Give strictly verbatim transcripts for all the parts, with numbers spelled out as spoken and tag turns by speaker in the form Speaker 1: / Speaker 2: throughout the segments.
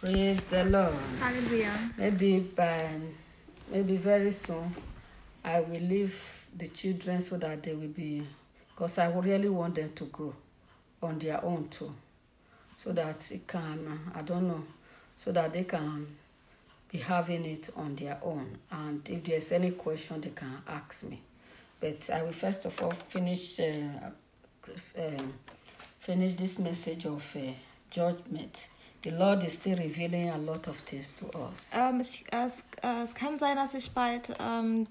Speaker 1: Praise the Lord.
Speaker 2: Halleluja.
Speaker 1: Maybe by, maybe very soon, I will leave the children so that they will be, because I really want them to grow on their own too, so that it can, I don't know, so that they can be having it on their own. And if there's any question, they can ask me. But I will first of all finish, uh, uh, finish this message of uh, judgment. The Lord is still revealing a lot of things to us.
Speaker 2: Ähm, es, es, es kann sein, dass ich bald ähm,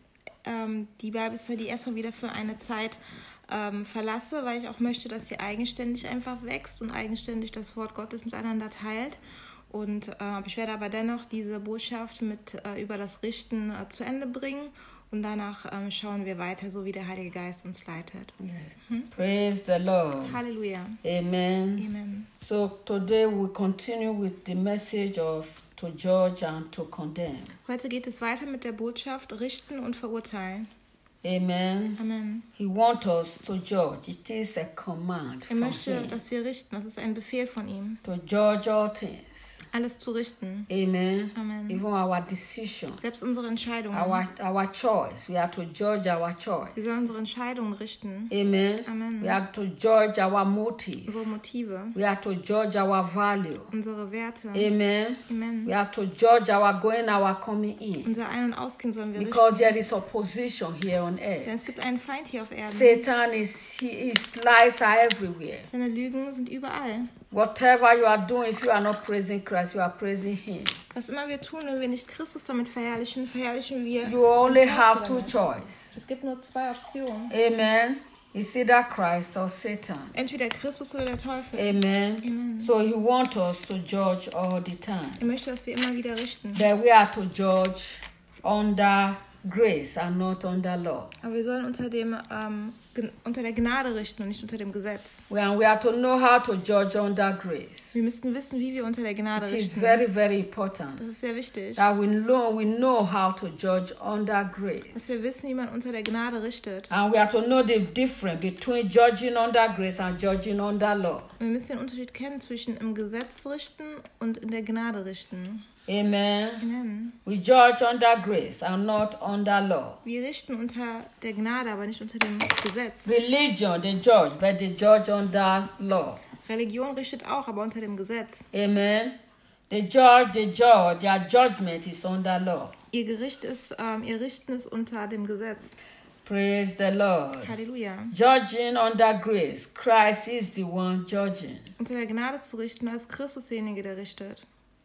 Speaker 2: ähm, die Bibelstudy erstmal wieder für eine Zeit ähm, verlasse, weil ich auch möchte, dass sie eigenständig einfach wächst und eigenständig das Wort Gottes miteinander teilt. Und äh, ich werde aber dennoch diese Botschaft mit äh, über das Richten äh, zu Ende bringen. Und danach ähm, schauen wir weiter, so wie der Heilige Geist uns leitet.
Speaker 1: Yes. Hm? Praise the Lord.
Speaker 2: Halleluja.
Speaker 1: Amen.
Speaker 2: Amen.
Speaker 1: So today we continue with the message of to judge and to condemn.
Speaker 2: Heute geht es weiter mit der Botschaft richten und verurteilen.
Speaker 1: Amen.
Speaker 2: Amen.
Speaker 1: He wants us to judge. It is a command
Speaker 2: Er
Speaker 1: from
Speaker 2: möchte,
Speaker 1: him
Speaker 2: dass wir richten. Das ist ein Befehl von ihm.
Speaker 1: to judge all things.
Speaker 2: Alles zu richten.
Speaker 1: Amen.
Speaker 2: Amen.
Speaker 1: Even our decision,
Speaker 2: Selbst unsere Entscheidungen.
Speaker 1: our our choice. We have to judge our choice.
Speaker 2: Wir sollen unsere Entscheidungen richten.
Speaker 1: Amen.
Speaker 2: Amen.
Speaker 1: We have to judge our motive.
Speaker 2: Unsere Motive.
Speaker 1: We have to judge our value.
Speaker 2: Unsere Werte.
Speaker 1: Amen.
Speaker 2: Amen.
Speaker 1: We have to judge our going, our coming in.
Speaker 2: Unser Ein- und Ausgehen sollen wir
Speaker 1: Because
Speaker 2: richten.
Speaker 1: there is opposition here on
Speaker 2: Denn
Speaker 1: earth.
Speaker 2: es gibt einen Feind hier auf Erden.
Speaker 1: Satan is he, his lies are everywhere.
Speaker 2: Seine Lügen sind überall.
Speaker 1: Whatever you are doing, if you are not praising Christ, you are praising him.
Speaker 2: Was immer wir tun, wenn wir nicht Christus damit verherrlichen, verherrlichen wir.
Speaker 1: You only
Speaker 2: uns
Speaker 1: have
Speaker 2: selbst
Speaker 1: two
Speaker 2: damit.
Speaker 1: choices.
Speaker 2: Es gibt nur zwei Optionen.
Speaker 1: Amen. It's either Christ or Satan.
Speaker 2: Entweder Christus oder der Teufel.
Speaker 1: Amen.
Speaker 2: Amen.
Speaker 1: So he wants us to judge all the time.
Speaker 2: Er möchte, dass wir immer wieder richten.
Speaker 1: That we are to judge under grace and not under law.
Speaker 2: Aber wir sollen unter dem ähm, gen- unter der Gnade richten und nicht unter dem Gesetz.
Speaker 1: We are, we are to know how to judge under grace.
Speaker 2: Wir müssten wissen, wie wir unter der Gnade
Speaker 1: It is
Speaker 2: richten.
Speaker 1: very, very important
Speaker 2: Das ist sehr wichtig,
Speaker 1: that we know we know how to judge under
Speaker 2: dass
Speaker 1: grace.
Speaker 2: wir wissen, wie man unter der Gnade richtet.
Speaker 1: And we have to know the difference between judging under grace and judging under law.
Speaker 2: Wir müssen den Unterschied kennen zwischen im Gesetz richten und in der Gnade richten.
Speaker 1: Amen.
Speaker 2: Amen.
Speaker 1: We judge under grace and not under law.
Speaker 2: Wir richten unter der Gnade, aber nicht unter dem Gesetz.
Speaker 1: Religion, they judge, but they judge under law.
Speaker 2: Religion richtet auch, aber unter dem Gesetz.
Speaker 1: Amen. They judge, they judge, their judgment is under law.
Speaker 2: Ihr Gericht ist, ähm, ihr Richten ist unter dem Gesetz.
Speaker 1: Praise the Lord.
Speaker 2: Halleluja.
Speaker 1: Judging under grace, Christ is the one judging.
Speaker 2: Unter der Gnade zu richten, da ist Christus derjenige, der richtet.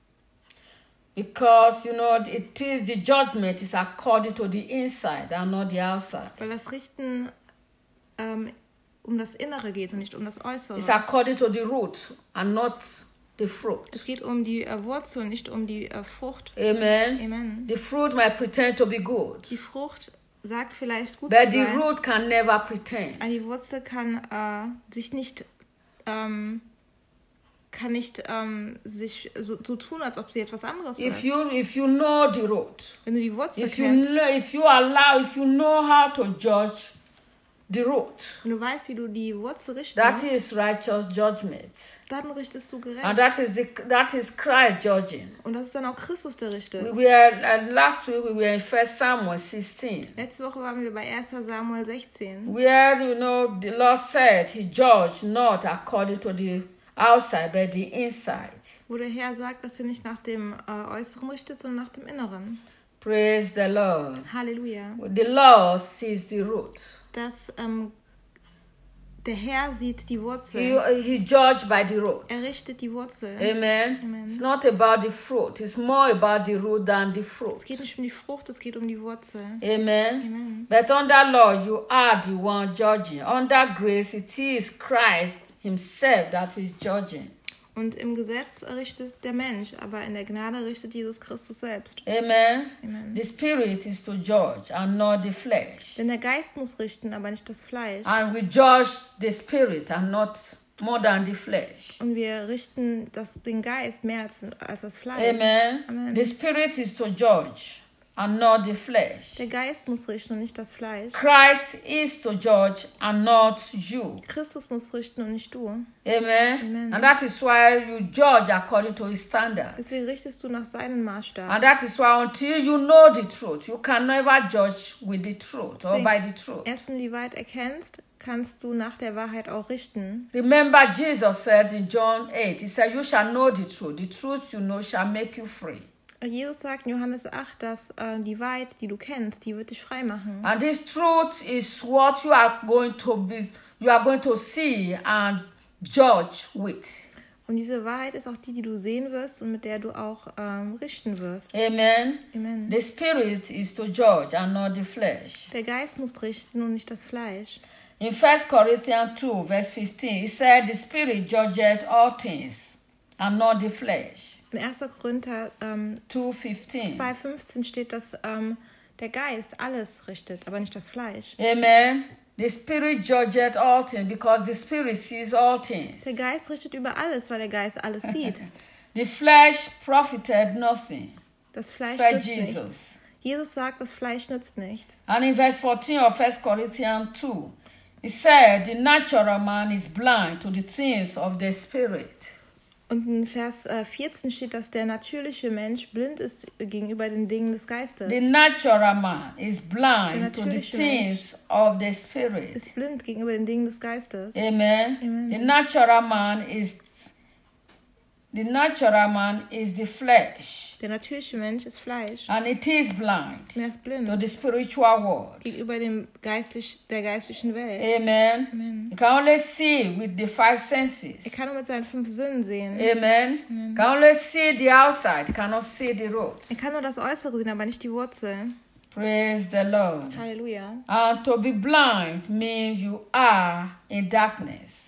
Speaker 1: Because, you know, it is the judgment is according to the inside and not the outside.
Speaker 2: Weil das Richten ähm, um das Innere geht und nicht um das Äußere.
Speaker 1: It's according to the root and not the fruit.
Speaker 2: Es geht um die äh, Wurzel, nicht um die äh, Frucht.
Speaker 1: Amen.
Speaker 2: Amen.
Speaker 1: The fruit might pretend to be good,
Speaker 2: Die Frucht sagt vielleicht gut
Speaker 1: but
Speaker 2: zu
Speaker 1: the
Speaker 2: sein,
Speaker 1: root can never pretend.
Speaker 2: aber die Wurzel kann äh, sich nicht ähm, kann nicht ähm, sich so, so tun, als ob sie etwas anderes
Speaker 1: If
Speaker 2: ist.
Speaker 1: you if you know the root,
Speaker 2: Wenn du die Wurzel
Speaker 1: if you
Speaker 2: kennst,
Speaker 1: know, if you allow, if you know how to judge the root,
Speaker 2: wenn du weißt, wie du die Wurzel richten
Speaker 1: that
Speaker 2: musst,
Speaker 1: is righteous judgment,
Speaker 2: dann richtest du gerecht.
Speaker 1: and that is the that is Christ judging.
Speaker 2: Und das ist dann auch Christus, der richtet.
Speaker 1: We were uh, last week we were in First Samuel sixteen,
Speaker 2: Letzte Woche waren wir bei erster Samuel sechzehn.
Speaker 1: where you know the Lord said He judged not according to the outside but the inside.
Speaker 2: Wo der Herr sagt, dass er nicht nach dem äh, Äußeren richtet, sondern nach dem Inneren.
Speaker 1: Praise the Lord.
Speaker 2: Halleluja.
Speaker 1: The Lord sees the root.
Speaker 2: Dass ähm, der Herr sieht die
Speaker 1: He,
Speaker 2: Wurzel.
Speaker 1: he judged by the root.
Speaker 2: Er richtet die Wurzel.
Speaker 1: Amen.
Speaker 2: Amen.
Speaker 1: It's not about the fruit. It's more about the root than the
Speaker 2: Es
Speaker 1: fruit.
Speaker 2: geht nicht um die Frucht, es geht um die Wurzel.
Speaker 1: Amen.
Speaker 2: Amen.
Speaker 1: But under law, you are the one judging. Under grace, it is Christ Himself that is judging.
Speaker 2: Und im Gesetz richtet der Mensch, aber in der Gnade richtet Jesus Christus selbst.
Speaker 1: Amen.
Speaker 2: Amen.
Speaker 1: The spirit is to judge and not the flesh.
Speaker 2: Denn der Geist muss richten, aber nicht das Fleisch.
Speaker 1: And we judge the spirit and not more than the flesh.
Speaker 2: Und wir richten das, den Geist mehr als, als das Fleisch.
Speaker 1: Amen.
Speaker 2: Amen.
Speaker 1: The spirit is to judge. and not the flesh.
Speaker 2: Der Geist muss richten und nicht das Fleisch.
Speaker 1: Christ is to judge and not you.
Speaker 2: Christus muss richten und nicht du.
Speaker 1: Amen.
Speaker 2: Amen.
Speaker 1: And that is why you judge according to his standard.
Speaker 2: Deswegen richtest du nach seinem Maßstab.
Speaker 1: And that is why until you know the truth, you can never judge with the truth or
Speaker 2: Deswegen,
Speaker 1: by the truth.
Speaker 2: erst wenn du die Wahrheit erkennst, kannst du nach der Wahrheit auch richten.
Speaker 1: Remember, Jesus said in John eight, he said, you shall know the truth. The truth you know shall make you free.
Speaker 2: Jesus sagt in Johannes acht, dass äh, die Wahrheit, die du kennst, die wird dich frei machen.
Speaker 1: And this truth is what you are going to be, you are going to see and judge with.
Speaker 2: Und diese Wahrheit ist auch die, die du sehen wirst und mit der du auch ähm, richten wirst.
Speaker 1: Amen.
Speaker 2: Amen.
Speaker 1: The spirit is to judge and not the flesh.
Speaker 2: Der Geist muss richten und nicht das Fleisch.
Speaker 1: In First Corinthians two, verse fifteen, it said, the spirit judgeth all things and not the flesh.
Speaker 2: In erster Korinther ähm,
Speaker 1: two fifteen.
Speaker 2: zwei fünfzehn steht, dass ähm, der Geist alles richtet, aber nicht das Fleisch.
Speaker 1: Amen. The spirit judgeth all things because the spirit sees all things.
Speaker 2: Der Geist richtet über alles, weil der Geist alles sieht.
Speaker 1: The flesh profited nothing,
Speaker 2: Das Fleisch
Speaker 1: said
Speaker 2: nützt
Speaker 1: Jesus.
Speaker 2: nichts. Jesus sagt, das Fleisch nützt nichts.
Speaker 1: And in verse fourteen of First Corinthians two, it said, the natural man is blind to the things of the spirit.
Speaker 2: Und in Vers äh, vierzehn steht, dass der natürliche Mensch blind ist gegenüber den Dingen des Geistes.
Speaker 1: The natural man is blind
Speaker 2: Der
Speaker 1: to the
Speaker 2: natürliche
Speaker 1: things of the spirit.
Speaker 2: Ist blind gegenüber den Dingen des Geistes.
Speaker 1: Amen.
Speaker 2: Amen.
Speaker 1: The natural man is the natural man is the flesh,
Speaker 2: Der natürliche Mensch ist Fleisch.
Speaker 1: and it is blind
Speaker 2: Und er ist
Speaker 1: to the
Speaker 2: blind
Speaker 1: spiritual world.
Speaker 2: gegenüber dem geistlich, der geistlichen Welt.
Speaker 1: Amen.
Speaker 2: Amen.
Speaker 1: You can only see with the five senses.
Speaker 2: Er kann nur mit seinen fünf Sinnen sehen.
Speaker 1: Amen. You can only see the outside, cannot see the root.
Speaker 2: Er kann nur das Äußere sehen, aber nicht die Wurzel.
Speaker 1: Praise the Lord.
Speaker 2: Halleluja.
Speaker 1: And to be blind means you are in darkness.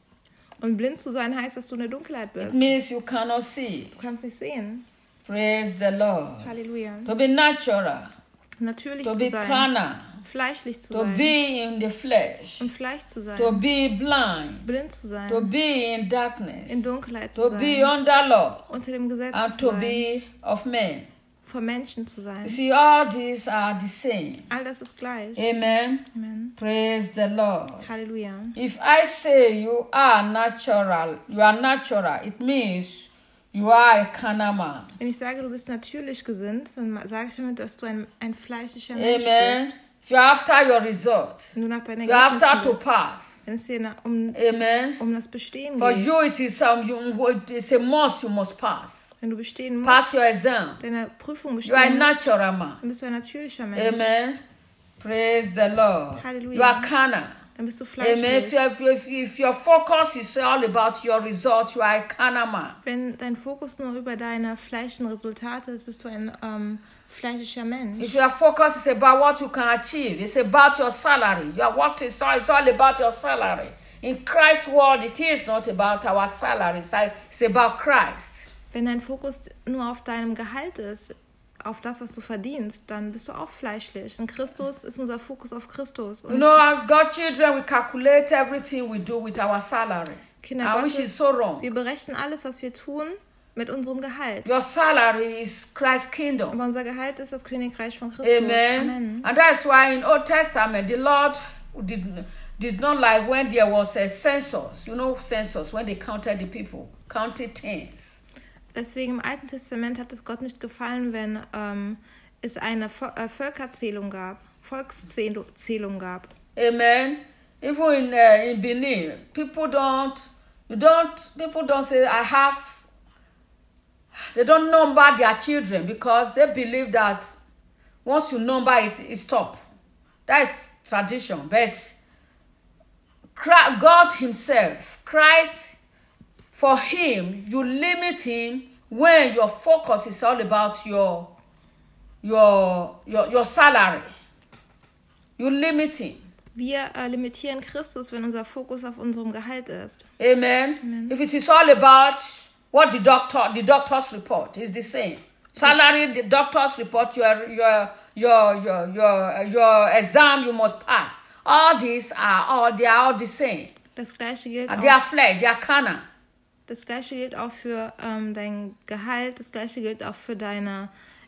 Speaker 2: Und blind zu sein heißt, dass du in der Dunkelheit
Speaker 1: It
Speaker 2: bist.
Speaker 1: means you cannot see.
Speaker 2: Du kannst nicht sehen.
Speaker 1: Praise the Lord.
Speaker 2: Halleluja.
Speaker 1: To be natural,
Speaker 2: Natürlich
Speaker 1: to
Speaker 2: zu
Speaker 1: be
Speaker 2: sein.
Speaker 1: carnal,
Speaker 2: Fleischlich zu
Speaker 1: to
Speaker 2: sein.
Speaker 1: be in the flesh,
Speaker 2: Im Fleisch zu sein.
Speaker 1: to be blind,
Speaker 2: Blind zu sein.
Speaker 1: to be in darkness,
Speaker 2: In Dunkelheit zu
Speaker 1: to be
Speaker 2: sein.
Speaker 1: under law,
Speaker 2: Unter dem Gesetz
Speaker 1: and
Speaker 2: zu
Speaker 1: to
Speaker 2: sein.
Speaker 1: be of men.
Speaker 2: Vor Menschen zu
Speaker 1: You
Speaker 2: sein.
Speaker 1: see, all these are the same.
Speaker 2: All das ist gleich.
Speaker 1: Amen.
Speaker 2: Amen.
Speaker 1: Praise the Lord.
Speaker 2: Halleluja.
Speaker 1: If I say you are natural, you are natural, it means you are a carnal man.
Speaker 2: Wenn ich sage, du bist natürlich gesinnt, dann sage ich damit, dass du ein, ein fleischlicher Mensch
Speaker 1: Amen.
Speaker 2: bist.
Speaker 1: If you're after your result,
Speaker 2: Wenn du nach deinen
Speaker 1: you're after
Speaker 2: Ergebnissen
Speaker 1: to
Speaker 2: bist.
Speaker 1: pass.
Speaker 2: Wenn es dir na- um,
Speaker 1: Amen.
Speaker 2: um das Bestehen
Speaker 1: For
Speaker 2: geht.
Speaker 1: you, it is um, you, it's a must. You must pass.
Speaker 2: Wenn du bestehen
Speaker 1: Pass
Speaker 2: musst,
Speaker 1: your exam.
Speaker 2: deine Prüfung
Speaker 1: You are a
Speaker 2: bestehen musst,
Speaker 1: natural man.
Speaker 2: dann bist du ein natürlicher Mensch.
Speaker 1: Amen. Praise the Lord.
Speaker 2: Hallelujah.
Speaker 1: You are carnal.
Speaker 2: Dann bist du
Speaker 1: Amen. If,
Speaker 2: fleischlich.
Speaker 1: you, if, you, if, you, if your focus is all about your result, you are a carnal man.
Speaker 2: Wenn dein Fokus nur über deine fleischlichen Resultate ist, bist du ein ähm, fleischlicher Mensch.
Speaker 1: If your focus is about what you can achieve, it's about your salary. Your work is all, it's all about your salary. In Christ's world, it is not about our salary. It's, like, it's about Christ.
Speaker 2: Wenn dein Fokus nur auf deinem Gehalt ist, auf das, was du verdienst, dann bist du auch fleischlich. In Christus ist unser Fokus auf Christus.
Speaker 1: You
Speaker 2: Und
Speaker 1: know, our God children, we calculate everything we do with our salary.
Speaker 2: Kinder
Speaker 1: And which
Speaker 2: Gottes,
Speaker 1: is so wrong.
Speaker 2: wir berechnen alles, was wir tun, mit unserem Gehalt.
Speaker 1: Your salary is Christ's kingdom.
Speaker 2: Aber unser Gehalt ist das Königreich von Christus.
Speaker 1: Amen.
Speaker 2: Amen.
Speaker 1: And that's why in Old Testament, the Lord did, did not like when there was a census. You know, census, when they counted the people, counted things.
Speaker 2: Deswegen im Alten Testament hat es Gott nicht gefallen, wenn ähm, es eine Vo- äh, Völkerzählung gab, Volkszählung gab.
Speaker 1: Amen. Even in uh, in Benin, people don't, you don't, people don't say I have. They don't number their children because they believe that once you number it, it stop. That is tradition. But Christ, God Himself, Christ, for Him, you limit Him when your focus is all about your your your your salary. You limit Him.
Speaker 2: Wir äh, limitieren Christus, wenn unser Fokus auf unserem Gehalt ist.
Speaker 1: Amen.
Speaker 2: Amen.
Speaker 1: If it is all about what the doctor, the doctor's report is the same. Salary, the doctor's report, your your your your your your exam you must pass. All these are all they are all the same.
Speaker 2: Das Gleiche gilt
Speaker 1: And they are
Speaker 2: auch,
Speaker 1: flesh, they are carnal.
Speaker 2: das Gleiche gilt auch für ähm, dein Gehalt, das Gleiche gilt auch für deine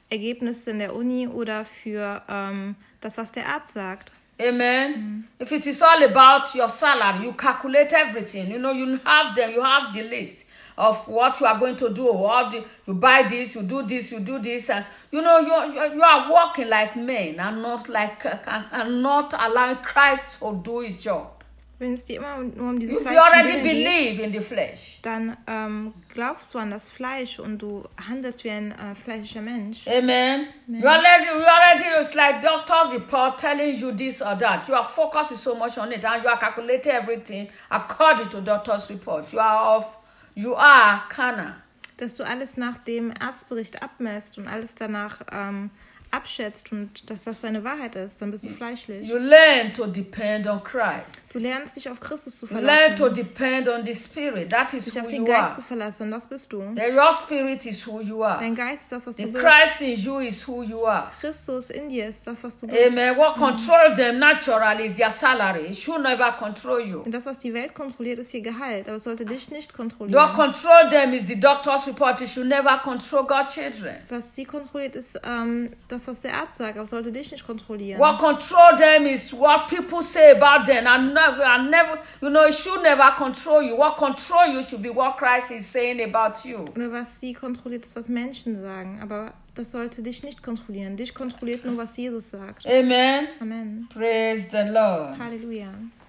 Speaker 2: Ergebnisse in der Uni oder für ähm, das, was der Arzt sagt.
Speaker 1: Amen. Mm. If it is all about your salary, you calculate everything. You know, you have them, you have the list of what you are going to do. Or the, you buy this, you do this, you do this, and you know you you, you are walking like men and not like uh, and not allowing Christ to do His job.
Speaker 2: Wenn es dir immer nur um diese
Speaker 1: You,
Speaker 2: Fleisch
Speaker 1: you already believe in the flesh.
Speaker 2: dann ähm, glaubst du an das Fleisch und du handelst wie ein äh, fleischlicher Mensch.
Speaker 1: Amen. Amen. You already, you already, it's like doctor's report telling you this or that. Your focus is so much on it, and you are calculating everything according to doctor's report. You are of, you are carnal.
Speaker 2: Dass du alles nach dem Arztbericht abmesst und alles danach ähm, abschätzt und dass das deine Wahrheit ist, dann bist du fleischlich.
Speaker 1: You learn to depend on Christ.
Speaker 2: Du lernst dich auf Christus zu
Speaker 1: You learn to
Speaker 2: verlassen,
Speaker 1: depend on the Spirit. That is
Speaker 2: dich
Speaker 1: who
Speaker 2: auf den
Speaker 1: you
Speaker 2: Geist zu
Speaker 1: are.
Speaker 2: verlassen, das bist du.
Speaker 1: That your spirit is who you are.
Speaker 2: Dein Geist ist das, was
Speaker 1: The
Speaker 2: du bist.
Speaker 1: Christ in you is who you are.
Speaker 2: Christus in dir ist das, was du bist.
Speaker 1: Amen. What control them naturally is their salary. It should never control you.
Speaker 2: Und das, was die Welt kontrolliert, ist ihr Gehalt, aber es sollte dich nicht
Speaker 1: What
Speaker 2: kontrollieren.
Speaker 1: control them is the doctor's report. It should never control God's children.
Speaker 2: Was sie kontrolliert, ist ähm, das, was der Arzt sagt, aber es sollte dich nicht kontrollieren.
Speaker 1: What control them is what people say about them. And never, and never, you know, it should never control you. What control you should be what Christ is saying about you.
Speaker 2: Oder was sie kontrolliert, ist, was Menschen sagen, aber das sollte dich nicht kontrollieren. Dich kontrolliert nur, was Jesus sagt.
Speaker 1: Amen.
Speaker 2: Amen.
Speaker 1: Praise the Lord.
Speaker 2: Halleluja.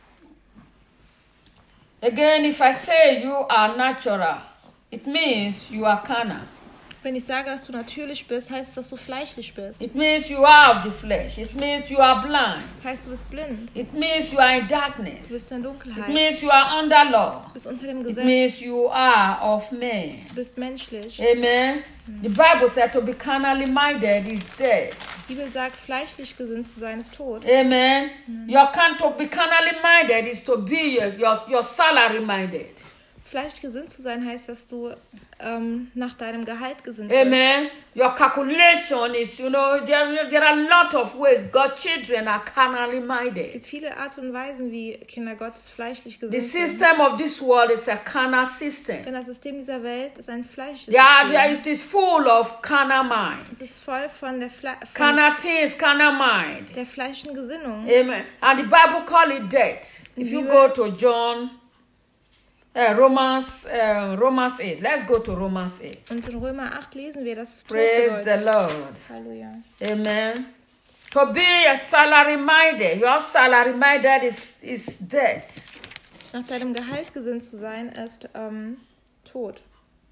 Speaker 1: Again, if I say you are natural, it means you are carnal.
Speaker 2: Wenn ich sage, dass du natürlich bist, heißt es, dass du fleischlich bist.
Speaker 1: It means you are of the flesh. It means you are blind.
Speaker 2: Das heißt, du bist blind.
Speaker 1: It means you are in
Speaker 2: Du
Speaker 1: darkness.
Speaker 2: bist in
Speaker 1: It
Speaker 2: Dunkelheit.
Speaker 1: means you are under law.
Speaker 2: Du bist unter dem
Speaker 1: It
Speaker 2: Gesetz.
Speaker 1: means you are of man.
Speaker 2: Du bist menschlich.
Speaker 1: Amen. The Bible said to be carnally minded is dead.
Speaker 2: Die Bibel sagt, fleischlich gesinnt zu sein, ist tot.
Speaker 1: Amen. Your can to be carnally minded is to be your, your, your salary minded.
Speaker 2: Fleischlich gesinnt zu sein heißt, dass du ähm, nach deinem Gehalt gesinnt bist.
Speaker 1: Amen. Your calculation is, you know, there, there are a lot of ways God's children are carnally
Speaker 2: Es
Speaker 1: minded.
Speaker 2: gibt viele Arten und Weisen, wie Kinder Gottes fleischlich
Speaker 1: The
Speaker 2: gesinnt sind.
Speaker 1: system of this world is a carnal system.
Speaker 2: Denn das System dieser Welt ist ein fleischliches
Speaker 1: Yeah, there
Speaker 2: System.
Speaker 1: is this full of carnal mind.
Speaker 2: Es ist voll von der, Fle von
Speaker 1: Carnal things, carnal mind.
Speaker 2: der fleischlichen Gesinnung.
Speaker 1: Amen. And the Bible call it death. If you go to John, uh, Romans, uh, Romans eight. Let's go to Romans eight.
Speaker 2: Und in Römer acht lesen wir, dass es Tod
Speaker 1: Praise the
Speaker 2: bedeutet.
Speaker 1: Lord.
Speaker 2: Halleluja.
Speaker 1: Amen. To be a salary minded, your salary minded is, is dead.
Speaker 2: Nach deinem Gehalt gesinnt zu sein, ist ähm, Tod.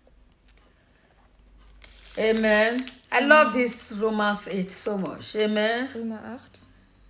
Speaker 1: Amen. I love this Romans eight so much. Amen.
Speaker 2: Römer acht.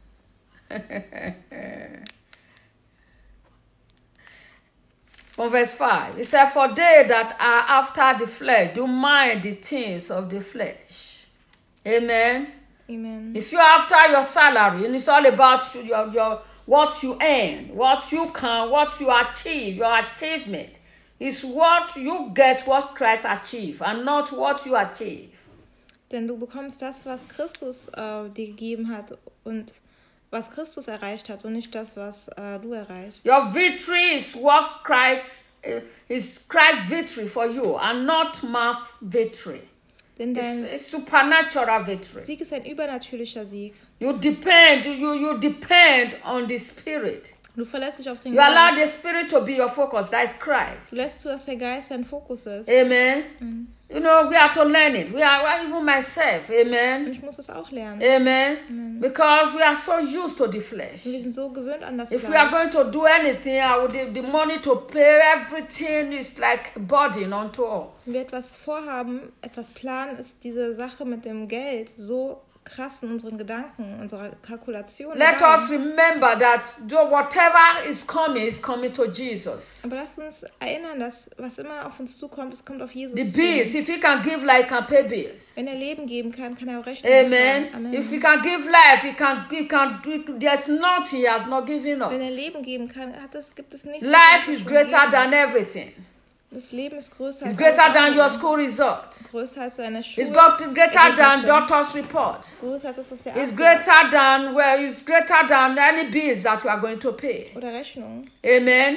Speaker 1: From verse five, it said, for they that are after the flesh do mind the things of the flesh. Amen.
Speaker 2: Amen.
Speaker 1: If you're after your salary, and it's all about your, your what you earn, what you can, what you achieve, your achievement, is what you get, what Christ achieved, and not what you achieve.
Speaker 2: Denn du bekommst das, was Christus äh, dir gegeben hat und was Christus erreicht hat und nicht das, was äh, du erreichst.
Speaker 1: Your victory is what Christ uh, is Christ's victory for you, and not my victory.
Speaker 2: Denn
Speaker 1: It's,
Speaker 2: dein
Speaker 1: it's supernatural victory.
Speaker 2: Sieg ist ein übernatürlicher Sieg.
Speaker 1: You depend, you you depend on the Spirit.
Speaker 2: Du verlässt dich auf den
Speaker 1: You allow
Speaker 2: Geist.
Speaker 1: the Spirit to be your focus. That is Christ.
Speaker 2: Du lässt zu, dass der Geist dein Fokus ist.
Speaker 1: Amen.
Speaker 2: Mhm.
Speaker 1: You know, we have to learn it. We are, well, even myself.
Speaker 2: Und
Speaker 1: Amen.
Speaker 2: ich muss das auch lernen.
Speaker 1: Amen.
Speaker 2: Amen.
Speaker 1: Because we are so used to the flesh.
Speaker 2: Und wir sind so gewöhnt an das
Speaker 1: If we are
Speaker 2: Fleisch.
Speaker 1: going to do anything, I would, the, the money to pay everything is like a burden unto us.
Speaker 2: Wenn wir etwas vorhaben, etwas planen, ist diese Sache mit dem Geld so krass in unseren Gedanken, unserer Kalkulation.
Speaker 1: Let
Speaker 2: dabei.
Speaker 1: us remember that though whatever is coming is coming to Jesus.
Speaker 2: Aber lass uns erinnern, dass was immer auf uns zukommt, es kommt auf Jesus
Speaker 1: The
Speaker 2: zu.
Speaker 1: bills, if he can give life, he can pay bills.
Speaker 2: Wenn er Leben geben kann, kann er auch Rechnungen
Speaker 1: Amen.
Speaker 2: zahlen.
Speaker 1: If he
Speaker 2: Amen.
Speaker 1: can give life, he can, he can do, there's nothing he has not given
Speaker 2: Wenn er
Speaker 1: us.
Speaker 2: Leben geben kann, hat es, gibt es nichts. was
Speaker 1: Life
Speaker 2: er
Speaker 1: is
Speaker 2: schon
Speaker 1: greater
Speaker 2: gegeben
Speaker 1: than
Speaker 2: hat.
Speaker 1: everything.
Speaker 2: Das Leben ist größer
Speaker 1: It's
Speaker 2: als
Speaker 1: greater
Speaker 2: alles
Speaker 1: than your
Speaker 2: andere.
Speaker 1: school results.
Speaker 2: Größer als seine
Speaker 1: It's
Speaker 2: Schule.
Speaker 1: got greater than
Speaker 2: Ergebnisse.
Speaker 1: doctor's report.
Speaker 2: Größer als das, was der
Speaker 1: It's
Speaker 2: Arzt sagt.
Speaker 1: greater than, well, it's greater than any bills that you are going to pay.
Speaker 2: Oder Rechnung.
Speaker 1: Amen.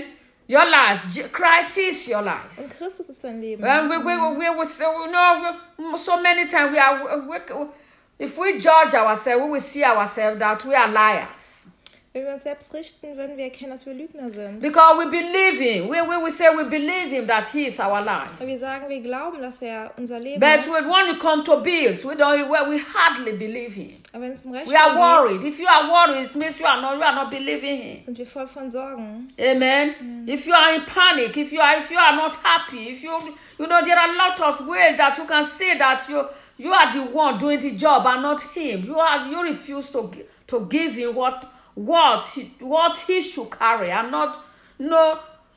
Speaker 1: Your life. Christ is your life.
Speaker 2: Und Christus ist dein Leben.
Speaker 1: And we, we, we, we, we know we, so many times we are, we, if we judge ourselves, we will see ourselves that we are liars.
Speaker 2: Wenn wir uns selbst richten, würden wir erkennen, dass wir Lügner sind.
Speaker 1: Because we believe him. We, we, we say we believe him that he is our life.
Speaker 2: Weil wir sagen, wir glauben, dass er unser Leben
Speaker 1: But
Speaker 2: ist.
Speaker 1: when it comes to bills, we don't. We hardly believe him.
Speaker 2: Aber wenn es um
Speaker 1: We
Speaker 2: Rechnung
Speaker 1: are
Speaker 2: geht,
Speaker 1: worried. If you are worried, it means you are not. You are not believing him.
Speaker 2: sind wir voll von Sorgen.
Speaker 1: Amen. Amen. If you are in panic, if you are, if you are not happy, if you, you know, there are a lot of ways that you can see that you, you are the one doing the job and not him. You are, you refuse to to give him what. What he, what he should carry and not no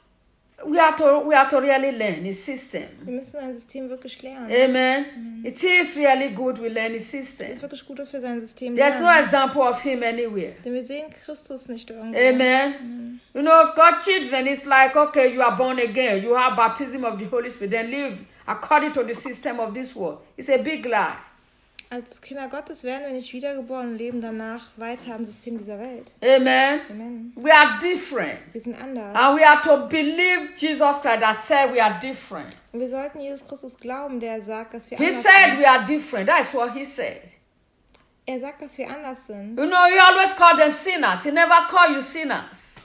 Speaker 1: we have to we have to really learn his system.
Speaker 2: Wir müssen sein System wirklich lernen.
Speaker 1: Amen. Amen. It is really good we learn his system.
Speaker 2: Es ist wirklich gut, dass wir sein System
Speaker 1: There's
Speaker 2: lernen.
Speaker 1: no example of him anywhere.
Speaker 2: Denn wir sehen Christus nicht irgendwo.
Speaker 1: Amen. Amen. You know, God's children is like, okay, you are born again, you have baptism of the Holy Spirit, then live according to the system of this world. It's a big lie.
Speaker 2: Als Kinder Gottes werden wir nicht wiedergeboren und leben danach weiter im System dieser Welt.
Speaker 1: Amen.
Speaker 2: Amen.
Speaker 1: We are different.
Speaker 2: Wir sind anders.
Speaker 1: And we have to believe Jesus Christ that said we are different.
Speaker 2: Und wir sollten Jesus Christus glauben, der sagt, dass wir
Speaker 1: He
Speaker 2: anders
Speaker 1: said
Speaker 2: sind.
Speaker 1: we are different. That's what he said.
Speaker 2: Er sagt, dass wir anders sind.
Speaker 1: You know, he always called them sinners. He never called you sinners.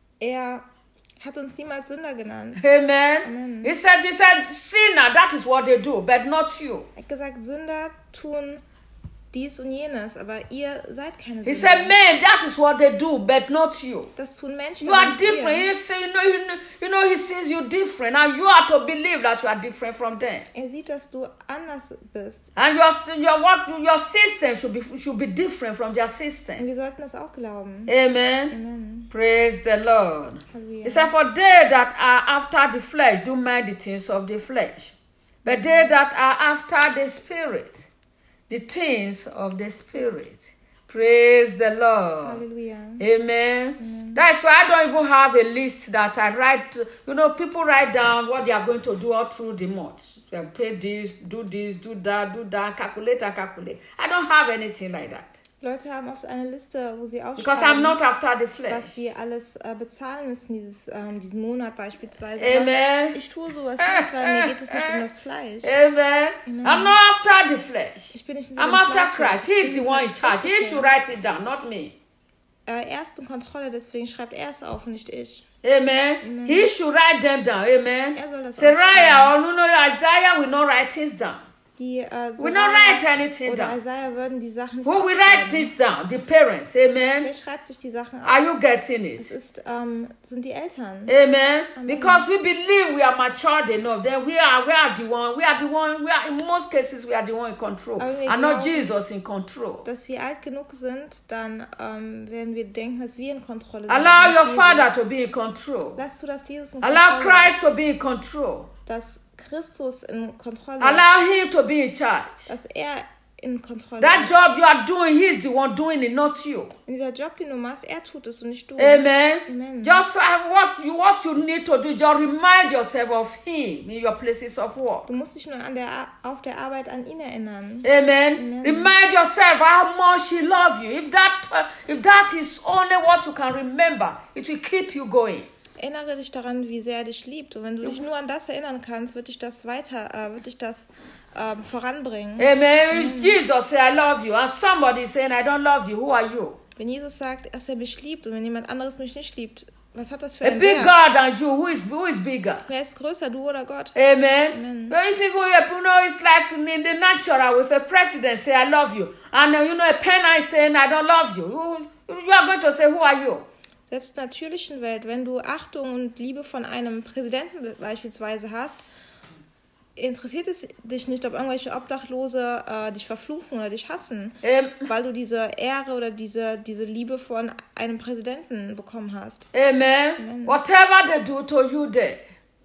Speaker 2: Er hat uns niemals Sünder genannt.
Speaker 1: Amen.
Speaker 2: Amen.
Speaker 1: He said, he said, sinner, that is what they do, but not you.
Speaker 2: Er hat gesagt, Sünder tun dies und jenes, aber ihr seid keine
Speaker 1: He
Speaker 2: Sünder.
Speaker 1: said, man, that is what they do, but not you.
Speaker 2: Das tun Menschen,
Speaker 1: You
Speaker 2: aber
Speaker 1: are
Speaker 2: nicht
Speaker 1: different.
Speaker 2: ihr.
Speaker 1: He say, you know, you know, you know, he sees you different, and you have to believe that you are different from them.
Speaker 2: Er sieht, dass du anders bist.
Speaker 1: And your your what your system should be should be different from their
Speaker 2: Und
Speaker 1: system.
Speaker 2: wir sollten das auch glauben.
Speaker 1: Amen.
Speaker 2: Amen.
Speaker 1: Praise the Lord.
Speaker 2: Halleluja.
Speaker 1: He said, for they that are after the flesh do mind the things of the flesh, but they that are after the spirit, the things of the spirit. Praise the Lord.
Speaker 2: Halleluja.
Speaker 1: Amen.
Speaker 2: Amen.
Speaker 1: That's why I don't even have a list that I write. You know, people write down what they are going to do all through the month. They pay this, do this, do that, do that, calculate and calculate. I don't have anything like that.
Speaker 2: Leute haben oft eine Liste, wo sie
Speaker 1: Because I'm
Speaker 2: aufschreiben,
Speaker 1: not after the
Speaker 2: was
Speaker 1: flesh.
Speaker 2: sie alles äh, bezahlen müssen, dieses, ähm, diesen Monat beispielsweise.
Speaker 1: Amen.
Speaker 2: Ich tue sowas nicht, weil mir geht es nicht um das Fleisch.
Speaker 1: Amen.
Speaker 2: Amen.
Speaker 1: I'm not after the flesh.
Speaker 2: Ich bin nicht in
Speaker 1: I'm
Speaker 2: diesem
Speaker 1: after
Speaker 2: Fleisch.
Speaker 1: Christ.
Speaker 2: Ich
Speaker 1: He's
Speaker 2: bin
Speaker 1: the
Speaker 2: in
Speaker 1: one in
Speaker 2: diesem
Speaker 1: charge. He
Speaker 2: Christus
Speaker 1: should
Speaker 2: hier.
Speaker 1: write it down, not me.
Speaker 2: Äh, er ist in Kontrolle, deswegen schreibt er es auf und nicht ich.
Speaker 1: Amen.
Speaker 2: Amen.
Speaker 1: He should write them down. Amen.
Speaker 2: Er soll das
Speaker 1: Sariah
Speaker 2: aufschreiben.
Speaker 1: or no, no, Isaiah will not write things down.
Speaker 2: Die, äh,
Speaker 1: We don't write
Speaker 2: Seraia
Speaker 1: anything
Speaker 2: oder
Speaker 1: down.
Speaker 2: Isaiah würden die Sachen nicht
Speaker 1: Who will write
Speaker 2: aufschreiben.
Speaker 1: this down? The parents. Amen.
Speaker 2: Wer schreibt sich die Sachen auf?
Speaker 1: Are you getting
Speaker 2: Das
Speaker 1: it?
Speaker 2: ist, ähm, sind die Eltern.
Speaker 1: Amen.
Speaker 2: Amen.
Speaker 1: Because we believe we are matured enough. Then we are we are the one. We are the one. We are in most cases we are the one in control,
Speaker 2: Aber wir
Speaker 1: and not
Speaker 2: glauben,
Speaker 1: Jesus in control.
Speaker 2: Dass wir alt genug sind, dann ähm, werden wir denken, dass wir in Kontrolle sind.
Speaker 1: Allow
Speaker 2: nicht
Speaker 1: your
Speaker 2: Jesus.
Speaker 1: Father to be in control.
Speaker 2: Lass du, dass Jesus in
Speaker 1: Allow
Speaker 2: Kontrolle
Speaker 1: Christ to be in control.
Speaker 2: ist. Dass Christus in Kontrolle ist.
Speaker 1: Allow him to be in charge.
Speaker 2: Dass er in Kontrolle
Speaker 1: That
Speaker 2: ist.
Speaker 1: job you are doing, he's the one doing it, not you.
Speaker 2: In dieser Job, den du machst, er tut es und nicht du.
Speaker 1: Amen.
Speaker 2: Amen.
Speaker 1: Just uh, what you what you need to do, just remind yourself of him in your places of work.
Speaker 2: Du musst dich nur an der, Ar- auf der Arbeit an ihn erinnern.
Speaker 1: Amen.
Speaker 2: Amen.
Speaker 1: Remind yourself how much he loves you. If that uh, if that is only what you can remember, it will keep you going.
Speaker 2: Erinnere dich daran, wie sehr er dich liebt. Und wenn du dich nur an das erinnern kannst, wird dich das weiter, äh, wird dich das ähm, voranbringen.
Speaker 1: Amen. If Jesus say I love you, and somebody is saying I don't love you, who are you?
Speaker 2: Wenn Jesus sagt, dass er mich liebt und wenn jemand anderes mich nicht liebt, was hat das für
Speaker 1: A
Speaker 2: einen
Speaker 1: big
Speaker 2: Wert?
Speaker 1: God than you. Who is who is bigger?
Speaker 2: Wer ist größer, du oder Gott?
Speaker 1: Amen.
Speaker 2: Amen.
Speaker 1: But if people, you know, it's like in the natural with a president say I love you, and uh, you know a penner is saying I don't love you. You, you are going to say who are you?
Speaker 2: Selbst in der natürlichen Welt, wenn du Achtung und Liebe von einem Präsidenten be- beispielsweise hast, interessiert es dich nicht, ob irgendwelche Obdachlose äh, dich verfluchen oder dich hassen,
Speaker 1: Um,
Speaker 2: weil du diese Ehre oder diese, diese Liebe von einem Präsidenten bekommen hast.
Speaker 1: amen.
Speaker 2: Amen.
Speaker 1: Whatever they do to you there.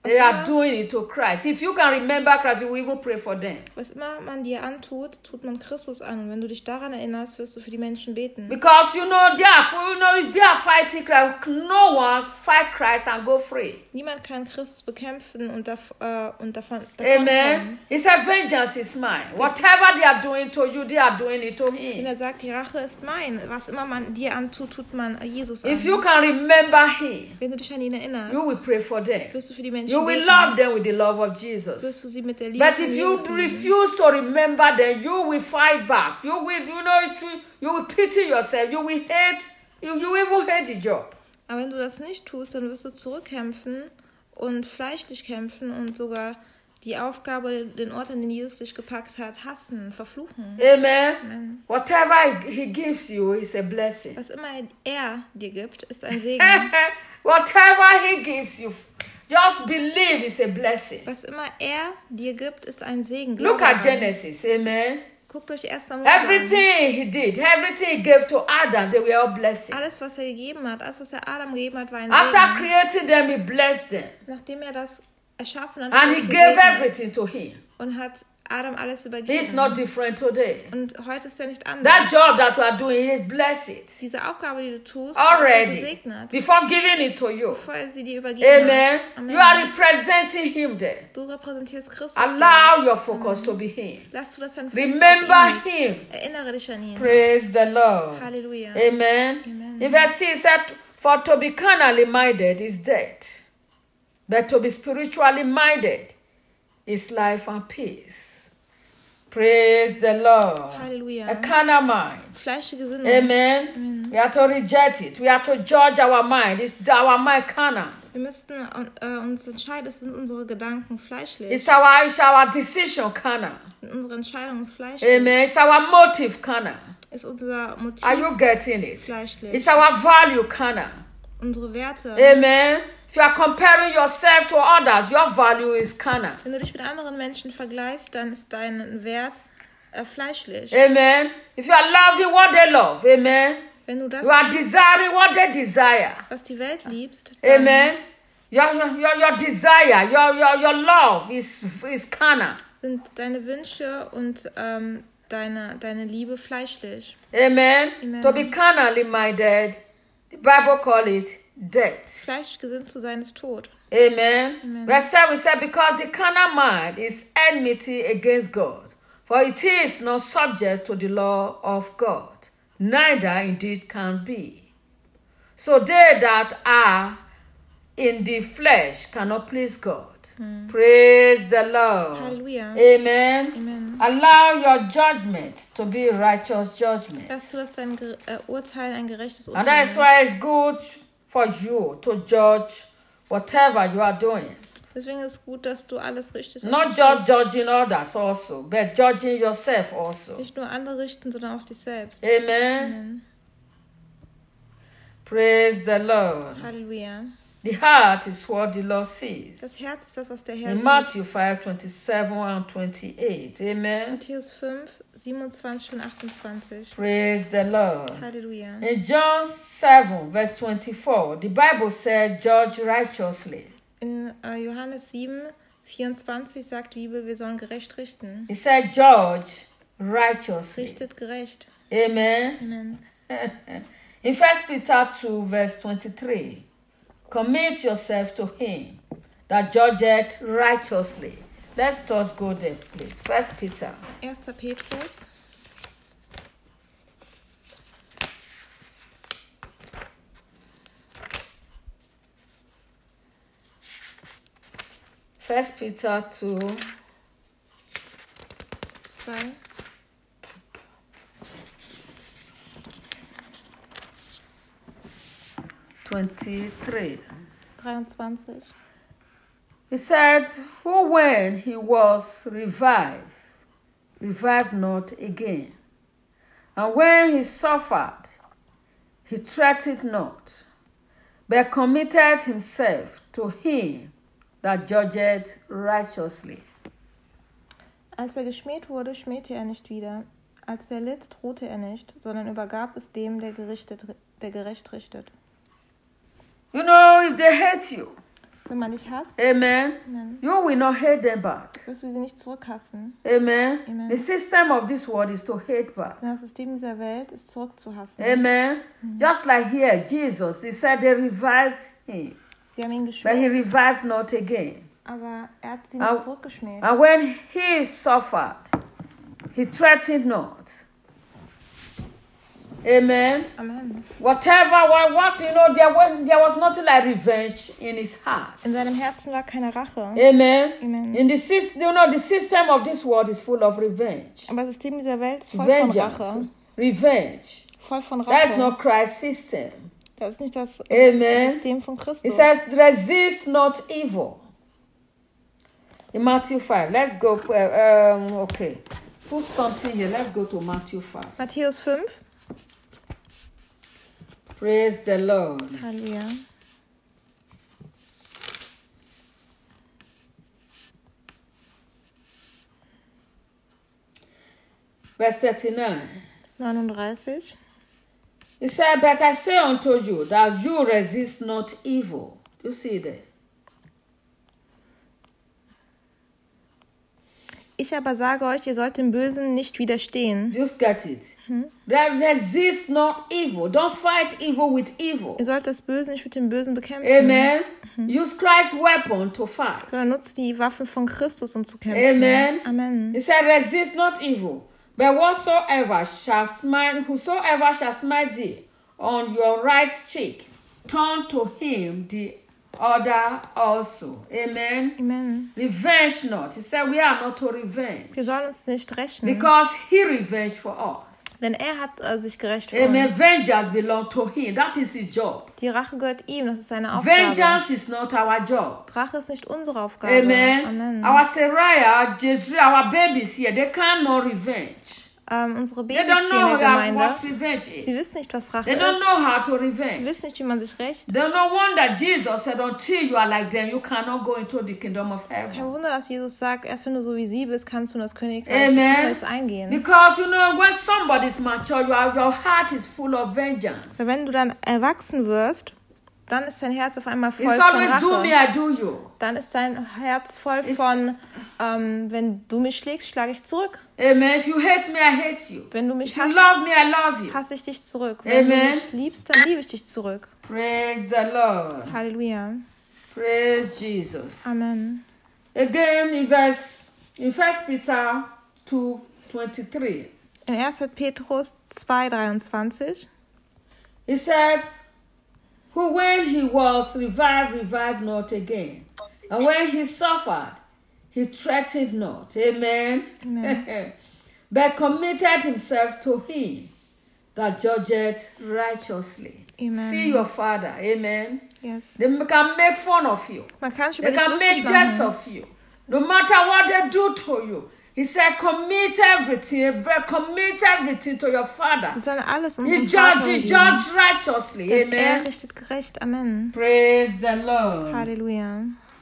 Speaker 2: Was
Speaker 1: they are
Speaker 2: immer,
Speaker 1: doing it to Christ. If you can remember Christ, you will even pray for them.
Speaker 2: was immer man dir antut, tut man Christus an. Und wenn du dich daran erinnerst, wirst du für die Menschen beten.
Speaker 1: Because you know they are, you know, if they are fighting Christ, no one fight Christ and go free.
Speaker 2: Niemand kann Christus bekämpfen und, dav äh, und davon, davon
Speaker 1: Amen.
Speaker 2: kommen.
Speaker 1: He said, vengeance is mine. Whatever they are doing to you, they are doing it to
Speaker 2: Wenn
Speaker 1: him.
Speaker 2: er sagt, die Rache ist mein. Was immer man dir antut, tut man Jesus
Speaker 1: If you
Speaker 2: an.
Speaker 1: can remember him,
Speaker 2: Wenn du dich an ihn erinnerst,
Speaker 1: you will pray for them.
Speaker 2: wirst du für die Menschen
Speaker 1: You will
Speaker 2: beten.
Speaker 1: love them with the love of Jesus.
Speaker 2: Wirst du sie mit der Liebe
Speaker 1: But
Speaker 2: von
Speaker 1: if you
Speaker 2: Jesus lieben.
Speaker 1: refuse to remember them, you will fight back. You will, you know, it will- you will pity yourself. You will hate, you, you even hate the job.
Speaker 2: Aber wenn du das nicht tust, dann wirst du zurückkämpfen und fleischlich kämpfen und sogar die Aufgabe, den Ort, an den Jesus dich gepackt hat, hassen, verfluchen.
Speaker 1: Amen.
Speaker 2: Amen.
Speaker 1: Whatever he he gives you is a blessing.
Speaker 2: Was immer er dir gibt, ist ein Segen.
Speaker 1: Whatever he gives you, just believe it's a blessing.
Speaker 2: Was immer er dir gibt, ist ein Segen.
Speaker 1: Look
Speaker 2: Glaube
Speaker 1: at
Speaker 2: daran.
Speaker 1: Genesis, amen.
Speaker 2: Guckt euch erst einmal an.
Speaker 1: Everything he did, everything he gave to Adam, they were all blessings.
Speaker 2: Alles, was er gegeben hat, alles, was er Adam gegeben hat, war ein
Speaker 1: After
Speaker 2: Segen.
Speaker 1: creating them, he blessed them.
Speaker 2: Nachdem er das erschaffen hat,
Speaker 1: And
Speaker 2: hat
Speaker 1: he
Speaker 2: er
Speaker 1: gave
Speaker 2: gesegnet
Speaker 1: everything to him.
Speaker 2: und hat Adam alles
Speaker 1: He's
Speaker 2: übergeben.
Speaker 1: not different today.
Speaker 2: Und heute ist er nicht
Speaker 1: That
Speaker 2: anders.
Speaker 1: job that you are doing, he's blessed
Speaker 2: Diese Aufgabe, die du tust, ist er
Speaker 1: already
Speaker 2: gesegnet.
Speaker 1: before giving it to you.
Speaker 2: Bevor er sie dir übergeben
Speaker 1: Amen.
Speaker 2: hat. Amen.
Speaker 1: You are representing him there.
Speaker 2: Du repräsentierst Christus.
Speaker 1: Allow your focus to be him.
Speaker 2: Lass du das dein Fokus
Speaker 1: Remember
Speaker 2: auf ihn.
Speaker 1: him.
Speaker 2: Erinnere dich an ihn.
Speaker 1: Praise the Lord.
Speaker 2: Halleluja.
Speaker 1: Amen.
Speaker 2: Amen.
Speaker 1: In verse six, it said, for to be carnally minded is death, but to be spiritually minded is life and peace. Praise the Lord.
Speaker 2: Halleluja.
Speaker 1: A carnal mind.
Speaker 2: Fleischliche Gesinnung.
Speaker 1: Amen.
Speaker 2: Amen.
Speaker 1: We have to reject it. We have to judge our mind. Is our mind carnal?
Speaker 2: Wir müssten äh, uns entscheiden, es sind unsere Gedanken fleischlich.
Speaker 1: Is our, is our decision carnal?
Speaker 2: Sind unsere Entscheidungen fleischlich.
Speaker 1: Amen. Is our motive carnal?
Speaker 2: Ist unser Motiv
Speaker 1: Are you getting it?
Speaker 2: fleischlich.
Speaker 1: Is our value carnal?
Speaker 2: Unsere Werte.
Speaker 1: Amen. If you are comparing yourself to others, your value is carnal.
Speaker 2: Wenn du dich mit anderen Menschen vergleichst, dann ist dein Wert äh, fleischlich.
Speaker 1: Amen. If you are loving what they love, amen.
Speaker 2: Wenn du das
Speaker 1: You are
Speaker 2: liebst,
Speaker 1: desiring what they desire.
Speaker 2: was die Welt liebst, dann
Speaker 1: Amen. Your, your, your, your desire, your, your, your love is, is carnal.
Speaker 2: sind deine Wünsche und ähm, deine, deine Liebe fleischlich.
Speaker 1: Amen.
Speaker 2: Amen.
Speaker 1: To be carnally minded, the Bible call it death.
Speaker 2: Fleischlich gesinnt zu sein ist Tod.
Speaker 1: Amen.
Speaker 2: Amen.
Speaker 1: Verse seven said, because the carnal mind is enmity against God, for it is not subject to the law of God, neither indeed can be. So they that are in the flesh cannot please God. Praise the Lord.
Speaker 2: Halleluja.
Speaker 1: Amen.
Speaker 2: Amen.
Speaker 1: Allow your judgment to be righteous judgment.
Speaker 2: Lass du, dass dein Ge äh, Urteil ein gerechtes
Speaker 1: And
Speaker 2: Urteil
Speaker 1: that's
Speaker 2: ist.
Speaker 1: why it's good for you to judge whatever you are doing.
Speaker 2: Deswegen ist es gut, dass du alles richtest. was
Speaker 1: Not
Speaker 2: du
Speaker 1: just
Speaker 2: tust.
Speaker 1: judging others also, but judging yourself also.
Speaker 2: Nicht nur andere richten, sondern auch dich selbst.
Speaker 1: Amen.
Speaker 2: Amen.
Speaker 1: Praise the Lord.
Speaker 2: Halleluja.
Speaker 1: The heart is what the Lord sees.
Speaker 2: Das Herz ist das, was der Herr
Speaker 1: In
Speaker 2: sieht.
Speaker 1: Matthew five, twenty-seven and twenty-eight. Amen.
Speaker 2: Matthäus fünf, siebenundzwanzig und achtundzwanzig.
Speaker 1: Praise the Lord.
Speaker 2: Halleluja.
Speaker 1: In John seven, verse twenty-four, the Bible said, judge righteously.
Speaker 2: In äh, Johannes sieben, vierundzwanzig sagt die Bibel, wir sollen gerecht richten.
Speaker 1: It said, judge righteously.
Speaker 2: Richtet gerecht.
Speaker 1: Amen.
Speaker 2: Amen.
Speaker 1: In First Peter two, verse twenty-three, commit yourself to him that judgeth righteously. Let us go there, please. First Peter.
Speaker 2: erster Petrus.
Speaker 1: First Peter two,
Speaker 2: zwei.
Speaker 1: twenty-three.
Speaker 2: dreiundzwanzig.
Speaker 1: He said, who when he was revived, revived not again. And when he suffered, he threatened not, but committed himself to him that judgeth righteously.
Speaker 2: Als er geschmäht wurde, schmähte er nicht wieder. Als er litt, drohte er nicht, sondern übergab es dem, der, gerichtet, der gerecht richtet.
Speaker 1: You know, if they hate you,
Speaker 2: Wenn man dich hasst,
Speaker 1: Amen.
Speaker 2: Amen.
Speaker 1: You will not hate them back.
Speaker 2: wirst du sie nicht zurückhassen.
Speaker 1: Amen.
Speaker 2: Amen.
Speaker 1: The system of this world is to hate back.
Speaker 2: Denn das System dieser Welt ist zurückzuhassen.
Speaker 1: Amen. Just like here, Jesus, he said they revived him,
Speaker 2: Sie haben ihn
Speaker 1: but he
Speaker 2: geschmäht,
Speaker 1: revived not again.
Speaker 2: aber er hat sie
Speaker 1: Au.
Speaker 2: nicht zurückgeschmäht.
Speaker 1: And when he suffered, he threatened not. Amen.
Speaker 2: Amen.
Speaker 1: Whatever, what, what you know, there was, there was nothing like revenge in his heart.
Speaker 2: In seinem Herzen war keine Rache.
Speaker 1: Amen.
Speaker 2: Amen.
Speaker 1: In the system, you know, the system of this world is full of revenge.
Speaker 2: Aber das System dieser Welt ist voll von Rache.
Speaker 1: Vengeance. Revenge.
Speaker 2: Voll von
Speaker 1: That is
Speaker 2: Rache.
Speaker 1: not Christ's system.
Speaker 2: Das ist nicht das
Speaker 1: Amen.
Speaker 2: System von
Speaker 1: It
Speaker 2: Christus.
Speaker 1: says, resist not evil. In Matthew five, let's go, uh, um, okay. Put something here. Let's go to Matthew five.
Speaker 2: Matthäus fünf.
Speaker 1: Praise the Lord.
Speaker 2: Halleluja.
Speaker 1: Verse thirty-nine.
Speaker 2: neununddreißig.
Speaker 1: He said, but I say unto you that you resist not evil. You see there?
Speaker 2: Ich aber sage euch, ihr sollt dem Bösen nicht widerstehen.
Speaker 1: Just get it. That resist not evil. Don't fight evil with evil.
Speaker 2: Ihr sollt das Böse nicht mit dem Bösen bekämpfen.
Speaker 1: Amen. Use Christ's weapon to fight.
Speaker 2: Sondern nutzt die Waffen von Christus, um zu kämpfen.
Speaker 1: Amen.
Speaker 2: Amen.
Speaker 1: He said, resist not evil, but whatsoever shall smite, whosoever shall smite thee on your right cheek, turn to him the other also. Amen.
Speaker 2: Amen.
Speaker 1: Revenge not. He said, we are not to revenge.
Speaker 2: Wir sollen uns nicht rächen,
Speaker 1: Because he revenged for us.
Speaker 2: denn er hat äh, sich gerecht für
Speaker 1: Amen.
Speaker 2: uns.
Speaker 1: Vengeance belongs to him. That is his job.
Speaker 2: Die Rache gehört ihm, das ist seine Aufgabe.
Speaker 1: Vengeance is not our job.
Speaker 2: Rache ist nicht unsere Aufgabe.
Speaker 1: Amen.
Speaker 2: Amen.
Speaker 1: Our Sarah, Jesus, our babies here, they can't know revenge.
Speaker 2: Ähm, unsere
Speaker 1: They
Speaker 2: Babys
Speaker 1: don't
Speaker 2: hier in
Speaker 1: know
Speaker 2: der
Speaker 1: how-
Speaker 2: Gemeinde,
Speaker 1: what revenge
Speaker 2: sie
Speaker 1: is.
Speaker 2: wissen nicht, was Rache
Speaker 1: They don't
Speaker 2: ist.
Speaker 1: know how to
Speaker 2: Sie
Speaker 1: revenge.
Speaker 2: wissen nicht, wie man sich rächt.
Speaker 1: They no wonder Jesus said, until you are like them, you cannot go into the kingdom of
Speaker 2: Kein
Speaker 1: heaven.
Speaker 2: Wunder, dass Jesus sagt, erst wenn du so wie sie bist, kannst du in das Königreich des
Speaker 1: Amen.
Speaker 2: Himmels eingehen.
Speaker 1: Because, you know, when somebody is mature, you are, your heart is full of vengeance.
Speaker 2: Weil wenn du dann erwachsen wirst, dann ist dein Herz auf einmal voll
Speaker 1: It's
Speaker 2: von
Speaker 1: always do me,
Speaker 2: Rache.
Speaker 1: I do you.
Speaker 2: Dann ist dein Herz voll
Speaker 1: It's-
Speaker 2: von, ähm, wenn du mich schlägst, schlage ich zurück.
Speaker 1: Amen. If you hate me, I hate you.
Speaker 2: Wenn du mich
Speaker 1: If you
Speaker 2: hasst,
Speaker 1: love me, I love you.
Speaker 2: hasse ich dich zurück. Wenn
Speaker 1: Amen.
Speaker 2: du mich liebst, dann liebe ich dich zurück.
Speaker 1: Praise the Lord.
Speaker 2: Halleluja.
Speaker 1: Praise Jesus.
Speaker 2: Amen.
Speaker 1: Again, in verse in First Peter two twenty three,
Speaker 2: In erster Petrus zwei dreiundzwanzig.
Speaker 1: he says, "Who when he was revived, revived not again, and when he suffered, he threatened not." Amen.
Speaker 2: Amen.
Speaker 1: But committed himself to him that judgeth righteously.
Speaker 2: Amen.
Speaker 1: See your Father. Amen.
Speaker 2: Yes.
Speaker 1: They can make fun of you.
Speaker 2: Man kann sich
Speaker 1: They
Speaker 2: über dich
Speaker 1: can
Speaker 2: lustig
Speaker 1: make jest
Speaker 2: machen.
Speaker 1: of you. No matter what they do to you. He said, commit everything, commit everything to your Father.
Speaker 2: Wir sollen alles
Speaker 1: He
Speaker 2: unserem
Speaker 1: judge,
Speaker 2: Vater
Speaker 1: he
Speaker 2: geben.
Speaker 1: judge righteously.
Speaker 2: Denn er
Speaker 1: Amen.
Speaker 2: richtet gerecht. Amen.
Speaker 1: Praise the Lord.
Speaker 2: Halleluja.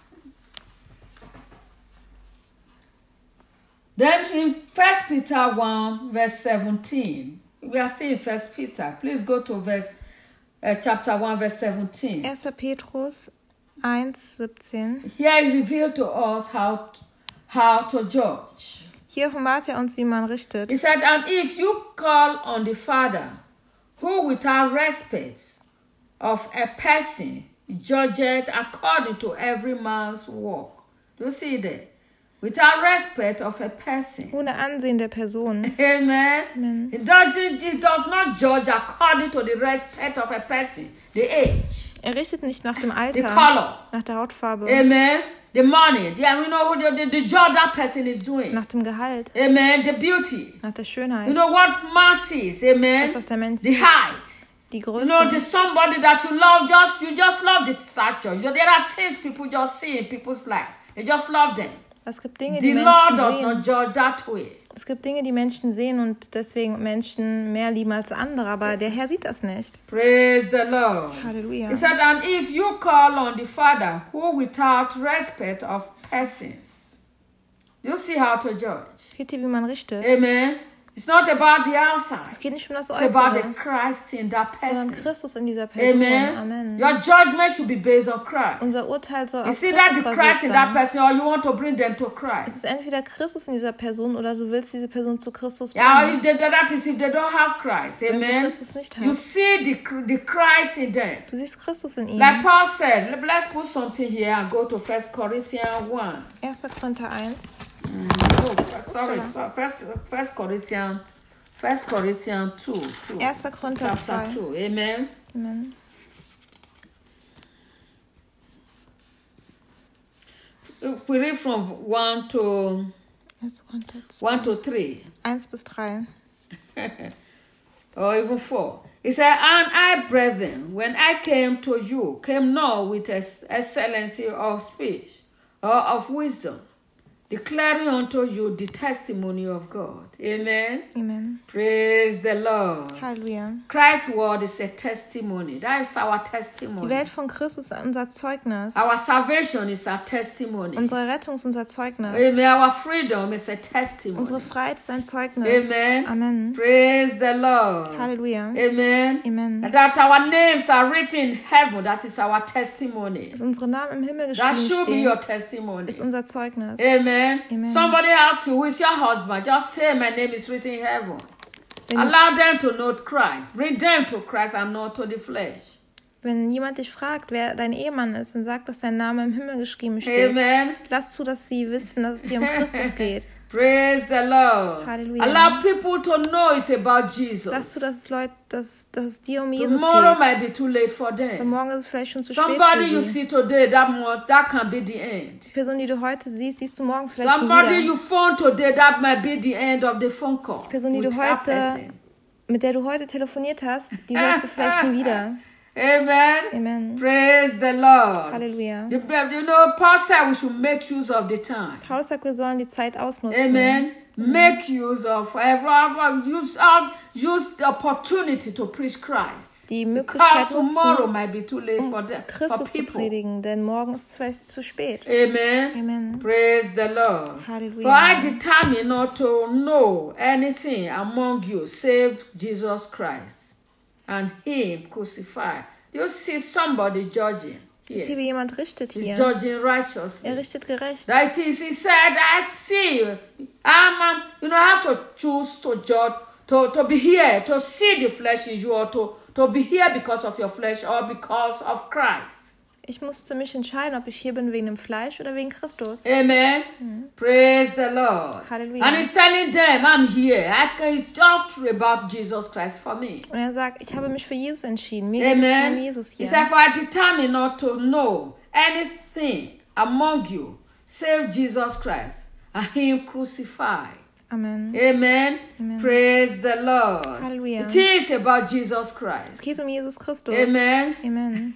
Speaker 1: Then in First Peter one, verse seventeen, we are still in First Peter. Please go to verse uh, chapter one, verse seventeen.
Speaker 2: erster Petrus eins siebzehn.
Speaker 1: Here he revealed to us how how to judge.
Speaker 2: Hier offenbart er uns, wie man richtet.
Speaker 1: He said, and if you call on the Father, who without respect of a person judgeth according to every man's work. Do you see that? Without respect of a person.
Speaker 2: Ohne Ansehen der Person.
Speaker 1: Amen.
Speaker 2: Amen.
Speaker 1: It, doesn't, it does not judge according to the respect of a person, the age,
Speaker 2: Er richtet nicht nach dem
Speaker 1: the
Speaker 2: Alter,
Speaker 1: color.
Speaker 2: nach der Hautfarbe,
Speaker 1: Amen. The money, the, you know, the, the, the job that person is doing.
Speaker 2: nach dem Gehalt,
Speaker 1: Amen. The beauty.
Speaker 2: nach der
Speaker 1: You
Speaker 2: Schönheit,
Speaker 1: know what man sees. Amen.
Speaker 2: das, was der Mensch
Speaker 1: The
Speaker 2: sieht,
Speaker 1: height.
Speaker 2: die
Speaker 1: You know,
Speaker 2: Größe.
Speaker 1: there's somebody that you love, just you just love the stature. You, there are things people just see in people's life. They just love them.
Speaker 2: Es gibt Dinge, die
Speaker 1: The Lord
Speaker 2: Menschen
Speaker 1: does
Speaker 2: sehen.
Speaker 1: not judge that way.
Speaker 2: Es gibt Dinge, die Menschen sehen und deswegen Menschen mehr lieben als andere, aber der Herr sieht das nicht.
Speaker 1: Praise the Lord.
Speaker 2: Halleluja.
Speaker 1: He said, and if you call on the Father, who without respect of persons, you see how to judge.
Speaker 2: Seht ihr, wie man richtet?
Speaker 1: Amen. It's not about the outside.
Speaker 2: Es geht nicht um das
Speaker 1: It's about the
Speaker 2: Äußere,
Speaker 1: Christ in that
Speaker 2: sondern
Speaker 1: person.
Speaker 2: Christus in dieser Person.
Speaker 1: Amen.
Speaker 2: Amen.
Speaker 1: Your judgment should be based on Christ.
Speaker 2: Unser Urteil soll
Speaker 1: You
Speaker 2: auf
Speaker 1: see that
Speaker 2: Christus
Speaker 1: the
Speaker 2: basiert
Speaker 1: Christ in that
Speaker 2: sein.
Speaker 1: person, or you want to bring them to
Speaker 2: Es
Speaker 1: Christ.
Speaker 2: ist entweder Christus in dieser Person oder du willst diese Person zu Christus
Speaker 1: Yeah,
Speaker 2: bringen.
Speaker 1: if they, that is if they don't have Christ.
Speaker 2: Wenn sie
Speaker 1: Amen.
Speaker 2: Christus nicht
Speaker 1: You
Speaker 2: hat.
Speaker 1: see the, the Christ in them.
Speaker 2: Du siehst Christus in ihm.
Speaker 1: Like Paul said, let- let's put something here and go to First Corinthians one.
Speaker 2: erster Korinther eins.
Speaker 1: Oh, sorry, sorry. First, First Corinthians, First Corinthians two, two.
Speaker 2: erster Korinther
Speaker 1: Chapter
Speaker 2: zwei.
Speaker 1: two. Amen.
Speaker 2: Amen.
Speaker 1: If we read from one to
Speaker 2: erster Korinther zwei.
Speaker 1: one to three,
Speaker 2: eins bis drei.
Speaker 1: or even four. He said, "And I, brethren, when I came to you, came not with ex- excellency of speech or of wisdom, declaring unto you the testimony of God." Amen.
Speaker 2: Amen.
Speaker 1: Praise the Lord.
Speaker 2: Halleluja.
Speaker 1: Christ's word is a testimony. That is our
Speaker 2: Die
Speaker 1: testimony.
Speaker 2: Welt von Christus ist unser Zeugnis.
Speaker 1: Our salvation is a testimony.
Speaker 2: Unsere Rettung ist unser Zeugnis.
Speaker 1: Amen. Our freedom is a testimony.
Speaker 2: Unsere Freiheit ist ein Zeugnis.
Speaker 1: Amen.
Speaker 2: Amen.
Speaker 1: Praise the Lord.
Speaker 2: Halleluja.
Speaker 1: Amen.
Speaker 2: Amen.
Speaker 1: And that our names are written in heaven. That is our testimony.
Speaker 2: Dass unsere Namen im Himmel
Speaker 1: That
Speaker 2: geschrieben
Speaker 1: should be
Speaker 2: stehen,
Speaker 1: your testimony.
Speaker 2: ist unser Zeugnis.
Speaker 1: Amen.
Speaker 2: Amen.
Speaker 1: Somebody asks you, who is your husband? Just say, my name is written in heaven.
Speaker 2: Wenn,
Speaker 1: Allow them to know Christ. Bring them to Christ and not to the flesh.
Speaker 2: wenn jemand dich fragt, wer dein Ehemann ist, dann sag, dass dein Name im Himmel geschrieben steht.
Speaker 1: Amen.
Speaker 2: Lass zu, dass sie wissen, dass es dir um Christus geht.
Speaker 1: Praise the Lord.
Speaker 2: Hallelujah.
Speaker 1: Allow people to know it's about Jesus.
Speaker 2: Lass zu, dass es Leute, dass, dass es dir um Jesus
Speaker 1: Tomorrow
Speaker 2: geht.
Speaker 1: might be too late for
Speaker 2: Weil
Speaker 1: them.
Speaker 2: morgen ist es vielleicht schon zu spät
Speaker 1: Somebody
Speaker 2: für
Speaker 1: you
Speaker 2: sie.
Speaker 1: see today, that mo- that can be the end.
Speaker 2: Die Person, die du heute siehst, siehst du morgen vielleicht nie
Speaker 1: Somebody
Speaker 2: wieder.
Speaker 1: you phone today, that might be the end of the phone call.
Speaker 2: Person, die
Speaker 1: with
Speaker 2: du
Speaker 1: that
Speaker 2: heute,
Speaker 1: person.
Speaker 2: mit der du heute telefoniert hast, die hörst du vielleicht nie wieder.
Speaker 1: Amen.
Speaker 2: Amen.
Speaker 1: Praise the Lord.
Speaker 2: Halleluja.
Speaker 1: The, you know, Paul said we should make use of the time.
Speaker 2: Paulus sagt, wir sollen die Zeit ausnutzen.
Speaker 1: Amen. Make use of every use of use the opportunity to preach Christ.
Speaker 2: Die
Speaker 1: Because
Speaker 2: Möglichkeit
Speaker 1: tomorrow
Speaker 2: nutzen,
Speaker 1: might be too late
Speaker 2: um
Speaker 1: for them, for
Speaker 2: Christus zu
Speaker 1: people.
Speaker 2: predigen, denn morgen ist es vielleicht zu spät.
Speaker 1: Amen.
Speaker 2: Amen.
Speaker 1: Praise the Lord.
Speaker 2: Hallelujah.
Speaker 1: For I determined not to know anything among you save Jesus Christ and Him crucified. You see somebody judging
Speaker 2: Jetzt
Speaker 1: here.
Speaker 2: hier jemand richtet
Speaker 1: He's
Speaker 2: hier.
Speaker 1: judging righteously.
Speaker 2: Er richtet gerecht.
Speaker 1: That is, he said, I see. I'm, um, you know, I have to choose to judge, to, to be here, to see the flesh in you, or to, to be here because of your flesh or because of Christ.
Speaker 2: Ich musste mich entscheiden, ob ich hier bin wegen dem Fleisch oder wegen Christus.
Speaker 1: Amen. Praise the Lord.
Speaker 2: Hallelujah.
Speaker 1: And he's telling them, I'm here. I can, it's not true about Jesus Christ for me.
Speaker 2: Und er sagt, ich habe mich für Jesus entschieden. Mir geht es um
Speaker 1: Amen.
Speaker 2: Jesus
Speaker 1: He
Speaker 2: hier.
Speaker 1: said, for I determined not to know anything among you save Jesus Christ and Him crucified.
Speaker 2: Amen.
Speaker 1: Amen.
Speaker 2: Amen.
Speaker 1: Praise the Lord.
Speaker 2: Hallelujah.
Speaker 1: It is about Jesus
Speaker 2: Es
Speaker 1: Christ.
Speaker 2: geht um Jesus Christus.
Speaker 1: Amen.
Speaker 2: Amen.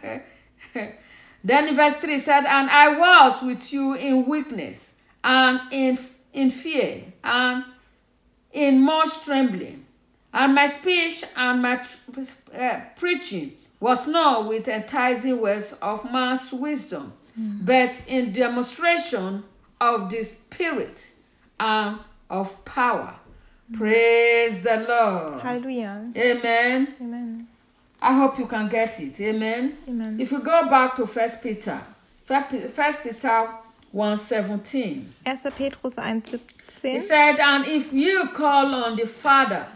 Speaker 1: Then in verse three said, and I was with you in weakness and in, in fear and in much trembling. And my speech and my tr- uh, preaching was not with enticing words of man's wisdom, but in demonstration of the Spirit and of power. Praise the Lord.
Speaker 2: Halleluja.
Speaker 1: Amen.
Speaker 2: Amen.
Speaker 1: I hope you can get it. Amen.
Speaker 2: Amen.
Speaker 1: If you go back to First Peter, First Peter one seventeen,
Speaker 2: erster Petrus eins
Speaker 1: he
Speaker 2: siebzehn.
Speaker 1: said, and if you call on the Father,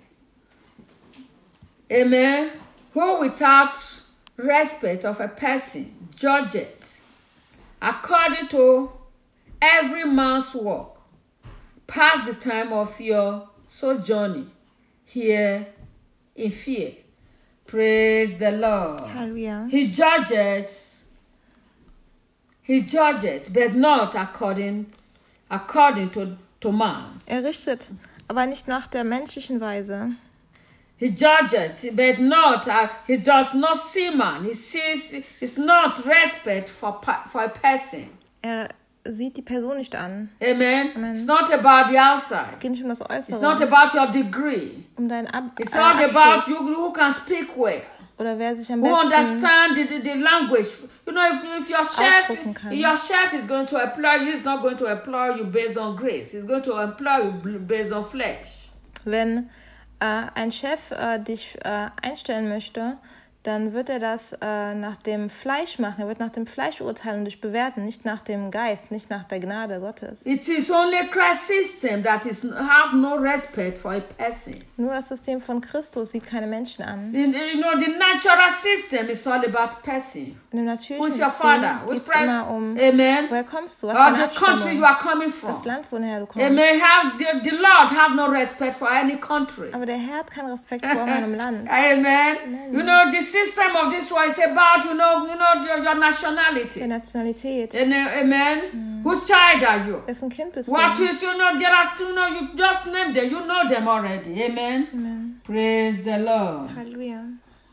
Speaker 1: amen, who without respect of a person judge it according to every man's work, pass the time of your sojourning here in fear. Praise the Lord.
Speaker 2: Halleluja.
Speaker 1: He judges, he judges, but not according, according to, to man.
Speaker 2: Er richtet, aber nicht nach der menschlichen Weise.
Speaker 1: He judges, but not, uh, he does not see man. He sees, it's not respect for, pa- for a person.
Speaker 2: Er sieht die Person nicht an.
Speaker 1: Amen?
Speaker 2: Amen.
Speaker 1: It's not about the outside.
Speaker 2: Es geht nicht um das
Speaker 1: It's not
Speaker 2: Äußere,
Speaker 1: about your degree.
Speaker 2: um deinen Ab
Speaker 1: It's
Speaker 2: äh,
Speaker 1: not about
Speaker 2: Abschluss
Speaker 1: you who can speak well,
Speaker 2: oder wer sich am
Speaker 1: who
Speaker 2: besten
Speaker 1: understand the, the, the language. You know, if, if your chef,
Speaker 2: Ausdrücken kann.
Speaker 1: if your chef is going to employ you, he's not going to employ you based on grace. He's going to employ you bl- based on flesh.
Speaker 2: Wenn äh, ein Chef äh, dich äh, einstellen möchte, dann wird er das äh, nach dem Fleisch machen. Er wird nach dem Fleisch urteilen und dich bewerten, nicht nach dem Geist, nicht nach der Gnade Gottes.
Speaker 1: It is only Christ's system that is have no respect for a person.
Speaker 2: Nur das System von Christus sieht keine Menschen an.
Speaker 1: In, you know, the natural system is all about person.
Speaker 2: In dem natürlichen
Speaker 1: Who's your
Speaker 2: System
Speaker 1: father? Who's
Speaker 2: geht es immer um,
Speaker 1: Amen.
Speaker 2: woher kommst du, was
Speaker 1: Or
Speaker 2: für eine
Speaker 1: the country
Speaker 2: Abstammung,
Speaker 1: you are coming from.
Speaker 2: das Land, woher du kommst.
Speaker 1: Amen. Have the, the Lord have no respect for any country.
Speaker 2: Aber der Herr hat keinen Respekt vor einem Land.
Speaker 1: Amen.
Speaker 2: Amen.
Speaker 1: You know, the system of this one is about, you know, you know your, your nationality.
Speaker 2: Der Nationalität.
Speaker 1: Amen. Amen. Mm. Whose child are you?
Speaker 2: Wessen Kind bist
Speaker 1: What
Speaker 2: du?
Speaker 1: is, you know, there are, you know, you just name them. You know them already. Amen.
Speaker 2: Amen.
Speaker 1: Praise the Lord.
Speaker 2: Halleluja.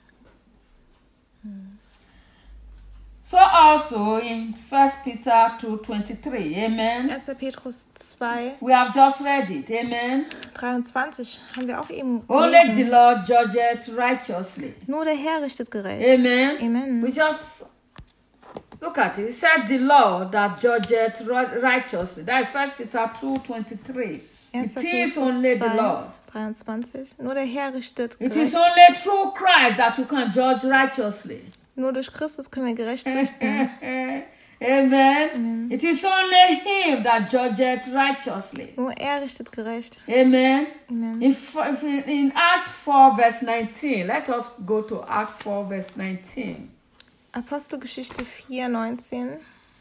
Speaker 1: So also in First Peter two twenty-three, amen.
Speaker 2: erster Petrus zwei,
Speaker 1: We have just read it, amen.
Speaker 2: dreiundzwanzig haben wir auch eben
Speaker 1: Only the
Speaker 2: gelesen.
Speaker 1: Lord judgeth righteously.
Speaker 2: Nur der Herr richtet gerecht.
Speaker 1: Amen.
Speaker 2: Amen.
Speaker 1: We just look at it. It said the Lord that judgeth ri- righteously. That is First Peter two twenty-three.
Speaker 2: erster
Speaker 1: It is
Speaker 2: Petrus
Speaker 1: only the
Speaker 2: zwei,
Speaker 1: Lord.
Speaker 2: dreiundzwanzig. Nur der Herr richtet
Speaker 1: It is
Speaker 2: gerecht.
Speaker 1: only through Christ that you can judge righteously.
Speaker 2: Nur durch Christus können wir gerecht richten.
Speaker 1: Amen.
Speaker 2: Amen.
Speaker 1: It is only Him that judgeth righteously.
Speaker 2: Nur er richtet gerecht.
Speaker 1: Amen.
Speaker 2: Amen.
Speaker 1: In, f- in, in Act four, verse nineteen, let us go to Act four, verse nineteen.
Speaker 2: Apostelgeschichte vier, neunzehn.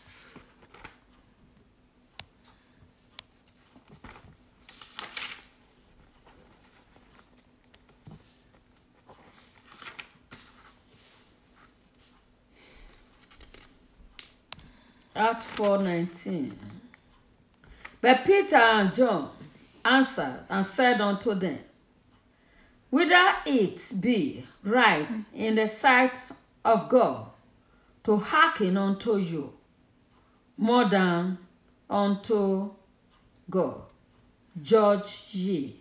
Speaker 1: Act four nineteen. But Peter and John answered and said unto them, Whether it be right in the sight of God to hearken unto you more than unto God, judge ye.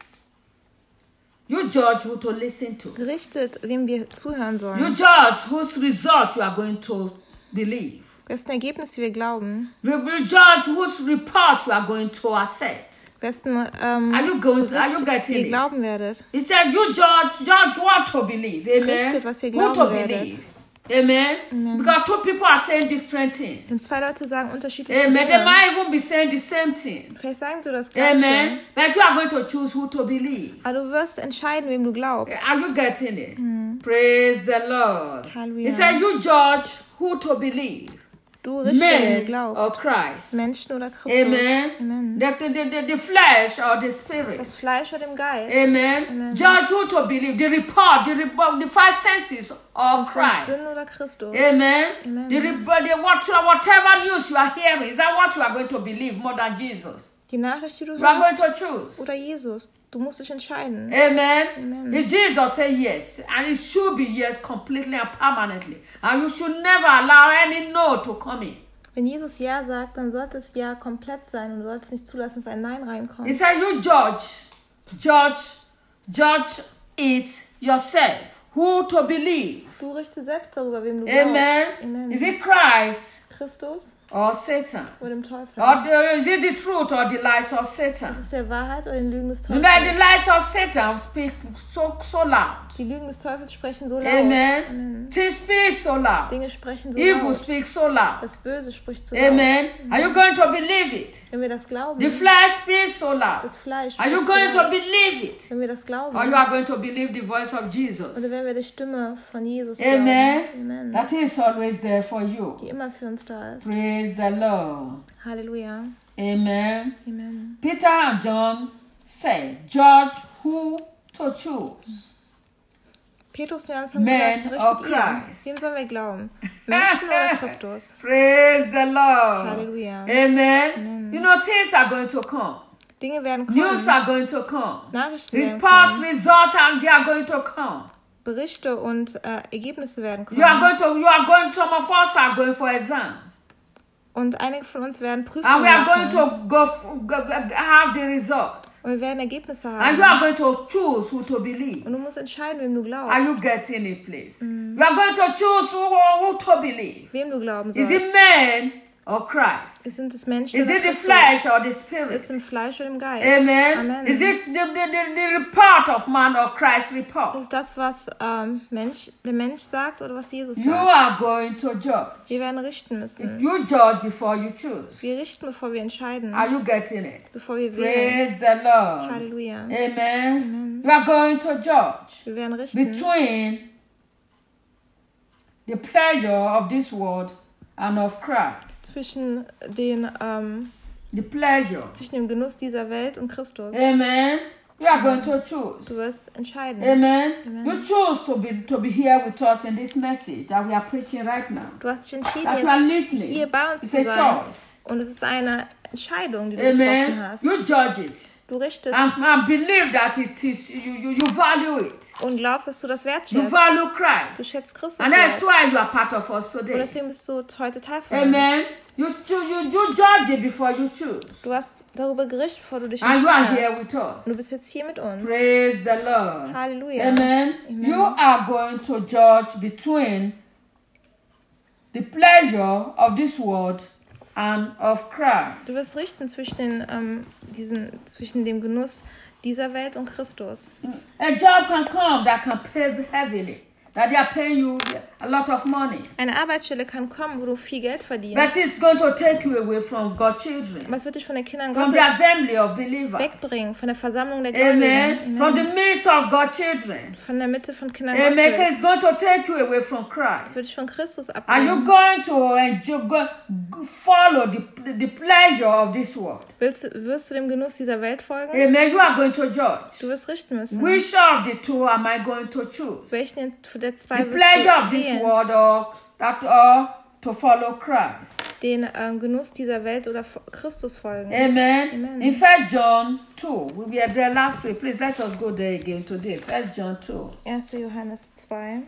Speaker 1: You judge who to listen to.
Speaker 2: Richtet, wem wir zuhören
Speaker 1: You
Speaker 2: sollen.
Speaker 1: judge whose result you are going to believe.
Speaker 2: Wessen Ergebnis wir glauben.
Speaker 1: You will judge whose report you are going to accept.
Speaker 2: Wessen ähm,
Speaker 1: Are you going to, are you
Speaker 2: Bericht
Speaker 1: getting
Speaker 2: ihr
Speaker 1: it?
Speaker 2: glauben werdet.
Speaker 1: He said, you judge, judge what to believe. Amen.
Speaker 2: Richtet, was ihr
Speaker 1: Who to
Speaker 2: glauben werdet.
Speaker 1: believe. Amen.
Speaker 2: Amen.
Speaker 1: Because two people are saying different things.
Speaker 2: Und zwei Leute sagen unterschiedliche
Speaker 1: Amen. They
Speaker 2: Dinge.
Speaker 1: might even be saying the same thing.
Speaker 2: Vielleicht sagen sie das Gleiche.
Speaker 1: Amen. But you are going to choose who to believe.
Speaker 2: Aber du wirst entscheiden, wem du glaubst.
Speaker 1: Are you getting it? Praise the Lord.
Speaker 2: Hallelujah.
Speaker 1: He said, you judge who to believe.
Speaker 2: Du richtest, wem du
Speaker 1: Men or
Speaker 2: glaubst.
Speaker 1: Christ.
Speaker 2: Menschen oder Christus.
Speaker 1: Amen.
Speaker 2: Amen.
Speaker 1: The, the, the, the flesh or the spirit.
Speaker 2: Das Fleisch oder dem Geist.
Speaker 1: Amen.
Speaker 2: Amen.
Speaker 1: Judge who to believe. The report, the report, the five senses of Christ.
Speaker 2: Sinn oder Christus.
Speaker 1: Amen.
Speaker 2: Amen.
Speaker 1: The, report, the what, whatever news you are hearing, is that what you are going to believe more than Jesus?
Speaker 2: Die Nachricht, die du
Speaker 1: You are going
Speaker 2: hörst.
Speaker 1: to choose.
Speaker 2: Oder Jesus. Du musst dich entscheiden.
Speaker 1: Amen.
Speaker 2: Amen.
Speaker 1: If Jesus said yes, and it should be yes completely and permanently. And you should never allow any no to come in.
Speaker 2: Wenn Jesus Ja sagt, dann sollte es Ja komplett sein und du solltest nicht zulassen, dass ein Nein
Speaker 1: He
Speaker 2: reinkommt.
Speaker 1: said, you judge, judge, judge it yourself. Who to believe?
Speaker 2: Du richtest selbst darüber, wem du glaubst.
Speaker 1: Amen.
Speaker 2: Amen.
Speaker 1: Is it Christ
Speaker 2: Christus
Speaker 1: or Satan?
Speaker 2: oder dem Teufel?
Speaker 1: Or the, is it the truth or the lies of Satan?
Speaker 2: Ist es der Wahrheit oder den Lügen des
Speaker 1: You know, the
Speaker 2: Teufels?
Speaker 1: lies of Satan speak so, so loud.
Speaker 2: Die Lügen des Teufels sprechen so laut.
Speaker 1: Amen.
Speaker 2: Amen.
Speaker 1: Things speak so loud.
Speaker 2: Dinge sprechen so
Speaker 1: Evil
Speaker 2: laut.
Speaker 1: speaks so loud.
Speaker 2: Das Böse spricht so laut.
Speaker 1: Amen. Are you going to believe it?
Speaker 2: Wenn wir das glauben,
Speaker 1: The flesh speaks so loud.
Speaker 2: das Fleisch
Speaker 1: Are you
Speaker 2: spricht so
Speaker 1: going to
Speaker 2: laut.
Speaker 1: believe it?
Speaker 2: Wenn wir das glauben,
Speaker 1: Or you are going to believe the voice of
Speaker 2: oder
Speaker 1: Jesus?
Speaker 2: wenn wir die Stimme von Jesus
Speaker 1: Amen.
Speaker 2: glauben, Amen,
Speaker 1: That is always there for you.
Speaker 2: die immer für uns da ist.
Speaker 1: Praise the Lord.
Speaker 2: Halleluja.
Speaker 1: Amen.
Speaker 2: Amen.
Speaker 1: Peter and John said, judge who to choose.
Speaker 2: Petrus und Johannes haben
Speaker 1: Men
Speaker 2: gesagt,
Speaker 1: or
Speaker 2: richtet ihr.
Speaker 1: Christ?
Speaker 2: Wem sollen wir glauben? Menschen oder Christus?
Speaker 1: Praise the Lord.
Speaker 2: Halleluja.
Speaker 1: Amen.
Speaker 2: Amen.
Speaker 1: You know, things are going to come.
Speaker 2: Dinge werden
Speaker 1: News
Speaker 2: kommen,
Speaker 1: are going to come.
Speaker 2: Nachrichten werden
Speaker 1: Report,
Speaker 2: kommen,
Speaker 1: result, and they are going to come.
Speaker 2: Berichte und äh, Ergebnisse werden
Speaker 1: You are
Speaker 2: kommen.
Speaker 1: going to, you are going, some of us are going for exam.
Speaker 2: Und einige von uns werden
Speaker 1: And
Speaker 2: Prüfungen
Speaker 1: we are going
Speaker 2: machen.
Speaker 1: to go, f- go, go have the result.
Speaker 2: Und wir werden Ergebnisse
Speaker 1: And you are
Speaker 2: haben.
Speaker 1: going to choose who to believe.
Speaker 2: Und du musst entscheiden, wem du
Speaker 1: Are you
Speaker 2: glaubst.
Speaker 1: getting it, please? You are going to choose who, who to believe.
Speaker 2: Wem du glauben
Speaker 1: Is it
Speaker 2: sollst.
Speaker 1: men or Christ?
Speaker 2: Sind es Menschen
Speaker 1: Is
Speaker 2: oder
Speaker 1: it the
Speaker 2: Christus?
Speaker 1: flesh or the
Speaker 2: Ist
Speaker 1: spirit?
Speaker 2: es im Fleisch oder im Geist?
Speaker 1: Amen.
Speaker 2: Amen.
Speaker 1: Is it the, the, the, the report of man or Christ's report?
Speaker 2: Ist das, was ähm, Mensch, der Mensch sagt oder was Jesus
Speaker 1: You
Speaker 2: sagt?
Speaker 1: are going to judge.
Speaker 2: Wir werden richten müssen.
Speaker 1: You judge before you choose.
Speaker 2: Wir richten, bevor wir entscheiden,
Speaker 1: Are you getting it?
Speaker 2: bevor wir wählen.
Speaker 1: Praise the Lord.
Speaker 2: Halleluja.
Speaker 1: Amen.
Speaker 2: Amen.
Speaker 1: You are going to judge
Speaker 2: Wir werden richten
Speaker 1: between the pleasure of this world and of Christ.
Speaker 2: zwischen, den, ähm,
Speaker 1: The pleasure.
Speaker 2: zwischen dem Genuss dieser Welt und Christus.
Speaker 1: Amen. You are going to
Speaker 2: Du
Speaker 1: choose.
Speaker 2: wirst entscheiden.
Speaker 1: Amen.
Speaker 2: Amen.
Speaker 1: You choose to be to be here with us in this message that we are preaching right now.
Speaker 2: Du hast dich entschieden,
Speaker 1: That you are
Speaker 2: jetzt
Speaker 1: listening.
Speaker 2: hier bei uns
Speaker 1: It's
Speaker 2: zu
Speaker 1: a
Speaker 2: sein.
Speaker 1: choice.
Speaker 2: Und es ist eine Entscheidung, die du getroffen
Speaker 1: Amen.
Speaker 2: hast.
Speaker 1: You judge it.
Speaker 2: Du richtest
Speaker 1: And, and believe that it is you, you, you value it.
Speaker 2: und glaubst, dass du das
Speaker 1: You
Speaker 2: wertschätzt.
Speaker 1: value
Speaker 2: Du
Speaker 1: Christ.
Speaker 2: schätzt Christus
Speaker 1: And that's
Speaker 2: wert.
Speaker 1: why you are part of us
Speaker 2: Und
Speaker 1: today.
Speaker 2: deswegen bist du heute Teil von
Speaker 1: Amen.
Speaker 2: uns.
Speaker 1: You, choo- you, you judge it before you choose.
Speaker 2: Du hast darüber gerichtet, bevor du dich
Speaker 1: And you are here
Speaker 2: entscheidest.
Speaker 1: with us.
Speaker 2: Und du bist jetzt hier mit uns.
Speaker 1: Praise the Lord.
Speaker 2: Halleluja.
Speaker 1: Amen.
Speaker 2: Amen.
Speaker 1: You are going to judge between the pleasure of this world and of Christ.
Speaker 2: Du wirst richten zwischen, den, ähm, diesen, zwischen dem Genuss dieser Welt und Christus.
Speaker 1: A job can come that can pay heavily, that they are paying you a lot of money.
Speaker 2: Eine Arbeitsstelle kann kommen, wo du viel Geld verdienst.
Speaker 1: But it's going to take you away from God's children,
Speaker 2: Aber es wird dich von den Kindern
Speaker 1: from the
Speaker 2: Gottes
Speaker 1: assembly of believers.
Speaker 2: wegbringen, von der Versammlung der
Speaker 1: Amen.
Speaker 2: Gläubigen.
Speaker 1: From the
Speaker 2: Amen.
Speaker 1: midst of God's children.
Speaker 2: Von der Mitte von Kindern
Speaker 1: Amen.
Speaker 2: Gottes.
Speaker 1: It's going to take you away from
Speaker 2: Es
Speaker 1: Christ.
Speaker 2: wird dich von Christus
Speaker 1: Are you
Speaker 2: abbringen.
Speaker 1: going to enjoy, go, go- follow the, the pleasure of this world?
Speaker 2: Willst, du- wirst du dem Genuss dieser Welt folgen?
Speaker 1: Amen. You are going to judge.
Speaker 2: Du wirst richten müssen.
Speaker 1: Which of the two am I going to choose?
Speaker 2: Welchen der zwei
Speaker 1: The
Speaker 2: wirst
Speaker 1: pleasure of
Speaker 2: du
Speaker 1: this
Speaker 2: wählen?
Speaker 1: world or that or to follow Christ?
Speaker 2: Den ähm, Genuss dieser Welt oder F- Christus folgen?
Speaker 1: Amen.
Speaker 2: Amen.
Speaker 1: In First John two, we were there last week. Please let us go there again today. First John two.
Speaker 2: erster Johannes zwei.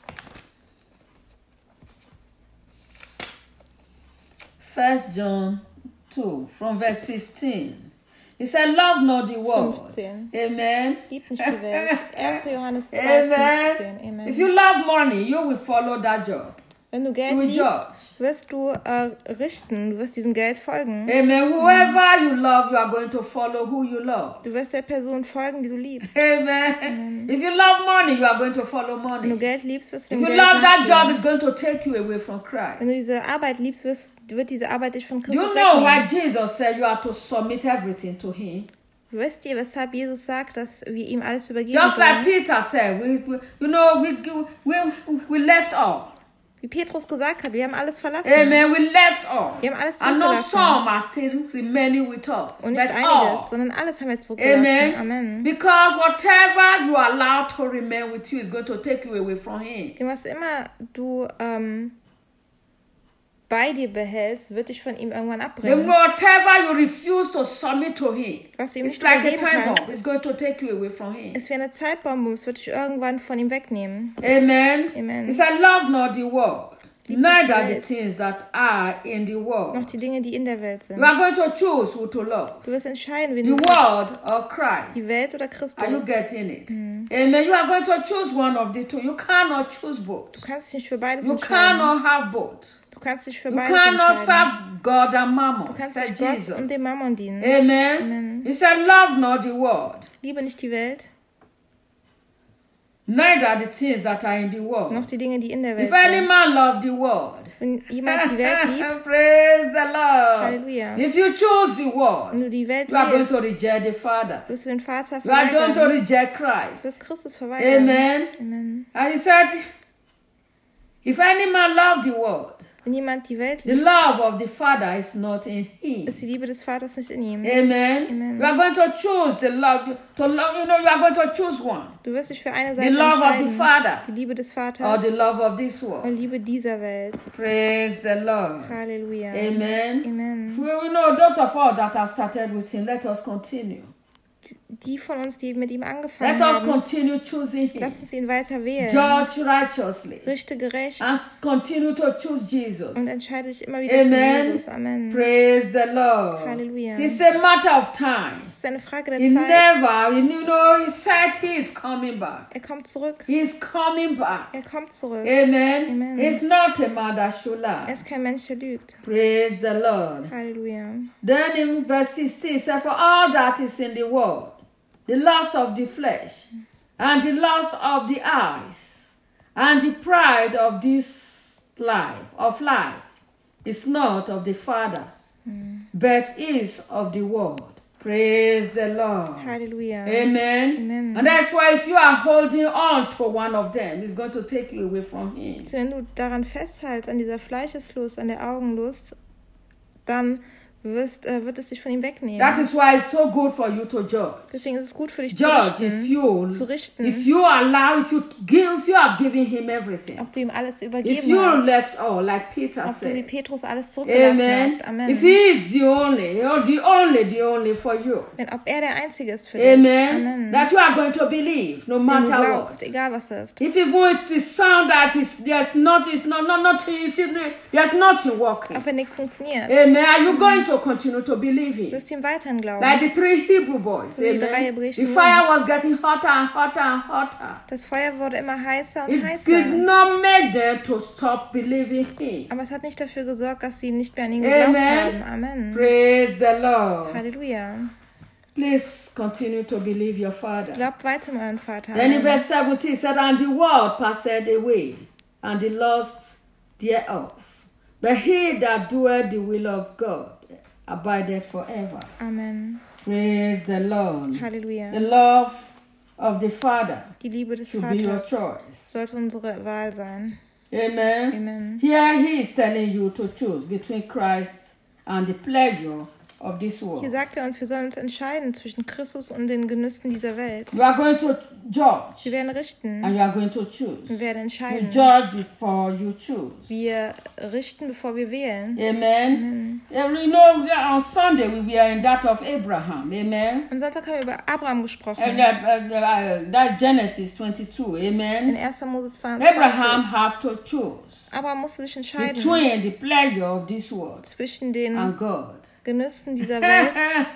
Speaker 1: First John two, from verse fifteen. He said, "Love not the world."
Speaker 2: fünfzehn.
Speaker 1: Amen.
Speaker 2: Lieb nicht die Welt. erster Johannes zwei,
Speaker 1: Amen.
Speaker 2: fünfzehn. Amen.
Speaker 1: If you love money, you will follow that job.
Speaker 2: Wenn du
Speaker 1: You
Speaker 2: Geld
Speaker 1: will
Speaker 2: liebst,
Speaker 1: judge.
Speaker 2: wirst du äh, richten. Du wirst diesem Geld folgen.
Speaker 1: Amen. Whoever you love, you are going to follow who you love.
Speaker 2: Du wirst der Person folgen, die du liebst.
Speaker 1: Amen. If you love money, you are going to follow
Speaker 2: Wenn du
Speaker 1: money.
Speaker 2: Geld liebst, wirst du
Speaker 1: If
Speaker 2: dem
Speaker 1: you
Speaker 2: Geld
Speaker 1: love that job,
Speaker 2: nachgehen.
Speaker 1: it's going to take you away from
Speaker 2: Wenn du
Speaker 1: Christ.
Speaker 2: diese Arbeit liebst, wirst, wird diese Arbeit dich von
Speaker 1: Do you
Speaker 2: Christus
Speaker 1: know why
Speaker 2: wegnehmen.
Speaker 1: Jesus said you have to submit everything to Him?
Speaker 2: Wisst ihr, weshalb Jesus sagt, dass wir ihm alles übergeben
Speaker 1: Just like
Speaker 2: sollen?
Speaker 1: Peter said, we, we you know, we, we, we left all.
Speaker 2: Wie Petrus gesagt hat, wir haben alles verlassen.
Speaker 1: Amen. We left all.
Speaker 2: Wir haben alles
Speaker 1: And not
Speaker 2: zurückgelassen.
Speaker 1: some are still remaining with us.
Speaker 2: Und nicht
Speaker 1: But
Speaker 2: einiges,
Speaker 1: all.
Speaker 2: sondern alles haben wir zurückgelassen.
Speaker 1: Amen.
Speaker 2: Amen.
Speaker 1: Because whatever you are allowed to remain with you is going to take you away from Him.
Speaker 2: Denn was immer du ähm, bei dir behältst, wird dich von ihm irgendwann
Speaker 1: Then
Speaker 2: abbringen.
Speaker 1: whatever you refuse to submit to Him,
Speaker 2: Was du ihm
Speaker 1: it's
Speaker 2: nicht
Speaker 1: like a
Speaker 2: übergeben
Speaker 1: time bomb.
Speaker 2: kannst,
Speaker 1: It's going to take you away from Him.
Speaker 2: ist wie eine Zeitbombe. Es wird dich irgendwann von ihm wegnehmen.
Speaker 1: Amen.
Speaker 2: Amen.
Speaker 1: He said, "Love not the world,
Speaker 2: Lieb nicht die
Speaker 1: neither the
Speaker 2: Welt.
Speaker 1: things that are in the
Speaker 2: Noch
Speaker 1: world."
Speaker 2: die Dinge, die in der Welt sind.
Speaker 1: You are going to choose who to love,
Speaker 2: Du wirst entscheiden, wen
Speaker 1: the
Speaker 2: du liebst.
Speaker 1: world or
Speaker 2: Die
Speaker 1: Christ.
Speaker 2: Welt oder
Speaker 1: Are you
Speaker 2: Christus.
Speaker 1: getting it? Amen. You are going to choose one of the two. You cannot choose both.
Speaker 2: Du kannst dich nicht für beides
Speaker 1: You
Speaker 2: entscheiden.
Speaker 1: cannot have both.
Speaker 2: Du kannst dich für
Speaker 1: You
Speaker 2: beides
Speaker 1: cannot
Speaker 2: entscheiden.
Speaker 1: serve God and Mammon,
Speaker 2: Du kannst
Speaker 1: said
Speaker 2: dich Gott
Speaker 1: Jesus.
Speaker 2: und dem Mammon dienen.
Speaker 1: Amen.
Speaker 2: Amen.
Speaker 1: He said, "Love not the world,
Speaker 2: Liebe nicht die Welt,
Speaker 1: neither the things that are in the world.
Speaker 2: noch die Dinge, die in der Welt
Speaker 1: If any
Speaker 2: sind.
Speaker 1: man love the world,
Speaker 2: Wenn jemand die Welt liebt,
Speaker 1: praise the Lord.
Speaker 2: Halleluja.
Speaker 1: If you choose the
Speaker 2: wenn
Speaker 1: world,
Speaker 2: du die Welt
Speaker 1: you are going
Speaker 2: liebst,
Speaker 1: to reject the Father.
Speaker 2: wirst du den Vater
Speaker 1: You are going to
Speaker 2: verweigern.
Speaker 1: reject
Speaker 2: Du
Speaker 1: Christ.
Speaker 2: wirst Christus verweigern.
Speaker 1: Amen.
Speaker 2: Amen.
Speaker 1: And he said, if any man love the world,
Speaker 2: Wenn jemand die Welt
Speaker 1: the
Speaker 2: liebt,
Speaker 1: love of the Father is not in him.
Speaker 2: ist die Liebe des Vaters nicht in ihm.
Speaker 1: Amen.
Speaker 2: Amen.
Speaker 1: You are going to choose the love to love. You know, you are going to choose one:
Speaker 2: Du wirst dich für eine
Speaker 1: the
Speaker 2: Seite
Speaker 1: love of the
Speaker 2: entscheiden.
Speaker 1: Father
Speaker 2: Die Liebe des
Speaker 1: or
Speaker 2: Vaters
Speaker 1: the love of this
Speaker 2: und
Speaker 1: world.
Speaker 2: Liebe dieser Welt.
Speaker 1: Praise the Lord.
Speaker 2: Halleluja.
Speaker 1: Amen.
Speaker 2: Amen.
Speaker 1: We, we know those of us that have started with Him. Let us continue.
Speaker 2: die von uns, die mit ihm angefangen
Speaker 1: Let us
Speaker 2: haben,
Speaker 1: continue choosing him.
Speaker 2: lass uns ihn weiter wählen.
Speaker 1: Judge righteously.
Speaker 2: Richte gerecht
Speaker 1: And continue to choose Jesus.
Speaker 2: und entscheide dich immer wieder
Speaker 1: Amen.
Speaker 2: für Jesus. Amen.
Speaker 1: Praise the Lord.
Speaker 2: Halleluja.
Speaker 1: It's a matter of time.
Speaker 2: Es ist eine Frage der
Speaker 1: He
Speaker 2: Zeit.
Speaker 1: never, you know, he said he is coming back.
Speaker 2: Er kommt zurück.
Speaker 1: He is coming back.
Speaker 2: Er kommt zurück.
Speaker 1: Amen.
Speaker 2: Amen.
Speaker 1: He's not a man that should
Speaker 2: Er
Speaker 1: lie.
Speaker 2: ist kein Mensch, der lügt.
Speaker 1: Praise the Lord.
Speaker 2: Halleluja.
Speaker 1: Then in verse sixteen, it says, for all that is in the world, the lust of the flesh, and the lust of the eyes, and the pride of this life, of life, is not of the Father, but is of the world. Praise the Lord.
Speaker 2: Halleluja.
Speaker 1: Amen.
Speaker 2: Amen.
Speaker 1: And that's why if you are holding on to one of them, it's going to take you away from him.
Speaker 2: Wenn du daran festhältst, an dieser Fleischeslust, an der Augenlust, dann wirst, äh, wird es dich von ihm wegnehmen.
Speaker 1: That is why it's so good for you to judge.
Speaker 2: Deswegen ist es gut für dich
Speaker 1: Judge
Speaker 2: zu
Speaker 1: if
Speaker 2: richten,
Speaker 1: you,
Speaker 2: zu richten,
Speaker 1: if you allow, if you give, if you have given him everything.
Speaker 2: ob du ihm alles
Speaker 1: If
Speaker 2: übergeben
Speaker 1: you
Speaker 2: hast,
Speaker 1: left all, like Peter
Speaker 2: ob du wie
Speaker 1: said.
Speaker 2: Petrus alles zurückgelassen
Speaker 1: Amen.
Speaker 2: hast. Amen.
Speaker 1: If he is the only, or the only, the only for you.
Speaker 2: Denn ob er der Einzige ist für dich.
Speaker 1: Amen.
Speaker 2: Amen.
Speaker 1: That you are going to believe, no
Speaker 2: Den du
Speaker 1: matter
Speaker 2: glaubst,
Speaker 1: what.
Speaker 2: egal was es ist.
Speaker 1: If even it is sound that is there's not, is not, not nothing, you see, there's nothing working.
Speaker 2: Auch wenn nichts funktioniert.
Speaker 1: Amen. Are you going to continue to believe
Speaker 2: Du
Speaker 1: him?
Speaker 2: wirst ihm weiterhin glauben.
Speaker 1: Like the three Hebrew boys.
Speaker 2: Die drei
Speaker 1: Amen.
Speaker 2: hebräischen
Speaker 1: The fire
Speaker 2: Jungs.
Speaker 1: was getting hotter and hotter and hotter.
Speaker 2: Das Feuer wurde immer heißer und
Speaker 1: It
Speaker 2: heißer.
Speaker 1: did not make them to stop believing him.
Speaker 2: Aber es hat nicht dafür gesorgt, dass sie nicht mehr an ihn geglaubt
Speaker 1: Amen.
Speaker 2: haben. Amen.
Speaker 1: Praise the Lord.
Speaker 2: Halleluja.
Speaker 1: Please continue to believe your Father.
Speaker 2: Glaubt weiter an euren Vater.
Speaker 1: Then in
Speaker 2: Amen.
Speaker 1: verse seventeen it said, and the world passed away, and the lust thereof. But he that doeth the will of God abideth forever.
Speaker 2: Amen.
Speaker 1: Praise the Lord.
Speaker 2: Halleluja.
Speaker 1: The love of the Father
Speaker 2: Die Liebe des
Speaker 1: should be your
Speaker 2: Vaters
Speaker 1: choice.
Speaker 2: sollte unsere Wahl sein.
Speaker 1: Amen.
Speaker 2: Amen.
Speaker 1: Here he is telling you to choose between Christ and the pleasure of this
Speaker 2: Hier
Speaker 1: world.
Speaker 2: sagt er uns, wir sollen uns entscheiden zwischen Christus und den Genüssen dieser Welt.
Speaker 1: You are going to judge
Speaker 2: Wir werden richten.
Speaker 1: and you are going to choose.
Speaker 2: Wir werden
Speaker 1: You
Speaker 2: entscheiden.
Speaker 1: judge before you choose.
Speaker 2: Wir richten, bevor wir wählen.
Speaker 1: Amen. And you know, on Sunday we were in that of Abraham. Amen.
Speaker 2: Am Sonntag haben wir über Abraham gesprochen.
Speaker 1: And that, uh, uh, that Genesis twenty-two.
Speaker 2: In
Speaker 1: Amen.
Speaker 2: erster Mose
Speaker 1: Abraham
Speaker 2: zweiundzwanzig.
Speaker 1: have to choose
Speaker 2: Abraham musste sich entscheiden
Speaker 1: between the pleasure of this world
Speaker 2: zwischen den
Speaker 1: and God.
Speaker 2: Genüssen dieser Welt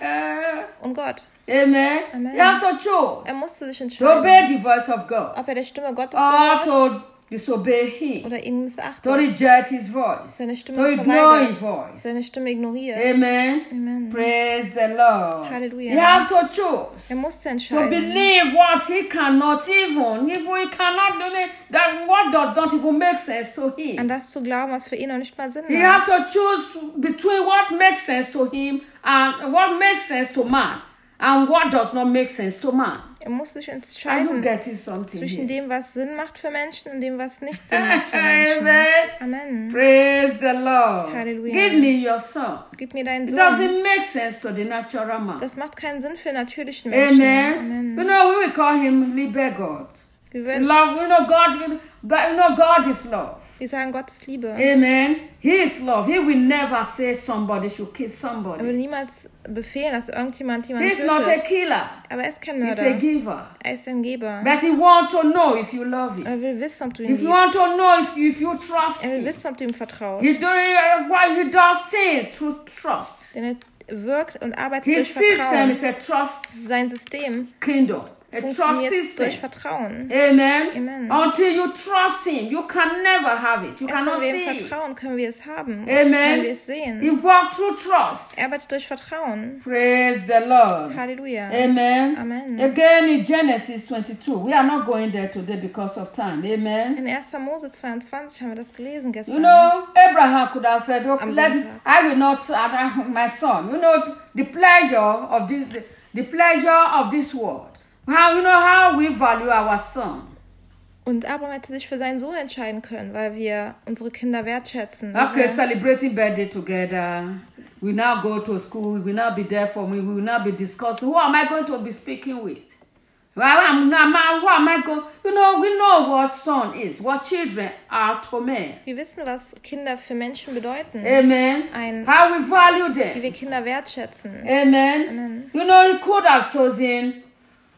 Speaker 2: und Gott.
Speaker 1: Amen.
Speaker 2: Amen.
Speaker 1: You have to choose
Speaker 2: Er musste sich
Speaker 1: to
Speaker 2: entscheiden,
Speaker 1: obey the voice of God
Speaker 2: ob er der Stimme Gottes
Speaker 1: or
Speaker 2: gehört
Speaker 1: to disobey Him,
Speaker 2: oder ihn
Speaker 1: to
Speaker 2: missachtet,
Speaker 1: reject His voice,
Speaker 2: seine Stimme
Speaker 1: to ignore His
Speaker 2: verweigert,
Speaker 1: voice.
Speaker 2: seine Stimme ignoriert.
Speaker 1: Amen.
Speaker 2: Amen.
Speaker 1: Praise the Lord.
Speaker 2: Hallelujah.
Speaker 1: You have to choose
Speaker 2: Er musste
Speaker 1: to
Speaker 2: entscheiden,
Speaker 1: believe what He cannot even, even He cannot do it, that what does not even make sense to
Speaker 2: an
Speaker 1: Him.
Speaker 2: das zu glauben, was für ihn noch nicht mal Sinn
Speaker 1: You
Speaker 2: macht.
Speaker 1: have to choose between what makes sense to Him and what makes sense to man and what does not make sense to man.
Speaker 2: Er muss sich
Speaker 1: Are you
Speaker 2: entscheiden
Speaker 1: getting something
Speaker 2: zwischen
Speaker 1: here?
Speaker 2: dem, was Sinn macht für Menschen und dem, was nicht Sinn macht für Menschen.
Speaker 1: Amen.
Speaker 2: Amen.
Speaker 1: Praise the Lord.
Speaker 2: Hallelujah.
Speaker 1: Give me your son.
Speaker 2: Gib mir deinen
Speaker 1: It
Speaker 2: Sohn.
Speaker 1: doesn't make sense to the natural man.
Speaker 2: Das macht keinen Sinn für natürlichen Menschen.
Speaker 1: Amen. You
Speaker 2: Amen.
Speaker 1: know, we will call him Liebe God.
Speaker 2: Wir, würden,
Speaker 1: Love, you know, God, God, you know, God is love.
Speaker 2: wir sagen Gott ist Liebe.
Speaker 1: Amen. He is love. He will never say somebody should kill
Speaker 2: Er will
Speaker 1: somebody.
Speaker 2: niemals befehlen, dass irgendjemand jemanden
Speaker 1: He's not a
Speaker 2: tötet.
Speaker 1: killer.
Speaker 2: Aber er ist kein
Speaker 1: He's a
Speaker 2: Mörder.
Speaker 1: giver.
Speaker 2: Er ist ein Geber.
Speaker 1: But he wants to know if you love him.
Speaker 2: Er will wissen, ob du ihn
Speaker 1: If you want
Speaker 2: liebst.
Speaker 1: to know if you, if you trust
Speaker 2: Er will
Speaker 1: him.
Speaker 2: wissen, ob du ihm vertraust.
Speaker 1: He, do, why he does things through trust.
Speaker 2: Denn er wirkt und arbeitet
Speaker 1: His
Speaker 2: durch
Speaker 1: system
Speaker 2: Vertrauen.
Speaker 1: is a trust
Speaker 2: Sein System
Speaker 1: kingdom. A trust
Speaker 2: funktioniert
Speaker 1: system.
Speaker 2: durch Vertrauen.
Speaker 1: Amen.
Speaker 2: Amen.
Speaker 1: Until you trust him, you can never have it. You
Speaker 2: Erst
Speaker 1: cannot
Speaker 2: wenn wir
Speaker 1: see
Speaker 2: ihm
Speaker 1: it.
Speaker 2: vertrauen, können wir es haben.
Speaker 1: Amen.
Speaker 2: Können wir es
Speaker 1: He
Speaker 2: sehen.
Speaker 1: walked through trust.
Speaker 2: Er arbeitet durch Vertrauen.
Speaker 1: Praise the Lord.
Speaker 2: Halleluja.
Speaker 1: Amen.
Speaker 2: Amen.
Speaker 1: Again in Genesis twenty-two. We are not going there today because of time. Amen.
Speaker 2: In erster Mose zweiundzwanzig haben wir das gelesen gestern.
Speaker 1: You know, Abraham could have said, okay,
Speaker 2: Am
Speaker 1: let,
Speaker 2: Sonntag.
Speaker 1: I will not, uh, my son. You know, the pleasure of this, the, the pleasure of this world. How, you know, how we value our son.
Speaker 2: Und Abraham hätte sich für seinen Sohn entscheiden können, weil wir unsere Kinder wertschätzen.
Speaker 1: Okay,
Speaker 2: Wir-
Speaker 1: celebrating birthday together. We now go to school. We will now be there for me. We will now be discussing. Who am I going to be speaking with? Well, I'm, I'm, who am I going? You know, we know what son is, what children are to men.
Speaker 2: Wir wissen, was Kinder für Menschen bedeuten.
Speaker 1: Amen.
Speaker 2: Ein-
Speaker 1: How we value
Speaker 2: Wie
Speaker 1: them.
Speaker 2: wir Kinder wertschätzen.
Speaker 1: Amen.
Speaker 2: Amen.
Speaker 1: You know, he could have chosen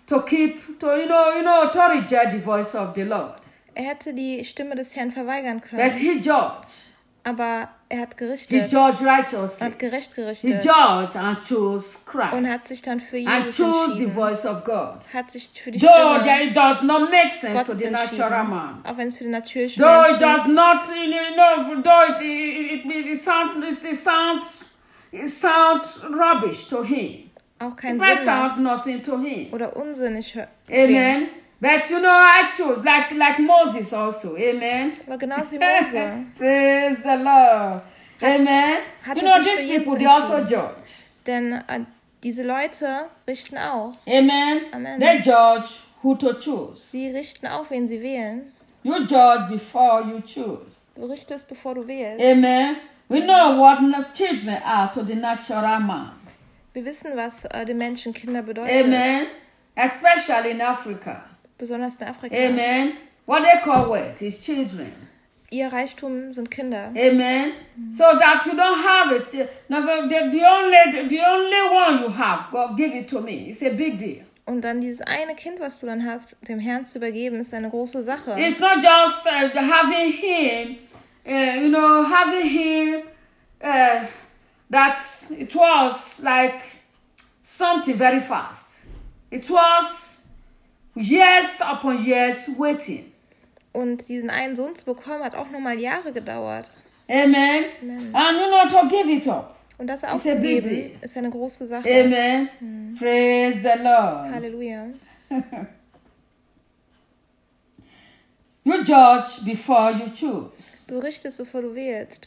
Speaker 1: to keep, to, you know, you know, to reject the voice of the Lord.
Speaker 2: Er hätte die Stimme des Herrn verweigern
Speaker 1: But
Speaker 2: können,
Speaker 1: he judged.
Speaker 2: aber er hat
Speaker 1: He
Speaker 2: gerichtet,
Speaker 1: judged righteously.
Speaker 2: hat gerecht
Speaker 1: He
Speaker 2: gerichtet
Speaker 1: judged and chose
Speaker 2: und
Speaker 1: Christ.
Speaker 2: hat sich dann für
Speaker 1: And
Speaker 2: Jesus
Speaker 1: chose the
Speaker 2: entschieden,
Speaker 1: voice of God.
Speaker 2: hat sich für die
Speaker 1: Though
Speaker 2: Stimme
Speaker 1: that it does not make sense to
Speaker 2: Gottes
Speaker 1: the natural
Speaker 2: entschieden,
Speaker 1: man.
Speaker 2: auch wenn es für den natürlichen
Speaker 1: Though it does
Speaker 2: Menschen,
Speaker 1: not, you know, though it, it, it, it, sound, it, sound, it sound rubbish to him.
Speaker 2: auch
Speaker 1: It
Speaker 2: keinen
Speaker 1: might
Speaker 2: Sinn macht
Speaker 1: sound nothing to him.
Speaker 2: oder unsinnig hört.
Speaker 1: Amen. But you know, I chose, like, like Moses also. Amen.
Speaker 2: Aber genauso wie Mose.
Speaker 1: Praise the Lord. Amen.
Speaker 2: hat
Speaker 1: You
Speaker 2: er
Speaker 1: know,
Speaker 2: sich
Speaker 1: these
Speaker 2: für Jesus
Speaker 1: people, they also
Speaker 2: entschieden.
Speaker 1: judge.
Speaker 2: Denn äh, diese Leute richten auch.
Speaker 1: Amen.
Speaker 2: Amen.
Speaker 1: They judge who to choose.
Speaker 2: Sie richten auf, wen sie wählen.
Speaker 1: You judge before you choose.
Speaker 2: Du richtest, bevor du wählst.
Speaker 1: Amen. We know what the children are to the natural man.
Speaker 2: Wir wissen, was äh, den Menschen Kinder bedeutet.
Speaker 1: Amen. Especially in Africa.
Speaker 2: Besonders in Afrika.
Speaker 1: Amen. What they call wealth is children.
Speaker 2: Ihr Reichtum sind Kinder.
Speaker 1: Amen. So that you don't have it. Now, the, the, only, the only one you have, God give it to me. It's a big deal.
Speaker 2: Und dann dieses eine Kind, was du dann hast, dem Herrn zu übergeben, ist eine große Sache.
Speaker 1: It's not just uh, having him, uh, you know, having him, uh, that it was like something very fast. It was years upon years waiting.
Speaker 2: Und diesen einen Sohn zu bekommen, hat auch nochmal Jahre gedauert.
Speaker 1: Amen.
Speaker 2: Amen.
Speaker 1: And you know, to give it up.
Speaker 2: Und das
Speaker 1: It's a big
Speaker 2: aufzugeben,
Speaker 1: deal.
Speaker 2: ist eine große Sache.
Speaker 1: Amen. Mm. Praise the Lord.
Speaker 2: Halleluja.
Speaker 1: You judge before you choose.
Speaker 2: Du richtest, bevor du wählst.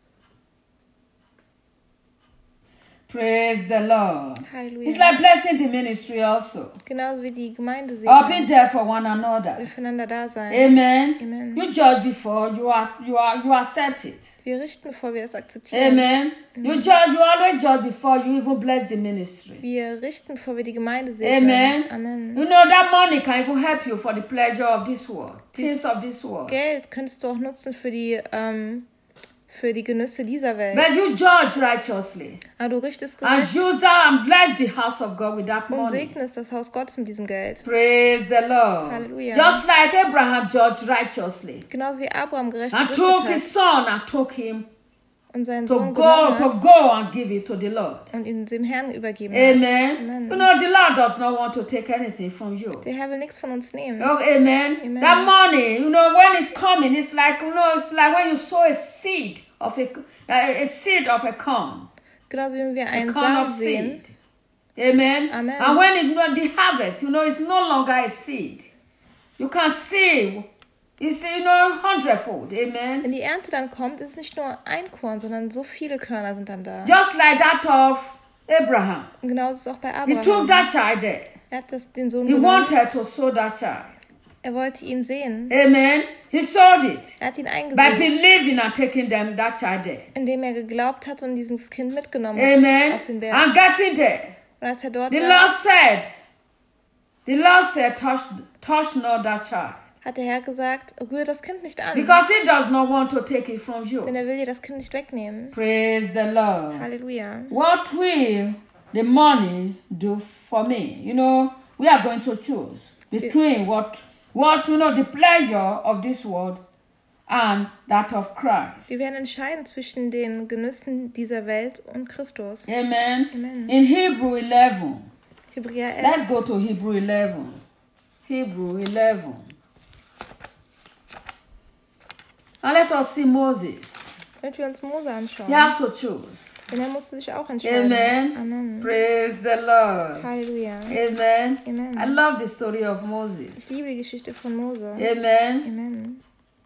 Speaker 1: Praise the Lord.
Speaker 2: Halleluja.
Speaker 1: It's like blessing the ministry also.
Speaker 2: Genauso wie die Gemeinde
Speaker 1: Or being
Speaker 2: segnen.
Speaker 1: there for one another.
Speaker 2: Wir füreinander da sein.
Speaker 1: Amen.
Speaker 2: Amen.
Speaker 1: You judge before you are you are you accept it.
Speaker 2: Wir richten, bevor wir es akzeptieren.
Speaker 1: Amen. You judge, you always judge before you even bless the ministry.
Speaker 2: Wir richten, bevor wir die Gemeinde segnen.
Speaker 1: Amen.
Speaker 2: Amen.
Speaker 1: You know that money can even help you for the pleasure of this world, things of this world.
Speaker 2: Geld könntest du auch nutzen für die, ähm, für die Genüsse dieser Welt.
Speaker 1: But you judge righteously
Speaker 2: Aber du richtest
Speaker 1: and
Speaker 2: gerecht
Speaker 1: use that and bless the house of God with that
Speaker 2: und
Speaker 1: money.
Speaker 2: segnest das Haus Gottes mit diesem Geld.
Speaker 1: Praise the Lord.
Speaker 2: Hallelujah.
Speaker 1: Just like Abraham judged righteously
Speaker 2: Genauso wie Abraham gerecht
Speaker 1: and
Speaker 2: gerichtet
Speaker 1: took
Speaker 2: hat
Speaker 1: his son and took him
Speaker 2: und seinen
Speaker 1: to
Speaker 2: Sohn
Speaker 1: go
Speaker 2: genommen
Speaker 1: to
Speaker 2: hat
Speaker 1: go and give it to the Lord.
Speaker 2: und ihn dem Herrn übergeben hat.
Speaker 1: Amen.
Speaker 2: Amen.
Speaker 1: You know, the Lord does not want to take anything from you.
Speaker 2: Der Herr will nichts von uns nehmen.
Speaker 1: Oh, amen.
Speaker 2: Amen.
Speaker 1: That money, you know, when it's coming, it's like, you know, it's like when you sow a seed of a, a, a seed of a corn,
Speaker 2: Genauso wie wir
Speaker 1: a
Speaker 2: einen
Speaker 1: corn
Speaker 2: Samen
Speaker 1: of
Speaker 2: sehen.
Speaker 1: seed. Amen.
Speaker 2: Amen.
Speaker 1: And when it, when the harvest, you know, it's no longer a seed. You can see, it's, you know, hundredfold. Amen.
Speaker 2: Wenn die Ernte dann kommt, ist es nicht nur ein Korn, sondern so viele Körner sind dann da.
Speaker 1: Just like that of Abraham.
Speaker 2: Und genauso ist es auch bei
Speaker 1: He took
Speaker 2: Abraham.
Speaker 1: that child there.
Speaker 2: Er hat das, den Sohn
Speaker 1: He
Speaker 2: genommen.
Speaker 1: wanted to sow that child.
Speaker 2: Er wollte ihn sehen.
Speaker 1: Amen. He sowed it
Speaker 2: Er hat ihn
Speaker 1: by
Speaker 2: eingesehen,
Speaker 1: believing and taking them that child there.
Speaker 2: indem er geglaubt hat und dieses Kind mitgenommen hat
Speaker 1: Amen.
Speaker 2: auf den Berg.
Speaker 1: And getting there.
Speaker 2: Und als er dort
Speaker 1: The
Speaker 2: war,
Speaker 1: Lord said, the Lord said, touch, touch not that child.
Speaker 2: hat der Herr gesagt, rühre das Kind nicht an,
Speaker 1: Because he does not want to take it from
Speaker 2: denn
Speaker 1: you.
Speaker 2: er will dir das Kind nicht wegnehmen.
Speaker 1: Praise the Lord.
Speaker 2: Halleluja.
Speaker 1: What will the money do for me? You know, we are going to choose between what, what you know, the pleasure of this world and that of Christ.
Speaker 2: Wir werden entscheiden zwischen den Genüssen dieser Welt und Christus.
Speaker 1: Amen.
Speaker 2: Amen.
Speaker 1: In Hebrew eleven,
Speaker 2: Hebräer elf.
Speaker 1: let's go to Hebrew eleven. Hebrew eleven. And let us see Moses.
Speaker 2: Wenn wir uns Mose anschauen,
Speaker 1: You have to choose.
Speaker 2: denn er musste sich auch entscheiden.
Speaker 1: Amen.
Speaker 2: Amen.
Speaker 1: Praise the Lord.
Speaker 2: Halleluja.
Speaker 1: Amen.
Speaker 2: Amen.
Speaker 1: I love the story of
Speaker 2: Ich
Speaker 1: Moses.
Speaker 2: liebe die Geschichte von Mose.
Speaker 1: Amen.
Speaker 2: Amen.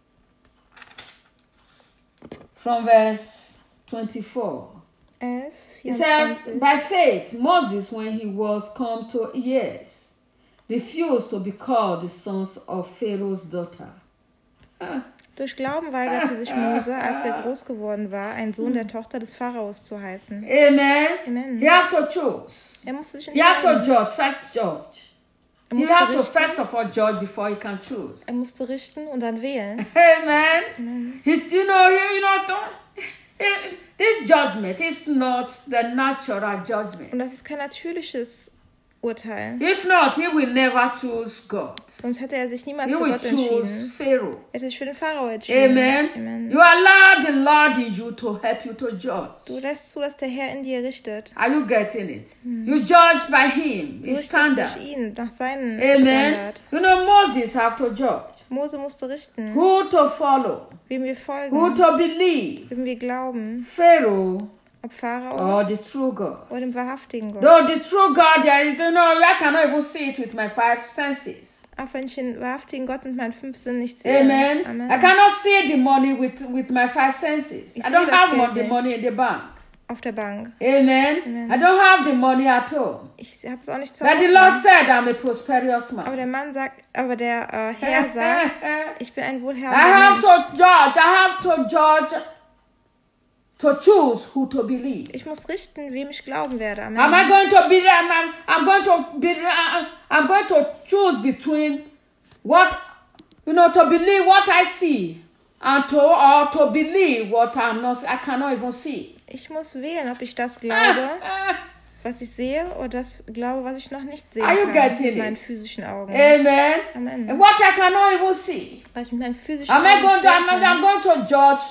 Speaker 1: From verse twenty-four.
Speaker 2: elf,
Speaker 1: He said,
Speaker 2: vierundzwanzig.
Speaker 1: by faith, Moses, when he was come to years, refused to be called the sons of Pharaoh's daughter.
Speaker 2: Durch Glauben weigerte sich Mose, als er groß geworden war, ein Sohn der Tochter des Pharaos zu heißen.
Speaker 1: Amen.
Speaker 2: Amen.
Speaker 1: You have to choose.
Speaker 2: Er musste sich
Speaker 1: You have to
Speaker 2: entscheiden.
Speaker 1: judge, first judge.
Speaker 2: Er
Speaker 1: You
Speaker 2: musste,
Speaker 1: have to
Speaker 2: richten,
Speaker 1: first of all judge before you can choose.
Speaker 2: er musste richten und dann wählen.
Speaker 1: Amen.
Speaker 2: Amen.
Speaker 1: He, you know, you, you know, don't, this judgment is not the natural judgment.
Speaker 2: Und das ist kein natürliches Urteil.
Speaker 1: If not, he will never choose God.
Speaker 2: Sonst hätte er sich niemals
Speaker 1: He
Speaker 2: für
Speaker 1: will
Speaker 2: Gott
Speaker 1: choose
Speaker 2: entschieden.
Speaker 1: Pharaoh.
Speaker 2: Er hätte sich für den Pharao entschieden.
Speaker 1: Amen.
Speaker 2: Amen.
Speaker 1: You allow the Lord in you to help you to judge.
Speaker 2: Du lässt zu, dass der Herr in dir richtet.
Speaker 1: Are you getting it? You judge by him,
Speaker 2: Du
Speaker 1: his
Speaker 2: richtest
Speaker 1: standard.
Speaker 2: durch ihn, nach seinem
Speaker 1: Amen.
Speaker 2: Standard.
Speaker 1: You know, Moses have to judge.
Speaker 2: Mose musste richten,
Speaker 1: Who to follow,
Speaker 2: wem wir
Speaker 1: who
Speaker 2: folgen,
Speaker 1: to believe,
Speaker 2: wem wir glauben,
Speaker 1: Pharaoh
Speaker 2: ob Pharao
Speaker 1: or the true God.
Speaker 2: oder dem wahrhaftigen Gott.
Speaker 1: Though the true God, there is, you know, I cannot even see it with my five senses.
Speaker 2: Auch wenn ich den wahrhaftigen Gott mit meinen fünf Sinnen nicht sehe.
Speaker 1: Amen.
Speaker 2: Amen.
Speaker 1: I cannot see the money with, with my five senses.
Speaker 2: Ich
Speaker 1: I
Speaker 2: sehe
Speaker 1: don't
Speaker 2: das
Speaker 1: have
Speaker 2: Geld
Speaker 1: mon- the
Speaker 2: nicht.
Speaker 1: money in the bank.
Speaker 2: Auf der Bank.
Speaker 1: Amen.
Speaker 2: Amen.
Speaker 1: I don't have the money at all.
Speaker 2: Ich habe es auch nicht zu
Speaker 1: But the
Speaker 2: Hause.
Speaker 1: Lord said I'm a prosperous
Speaker 2: Aber
Speaker 1: man.
Speaker 2: der Mann sagt, aber der äh, Herr sagt, ich bin ein
Speaker 1: I
Speaker 2: wohlhabender
Speaker 1: have
Speaker 2: Mensch.
Speaker 1: to judge. I have to judge to choose who to believe.
Speaker 2: Ich muss richten, wem ich glauben werde. Amen.
Speaker 1: Am I going to be? I'm, I'm, I'm going to be. I'm I'm going to choose between what, you know, to believe what I see, and to or to believe what I'm not. I cannot even see.
Speaker 2: Ich muss wählen, ob ich das glaube, was ich sehe, oder das glaube, was ich noch nicht sehen
Speaker 1: Are you
Speaker 2: kann
Speaker 1: getting
Speaker 2: mit meinen
Speaker 1: it?
Speaker 2: physischen Augen.
Speaker 1: Amen.
Speaker 2: Amen.
Speaker 1: And what I cannot even see.
Speaker 2: Weil ich mit meinen physischen
Speaker 1: Am I
Speaker 2: Augen
Speaker 1: going
Speaker 2: nicht
Speaker 1: to?
Speaker 2: sehen
Speaker 1: I'm,
Speaker 2: kann.
Speaker 1: I'm going to judge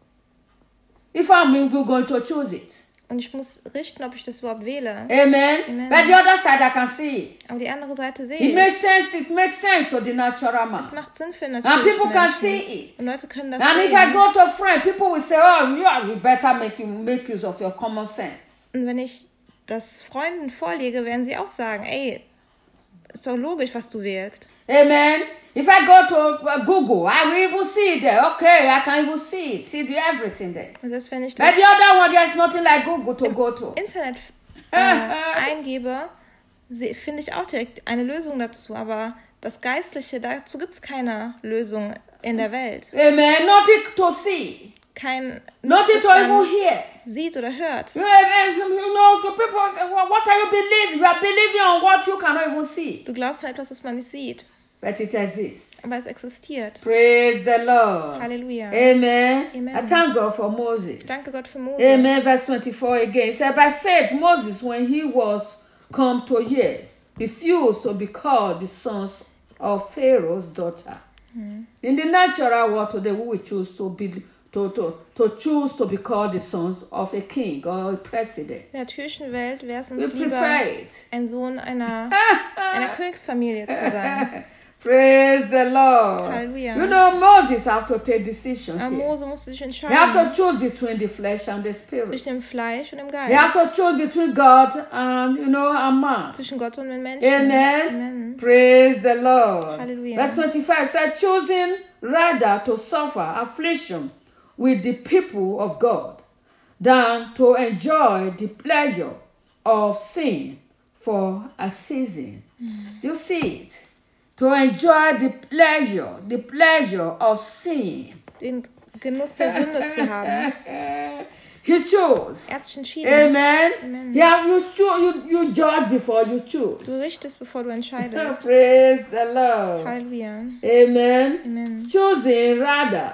Speaker 1: if I'm going to choose it.
Speaker 2: Und ich muss richten, ob ich das überhaupt wähle.
Speaker 1: Amen.
Speaker 2: Amen.
Speaker 1: But the other side, I can see it.
Speaker 2: Aber die andere Seite sehe
Speaker 1: It
Speaker 2: ich.
Speaker 1: makes sense. It makes sense to the natural
Speaker 2: Es
Speaker 1: man.
Speaker 2: macht Sinn für
Speaker 1: And
Speaker 2: natürlich
Speaker 1: people can
Speaker 2: Menschen.
Speaker 1: see it.
Speaker 2: Und Leute können das
Speaker 1: And if I
Speaker 2: sehen.
Speaker 1: go to a friend, people will say, "Oh, yeah, you better make you make use of your common sense."
Speaker 2: Und wenn ich das Freunden vorlege, werden sie auch sagen, ey, ist doch logisch, was du wählst.
Speaker 1: Amen. If I go to uh, Google, I will even see it there. Okay, I can even see it, see the everything there.
Speaker 2: Und selbst wenn ich das
Speaker 1: But the other one, there's nothing like Google to go to.
Speaker 2: Internet äh, eingebe, se- finde ich auch direkt eine Lösung dazu. Aber das Geistliche, dazu gibt es keine Lösung in der Welt.
Speaker 1: Amen. Nothing to see,
Speaker 2: Kein,
Speaker 1: nothing
Speaker 2: nichts,
Speaker 1: to
Speaker 2: was
Speaker 1: even
Speaker 2: man
Speaker 1: hear.
Speaker 2: sieht oder hört.
Speaker 1: You know, and, you know, the people say, well, what are you believing? You are believing on what you cannot even see.
Speaker 2: Du glaubst an etwas, das man nicht sieht.
Speaker 1: But it exists.
Speaker 2: Aber es existiert.
Speaker 1: Praise the Lord.
Speaker 2: Halleluja.
Speaker 1: Amen.
Speaker 2: Amen.
Speaker 1: I thank God for Moses.
Speaker 2: Ich danke Gott für Mose.
Speaker 1: Amen. Verse twenty-four again. It said, by faith, Moses, when he was come to years, refused to be called the sons of Pharaoh's daughter. In the natural world today, we will choose to be to, to, to choose to be called the sons of a king or a president.
Speaker 2: In der natürlichen Welt wäre es
Speaker 1: We
Speaker 2: uns lieber,
Speaker 1: prefer it.
Speaker 2: ein Sohn einer, einer Königsfamilie zu sein.
Speaker 1: Praise the Lord.
Speaker 2: Hallelujah.
Speaker 1: You know, Moses have to take decision
Speaker 2: Aber
Speaker 1: here.
Speaker 2: Mose musste sich
Speaker 1: He have to
Speaker 2: entscheiden
Speaker 1: choose between the flesh and the spirit.
Speaker 2: zwischen dem Fleisch und dem
Speaker 1: He have
Speaker 2: Geist.
Speaker 1: to choose between God and, you know, and man.
Speaker 2: Zwischen Gott und den Menschen.
Speaker 1: Amen.
Speaker 2: Amen.
Speaker 1: Praise the Lord.
Speaker 2: Hallelujah.
Speaker 1: Verse twenty-five said, choosing rather to suffer affliction with the people of God than to enjoy the pleasure of sin for a season. You see it? To enjoy the pleasure, the pleasure of sin.
Speaker 2: Den Genuss der Sünde zu haben.
Speaker 1: He chose.
Speaker 2: Er hat sich entschieden.
Speaker 1: Amen.
Speaker 2: Amen.
Speaker 1: Yeah, you, cho- you, you judge before you choose.
Speaker 2: Du richtest, bevor du entscheidest.
Speaker 1: Praise the Lord.
Speaker 2: Halleluja.
Speaker 1: Amen.
Speaker 2: Amen.
Speaker 1: Choosing rather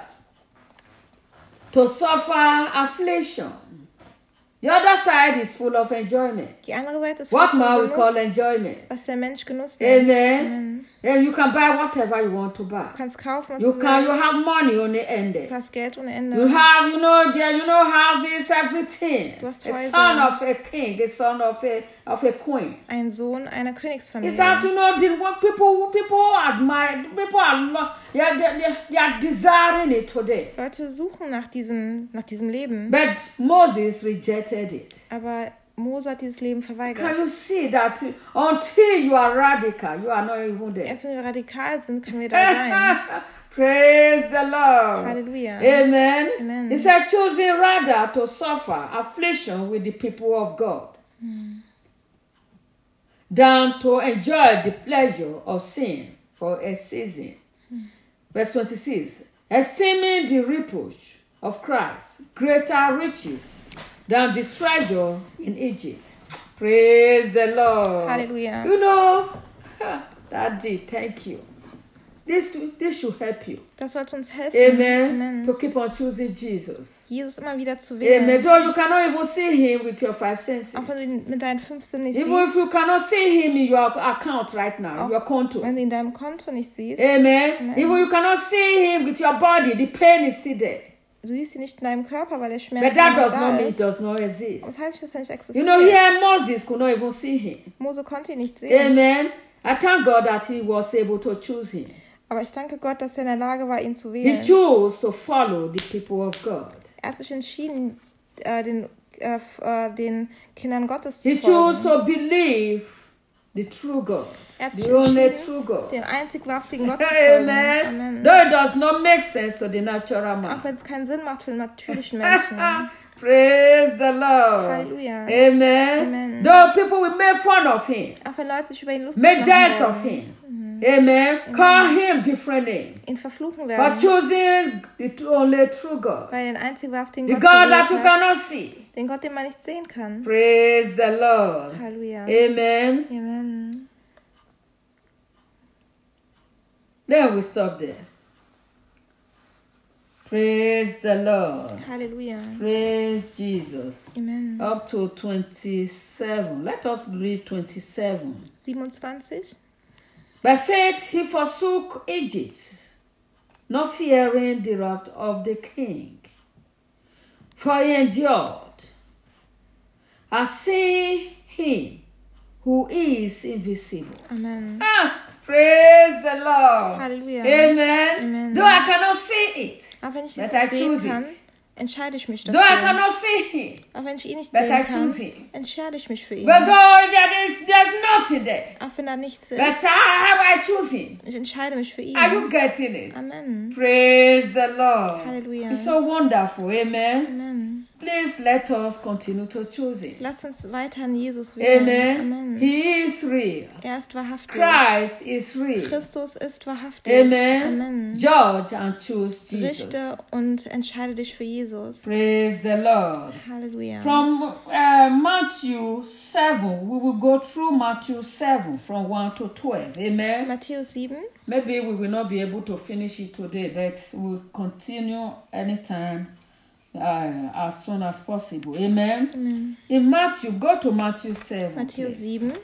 Speaker 1: to suffer affliction. The other side is full of enjoyment.
Speaker 2: Die andere Seite ist
Speaker 1: What
Speaker 2: voll
Speaker 1: man
Speaker 2: von
Speaker 1: we call
Speaker 2: Genuss,
Speaker 1: enjoyment.
Speaker 2: was der Mensch Genuss nennt.
Speaker 1: Amen.
Speaker 2: Amen.
Speaker 1: And you can buy whatever you want to buy.
Speaker 2: Du kannst kaufen, was
Speaker 1: You
Speaker 2: du
Speaker 1: can. You
Speaker 2: willst.
Speaker 1: have money on the end.
Speaker 2: Du hast Geld ohne Ende.
Speaker 1: You have, you know, there, you know, houses, everything.
Speaker 2: Du hast
Speaker 1: A
Speaker 2: Häuser.
Speaker 1: son of a king, a son of a of a queen.
Speaker 2: Ein Sohn einer
Speaker 1: It's
Speaker 2: Königsfamilie.
Speaker 1: that, you know, the what people people admire, people are lo- they are, they, they, they are desiring it today.
Speaker 2: Leute suchen nach diesem, nach diesem Leben.
Speaker 1: But Moses rejected it.
Speaker 2: Aber Mose hat dieses Leben
Speaker 1: Can
Speaker 2: verweigert.
Speaker 1: you see that until you are radical, you are not even there?
Speaker 2: Erst wenn wir radikal sind, können wir da sein.
Speaker 1: Praise the Lord.
Speaker 2: Halleluja.
Speaker 1: Amen.
Speaker 2: Amen.
Speaker 1: He said, choosing rather to suffer affliction with the people of God than to enjoy the pleasure of sin for a season. Verse twenty-six, esteeming the reproach of Christ greater riches than the treasure in Egypt. Praise the Lord.
Speaker 2: Hallelujah.
Speaker 1: You know, Daddy, thank you. This, this should help you.
Speaker 2: Das sollte uns helfen.
Speaker 1: Amen.
Speaker 2: Amen.
Speaker 1: To keep on choosing Jesus.
Speaker 2: Jesus immer wieder zu
Speaker 1: Amen.
Speaker 2: wählen.
Speaker 1: Though you cannot even see him with your five senses.
Speaker 2: Auch wenn du ihn mit deinen fünf Sinnen nicht
Speaker 1: Even if
Speaker 2: siehst.
Speaker 1: you cannot see him in your account right now,
Speaker 2: Auch
Speaker 1: your konto.
Speaker 2: wenn du ihn in deinem Konto nicht siehst.
Speaker 1: Amen.
Speaker 2: Amen.
Speaker 1: Even you cannot see him with your body, the pain is still there.
Speaker 2: Du siehst ihn nicht in deinem Körper, weil der
Speaker 1: But
Speaker 2: Schmerz
Speaker 1: that
Speaker 2: immer
Speaker 1: does
Speaker 2: da
Speaker 1: not mean
Speaker 2: ist.
Speaker 1: it does not exist.
Speaker 2: Das heißt, dass er nicht
Speaker 1: You
Speaker 2: existiert.
Speaker 1: know, here Moses could not even see him.
Speaker 2: Mose konnte ihn nicht sehen.
Speaker 1: Amen. I thank God that he was able to choose him.
Speaker 2: Aber ich danke Gott, dass er in der Lage war, ihn zu
Speaker 1: He
Speaker 2: wählen.
Speaker 1: chose to follow the people of God.
Speaker 2: Er hat sich entschieden, äh, den, äh, f- äh, den Kindern Gottes zu
Speaker 1: He chose
Speaker 2: folgen.
Speaker 1: to believe the true God,
Speaker 2: Er hat sich
Speaker 1: the only
Speaker 2: entschieden,
Speaker 1: true God.
Speaker 2: dem einzig wahrhaftigen Gott zu folgen.
Speaker 1: Amen.
Speaker 2: Amen.
Speaker 1: Though it does not make sense to the natural
Speaker 2: Auch
Speaker 1: man.
Speaker 2: wenn es keinen Sinn macht für den natürlichen Menschen.
Speaker 1: Praise the Lord.
Speaker 2: Halleluja.
Speaker 1: Amen.
Speaker 2: Amen.
Speaker 1: Though people will make fun of him,
Speaker 2: Auch wenn Leute sich über ihn lustig
Speaker 1: make
Speaker 2: machen
Speaker 1: jest
Speaker 2: werden,
Speaker 1: of him. Amen. Call him different names.
Speaker 2: ihn verfluchen
Speaker 1: For
Speaker 2: werden,
Speaker 1: choosing the only true God.
Speaker 2: weil er den einzig wahrhaftigen
Speaker 1: The
Speaker 2: Gott
Speaker 1: God that you
Speaker 2: gewählt hat,
Speaker 1: cannot see.
Speaker 2: den Gott, den man nicht sehen kann.
Speaker 1: Praise the Lord.
Speaker 2: Halleluja.
Speaker 1: Amen.
Speaker 2: Amen.
Speaker 1: Then we stop there. Praise the Lord.
Speaker 2: Halleluja.
Speaker 1: Praise Jesus.
Speaker 2: Amen.
Speaker 1: Up to twenty-seven. Let us read twenty-seven.
Speaker 2: siebenundzwanzig.
Speaker 1: By faith he forsook Egypt, not fearing the wrath of the king. For he endured, as seeing him who is invisible.
Speaker 2: Amen.
Speaker 1: Ah, praise the Lord.
Speaker 2: Halleluja.
Speaker 1: Amen.
Speaker 2: Amen.
Speaker 1: Though I cannot see it,
Speaker 2: Auch wenn ich
Speaker 1: But
Speaker 2: es
Speaker 1: I
Speaker 2: nicht sehen
Speaker 1: choose
Speaker 2: kann,
Speaker 1: it.
Speaker 2: entscheide ich mich
Speaker 1: though I
Speaker 2: dafür.
Speaker 1: cannot see him,
Speaker 2: Auch wenn ich ihn nicht
Speaker 1: But
Speaker 2: sehen
Speaker 1: I
Speaker 2: kann,
Speaker 1: choose him.
Speaker 2: entscheide ich mich für ihn.
Speaker 1: but though there is there's nothing there,
Speaker 2: Auch wenn da nichts ist,
Speaker 1: but how I choose him.
Speaker 2: ich entscheide mich für ihn.
Speaker 1: Are you getting it?
Speaker 2: Amen.
Speaker 1: Praise the Lord.
Speaker 2: Halleluja.
Speaker 1: It's so wonderful. Amen.
Speaker 2: Amen.
Speaker 1: Please let us continue to choose him.
Speaker 2: Lass uns weiter an Jesus wählen.
Speaker 1: Amen.
Speaker 2: Amen.
Speaker 1: He is real.
Speaker 2: Er ist wahrhaftig.
Speaker 1: Christ is real.
Speaker 2: Christus ist wahrhaftig.
Speaker 1: Amen.
Speaker 2: Amen.
Speaker 1: Judge and choose Jesus.
Speaker 2: Richte und entscheide dich für Jesus.
Speaker 1: Praise the Lord.
Speaker 2: Halleluja.
Speaker 1: From uh, Matthew seven, we will go through Matthew seven from one to twelve. Amen.
Speaker 2: Matthäus sieben.
Speaker 1: Maybe we will not be able to finish it today, but we'll continue anytime uh, as soon as possible. Amen.
Speaker 2: Amen.
Speaker 1: In Matthew, go to Matthew seven.
Speaker 2: Matthäus
Speaker 1: please.
Speaker 2: sieben.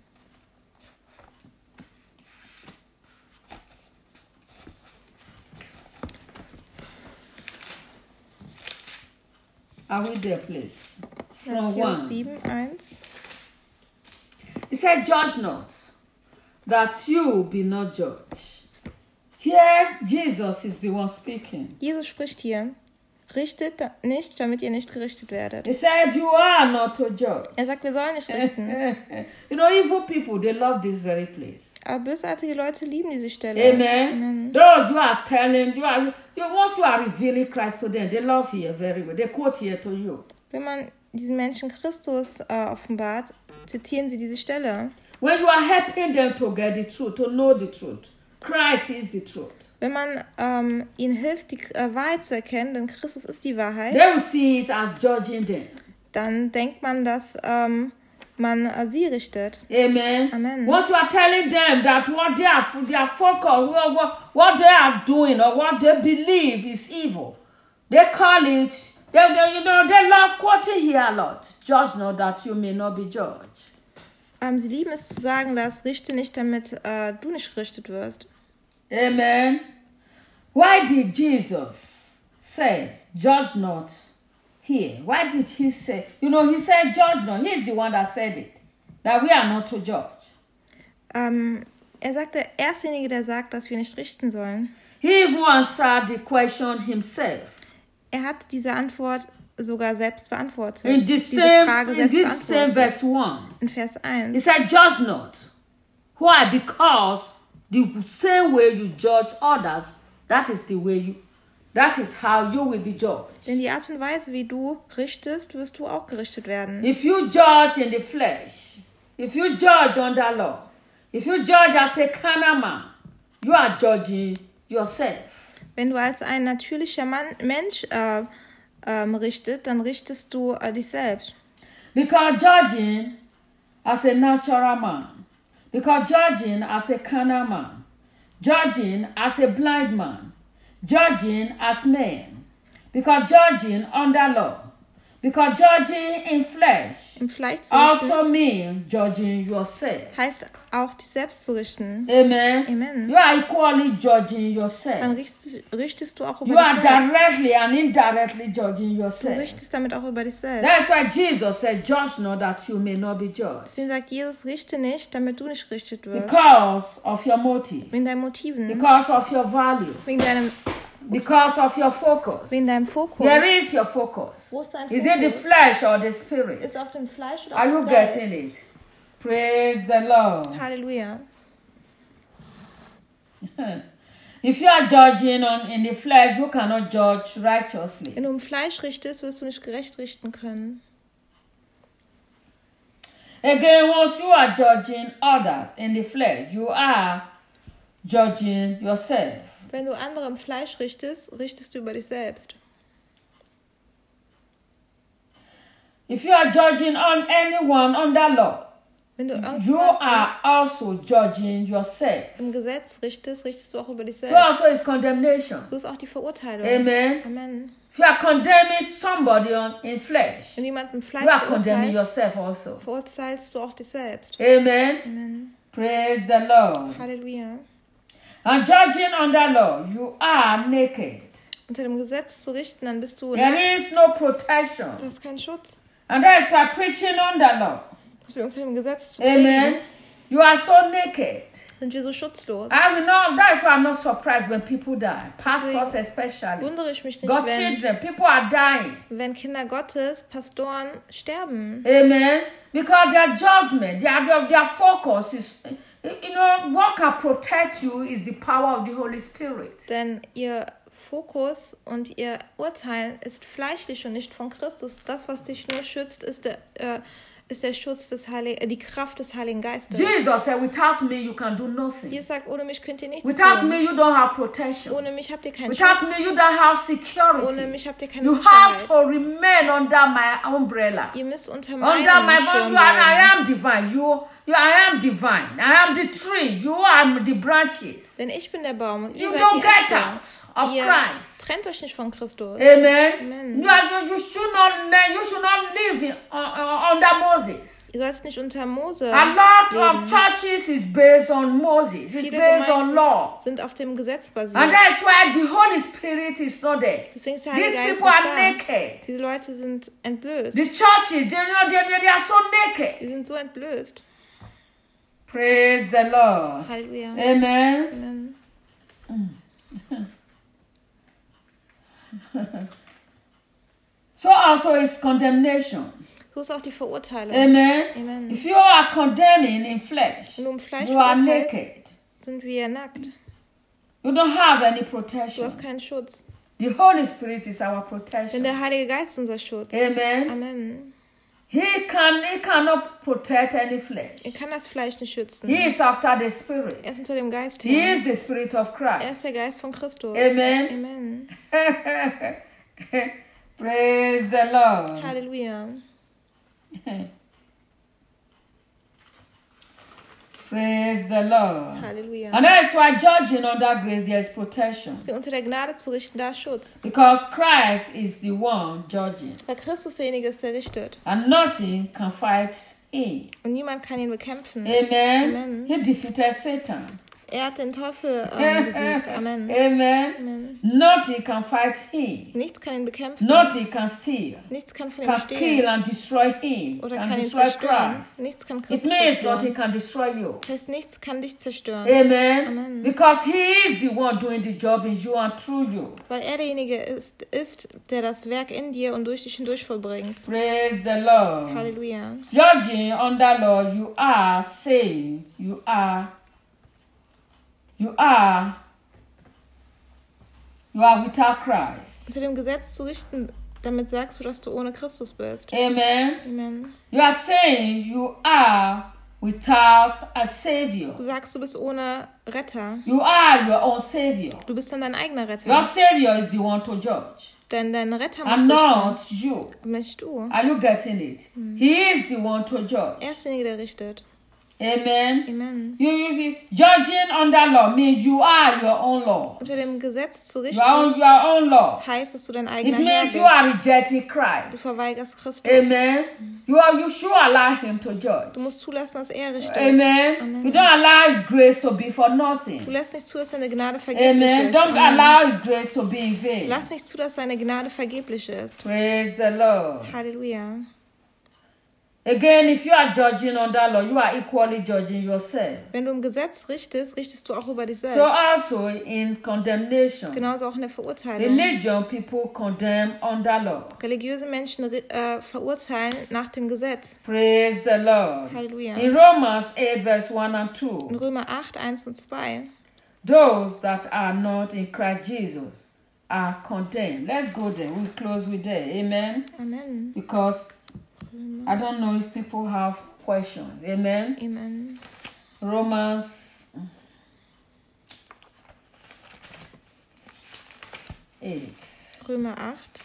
Speaker 1: Are we there, please? From
Speaker 2: Matthäus
Speaker 1: one.
Speaker 2: sieben, eins.
Speaker 1: He said, judge not, that you be not judged. Here, Jesus is the one speaking.
Speaker 2: Jesus spricht hier. Richtet da- nicht, damit ihr nicht gerichtet werdet.
Speaker 1: He said, you are not to judge.
Speaker 2: Er sagt, wir sollen nicht richten.
Speaker 1: You know, evil people, they love this very place.
Speaker 2: Aber bösartige Leute lieben diese Stelle.
Speaker 1: Amen.
Speaker 2: Amen.
Speaker 1: Those who are telling, you are, you, once you are revealing Christ to them, they love here very well. They quote here to you.
Speaker 2: Wenn man diesen Menschen Christus äh, offenbart, zitieren sie diese Stelle.
Speaker 1: When you are helping them to get the truth, to know the truth, Christ is the truth.
Speaker 2: Wenn man ähm, ihnen hilft, die äh, Wahrheit zu erkennen, denn Christus ist die Wahrheit,
Speaker 1: They will see it as judging them.
Speaker 2: dann denkt man, dass ähm, man äh, sie richtet.
Speaker 1: Amen.
Speaker 2: Amen.
Speaker 1: Once you are telling them that what they are, their focus, what, what, what they are doing or what they believe is evil, they call it, they, they, you know, they love quoting here a lot. Judge not that you may not be judged.
Speaker 2: Ähm, sie lieben es zu sagen, dass richte nicht, damit äh, du nicht gerichtet wirst.
Speaker 1: Amen. Why did Jesus say, judge not here? Why did he say, you know, he said judge not. He's the one that said it, that we are not to judge.
Speaker 2: Ähm, er sagt, der Erstjenige, der sagt, dass wir nicht richten sollen.
Speaker 1: He even answered the question himself.
Speaker 2: Er hat diese Antwort sogar selbst beantwortet.
Speaker 1: In this
Speaker 2: diese
Speaker 1: same,
Speaker 2: Frage
Speaker 1: in
Speaker 2: selbst
Speaker 1: this same
Speaker 2: beantwortet.
Speaker 1: verse one,
Speaker 2: In Vers
Speaker 1: he
Speaker 2: eins.
Speaker 1: said, judge not. Why? Because the same way you judge others, that is the way you, that is how you will be judged.
Speaker 2: Denn die Art und Weise, wie du richtest, wirst du auch gerichtet werden.
Speaker 1: If you judge in the flesh, if you judge under law, if you judge as a carnal man, you are judging yourself.
Speaker 2: Wenn du als ein natürlicher Mann, Mensch äh, ähm, richtet, dann richtest du äh, dich selbst.
Speaker 1: Because judging as a natural man, because judging as a carnal man, judging as a blind man, judging as men, because judging under law, because judging in flesh
Speaker 2: Im Fleisch zu richten
Speaker 1: also means judging yourself.
Speaker 2: heißt auch, dich selbst zu richten.
Speaker 1: Amen.
Speaker 2: Amen.
Speaker 1: You are equally judging
Speaker 2: Dann
Speaker 1: yourself.
Speaker 2: richtest, richtest du auch
Speaker 1: You
Speaker 2: über
Speaker 1: are
Speaker 2: dich selbst.
Speaker 1: directly and indirectly judging
Speaker 2: Du
Speaker 1: yourself.
Speaker 2: richtest damit auch über dich selbst.
Speaker 1: That's why Jesus said, judge not that you may not be judged.
Speaker 2: Deswegen sagt Jesus, richte nicht, damit du nicht gerichtet wirst.
Speaker 1: Because of your motive,
Speaker 2: Wegen deinen Motiven,
Speaker 1: because of your value,
Speaker 2: wegen deinem,
Speaker 1: because of your focus.
Speaker 2: wegen deinem Fokus.
Speaker 1: Where is your focus?
Speaker 2: Wo ist dein
Speaker 1: Is it the
Speaker 2: Fokus?
Speaker 1: flesh or the spirit?
Speaker 2: Ist auf dem Fleisch oder
Speaker 1: Are
Speaker 2: auf
Speaker 1: you
Speaker 2: dem Geist?
Speaker 1: getting it? Praise the Lord.
Speaker 2: Halleluja.
Speaker 1: If you are judging on in the flesh, you cannot judge righteously.
Speaker 2: Wenn du im Fleisch richtest, wirst du nicht gerecht richten können.
Speaker 1: Again, once you are judging others in the flesh, you are judging yourself.
Speaker 2: Wenn du andere im Fleisch richtest, richtest du über dich selbst.
Speaker 1: If you are judging on anyone under law,
Speaker 2: Wenn du
Speaker 1: you
Speaker 2: irgendjemanden
Speaker 1: are also judging yourself.
Speaker 2: im Gesetz richtest, richtest du auch über dich
Speaker 1: So
Speaker 2: selbst.
Speaker 1: also is condemnation.
Speaker 2: So ist auch die Verurteilung.
Speaker 1: Amen.
Speaker 2: Amen.
Speaker 1: If you are condemning somebody on, in flesh,
Speaker 2: Wenn jemand im Fleisch
Speaker 1: you are condemning
Speaker 2: verurteilt,
Speaker 1: yourself also.
Speaker 2: verurteilst du auch dich selbst.
Speaker 1: Amen.
Speaker 2: Amen.
Speaker 1: Praise the Lord.
Speaker 2: Halleluja.
Speaker 1: And judging under law, you are naked.
Speaker 2: Unter dem Gesetz zu richten, dann bist du
Speaker 1: There
Speaker 2: nackt.
Speaker 1: is no protection.
Speaker 2: Das ist kein Schutz.
Speaker 1: And that is why preaching under law.
Speaker 2: Dass wir unter dem Gesetz zu
Speaker 1: Amen.
Speaker 2: reden,
Speaker 1: You are so naked.
Speaker 2: sind wir so schutzlos.
Speaker 1: I will not, that's why I'm not surprised when people die. Pastors especially.
Speaker 2: Wundere ich mich nicht,
Speaker 1: God
Speaker 2: wenn,
Speaker 1: children, people are dying.
Speaker 2: wenn Kinder Gottes, Pastoren sterben.
Speaker 1: Amen. Because their judgment, their, their, their focus is, you know, what can protect you is the power of the Holy Spirit.
Speaker 2: Denn ihr Fokus und ihr Urteilen ist fleischlich und nicht von Christus. Das, was dich nur schützt, ist der, äh, ist der Schutz des Heiligen, äh, die Kraft des Heiligen Geistes.
Speaker 1: Jesus said, without me, you can do nothing.
Speaker 2: Jesus sagt, ohne mich könnt ihr nichts
Speaker 1: Without
Speaker 2: tun.
Speaker 1: me, you don't have protection.
Speaker 2: Ohne mich habt ihr keinen
Speaker 1: Without
Speaker 2: Schutz.
Speaker 1: me, you don't have
Speaker 2: Ohne
Speaker 1: security.
Speaker 2: mich habt ihr keine
Speaker 1: You have
Speaker 2: Sicherheit.
Speaker 1: to remain under my umbrella.
Speaker 2: Ihr müsst unter meinem
Speaker 1: Under my
Speaker 2: Schirm
Speaker 1: you are, I
Speaker 2: bleiben.
Speaker 1: am divine. You, you, I am divine. I am the tree. You are the branches.
Speaker 2: Denn ich bin der Baum und ihr
Speaker 1: You
Speaker 2: seid
Speaker 1: don't
Speaker 2: die
Speaker 1: get
Speaker 2: Äste.
Speaker 1: out of
Speaker 2: Ihr
Speaker 1: Christ.
Speaker 2: trennt euch nicht von Christus.
Speaker 1: Amen.
Speaker 2: Amen.
Speaker 1: You, are, you, you should not le- you should not live in, uh, uh, under Moses.
Speaker 2: Ihr sollt nicht unter Mose
Speaker 1: A lot
Speaker 2: leben.
Speaker 1: of churches is based on Moses. It's
Speaker 2: Viele
Speaker 1: based on
Speaker 2: Gemeinden
Speaker 1: law.
Speaker 2: sind auf dem Gesetz
Speaker 1: And
Speaker 2: basiert.
Speaker 1: that's why the Holy Spirit is not there.
Speaker 2: Deswegen ist der Heilige
Speaker 1: These
Speaker 2: Geist
Speaker 1: people
Speaker 2: nicht
Speaker 1: are
Speaker 2: da.
Speaker 1: naked.
Speaker 2: Diese Leute sind entblößt.
Speaker 1: The churches, they, you know, they, they, they are so naked.
Speaker 2: Sie sind so entblößt.
Speaker 1: Praise the Lord.
Speaker 2: Halleluja.
Speaker 1: Amen.
Speaker 2: Amen.
Speaker 1: So also is condemnation.
Speaker 2: So ist auch die Verurteilung.
Speaker 1: Amen.
Speaker 2: Amen.
Speaker 1: If you are condemning in flesh,
Speaker 2: Wenn du im Fleisch
Speaker 1: you are
Speaker 2: verurteilst,
Speaker 1: naked.
Speaker 2: sind wir nackt.
Speaker 1: You don't have any
Speaker 2: Du
Speaker 1: protection.
Speaker 2: hast keinen Schutz.
Speaker 1: The Holy Spirit is our
Speaker 2: Denn
Speaker 1: protection.
Speaker 2: der Heilige Geist ist unser Schutz.
Speaker 1: Amen.
Speaker 2: Amen.
Speaker 1: He can he cannot protect any flesh.
Speaker 2: Er kann das Fleisch nicht schützen.
Speaker 1: He is after the Spirit.
Speaker 2: Er ist unter dem Geist
Speaker 1: He
Speaker 2: her.
Speaker 1: is the Spirit of
Speaker 2: Er ist
Speaker 1: Christ.
Speaker 2: der Geist von Christus.
Speaker 1: Amen.
Speaker 2: Amen.
Speaker 1: Praise the Lord.
Speaker 2: Halleluja.
Speaker 1: Praise the Lord.
Speaker 2: Halleluja.
Speaker 1: And that's why judging under grace there is protection.
Speaker 2: Sie unter der Gnade zu richten, da ist Schutz.
Speaker 1: Because Christ is the one judging.
Speaker 2: Weil Christus derjenige ist, der richtet.
Speaker 1: And nothing can fight him.
Speaker 2: Und niemand kann ihn bekämpfen.
Speaker 1: Amen.
Speaker 2: Amen.
Speaker 1: He defeated Satan.
Speaker 2: Er hat den Teufel ähm, besiegt. Amen.
Speaker 1: Amen.
Speaker 2: Amen.
Speaker 1: Nothing can fight him.
Speaker 2: Nichts kann ihn bekämpfen.
Speaker 1: Nothing can steal.
Speaker 2: Nichts kann von ihm
Speaker 1: Can kill
Speaker 2: stehlen.
Speaker 1: and destroy him.
Speaker 2: Oder
Speaker 1: Can
Speaker 2: kann ihn
Speaker 1: destroy
Speaker 2: zerstören.
Speaker 1: Christ.
Speaker 2: Nichts kann
Speaker 1: It
Speaker 2: Christus
Speaker 1: means
Speaker 2: zerstören.
Speaker 1: nothing can destroy you.
Speaker 2: Das heißt, nichts kann dich zerstören.
Speaker 1: Amen.
Speaker 2: Amen.
Speaker 1: Because he is the one doing the job in you and through you.
Speaker 2: Weil er derjenige ist, ist, der das Werk in dir und durch dich hindurch vollbringt.
Speaker 1: Praise the Lord.
Speaker 2: Halleluja.
Speaker 1: Judging under law, you are saying you are you are you are without Christ.
Speaker 2: Unter dem Gesetz zu richten, damit sagst du, dass du ohne Christus bist.
Speaker 1: Amen.
Speaker 2: Amen.
Speaker 1: You are saying you are without a savior.
Speaker 2: Du sagst, du bist ohne Retter.
Speaker 1: You are your own savior.
Speaker 2: Du bist dann dein eigener
Speaker 1: Your
Speaker 2: Retter.
Speaker 1: savior is the one to judge,
Speaker 2: Denn dein Retter muss
Speaker 1: and
Speaker 2: richten.
Speaker 1: not you.
Speaker 2: Und nicht du.
Speaker 1: Are you getting it? He is the one to judge.
Speaker 2: Er ist derjenige, der richtet.
Speaker 1: Amen.
Speaker 2: Amen.
Speaker 1: You, you, you, judging under law means you are your own law.
Speaker 2: Unter dem Gesetz zu
Speaker 1: You
Speaker 2: richten
Speaker 1: are on your own law.
Speaker 2: heißt, dass du dein
Speaker 1: It
Speaker 2: eigener Herr
Speaker 1: means you are
Speaker 2: bist.
Speaker 1: rejecting
Speaker 2: Du
Speaker 1: Christ.
Speaker 2: verweigerst Christus.
Speaker 1: Amen. You are you should allow him to judge.
Speaker 2: Du musst zulassen, dass er richtet.
Speaker 1: Amen.
Speaker 2: Amen.
Speaker 1: You don't allow his grace to be for
Speaker 2: Du
Speaker 1: nothing.
Speaker 2: lässt nicht zu, dass seine Gnade vergeblich
Speaker 1: Amen.
Speaker 2: ist.
Speaker 1: Don't
Speaker 2: Amen.
Speaker 1: allow his grace to be in vain.
Speaker 2: Lass nicht zu, dass seine Gnade vergeblich ist.
Speaker 1: Praise the Lord.
Speaker 2: Halleluja.
Speaker 1: Again, if you are judging under law, you are equally judging yourself.
Speaker 2: Wenn du im Gesetz richtest, richtest du auch über dich
Speaker 1: So
Speaker 2: selbst.
Speaker 1: also in condemnation,
Speaker 2: Genauso auch in der Verurteilung.
Speaker 1: religion people condemn under law.
Speaker 2: Religiöse Menschen äh, verurteilen nach dem Gesetz.
Speaker 1: Praise the Lord.
Speaker 2: Halleluja.
Speaker 1: In Romans eight, verse one and
Speaker 2: In
Speaker 1: two,
Speaker 2: Römer acht, eins und zwei.
Speaker 1: those that are not in Christ Jesus are condemned. Let's go there. We'll close with that. Amen.
Speaker 2: Amen.
Speaker 1: Because I don't know if people have questions. Amen.
Speaker 2: Amen.
Speaker 1: Romans eight.
Speaker 2: Römer acht.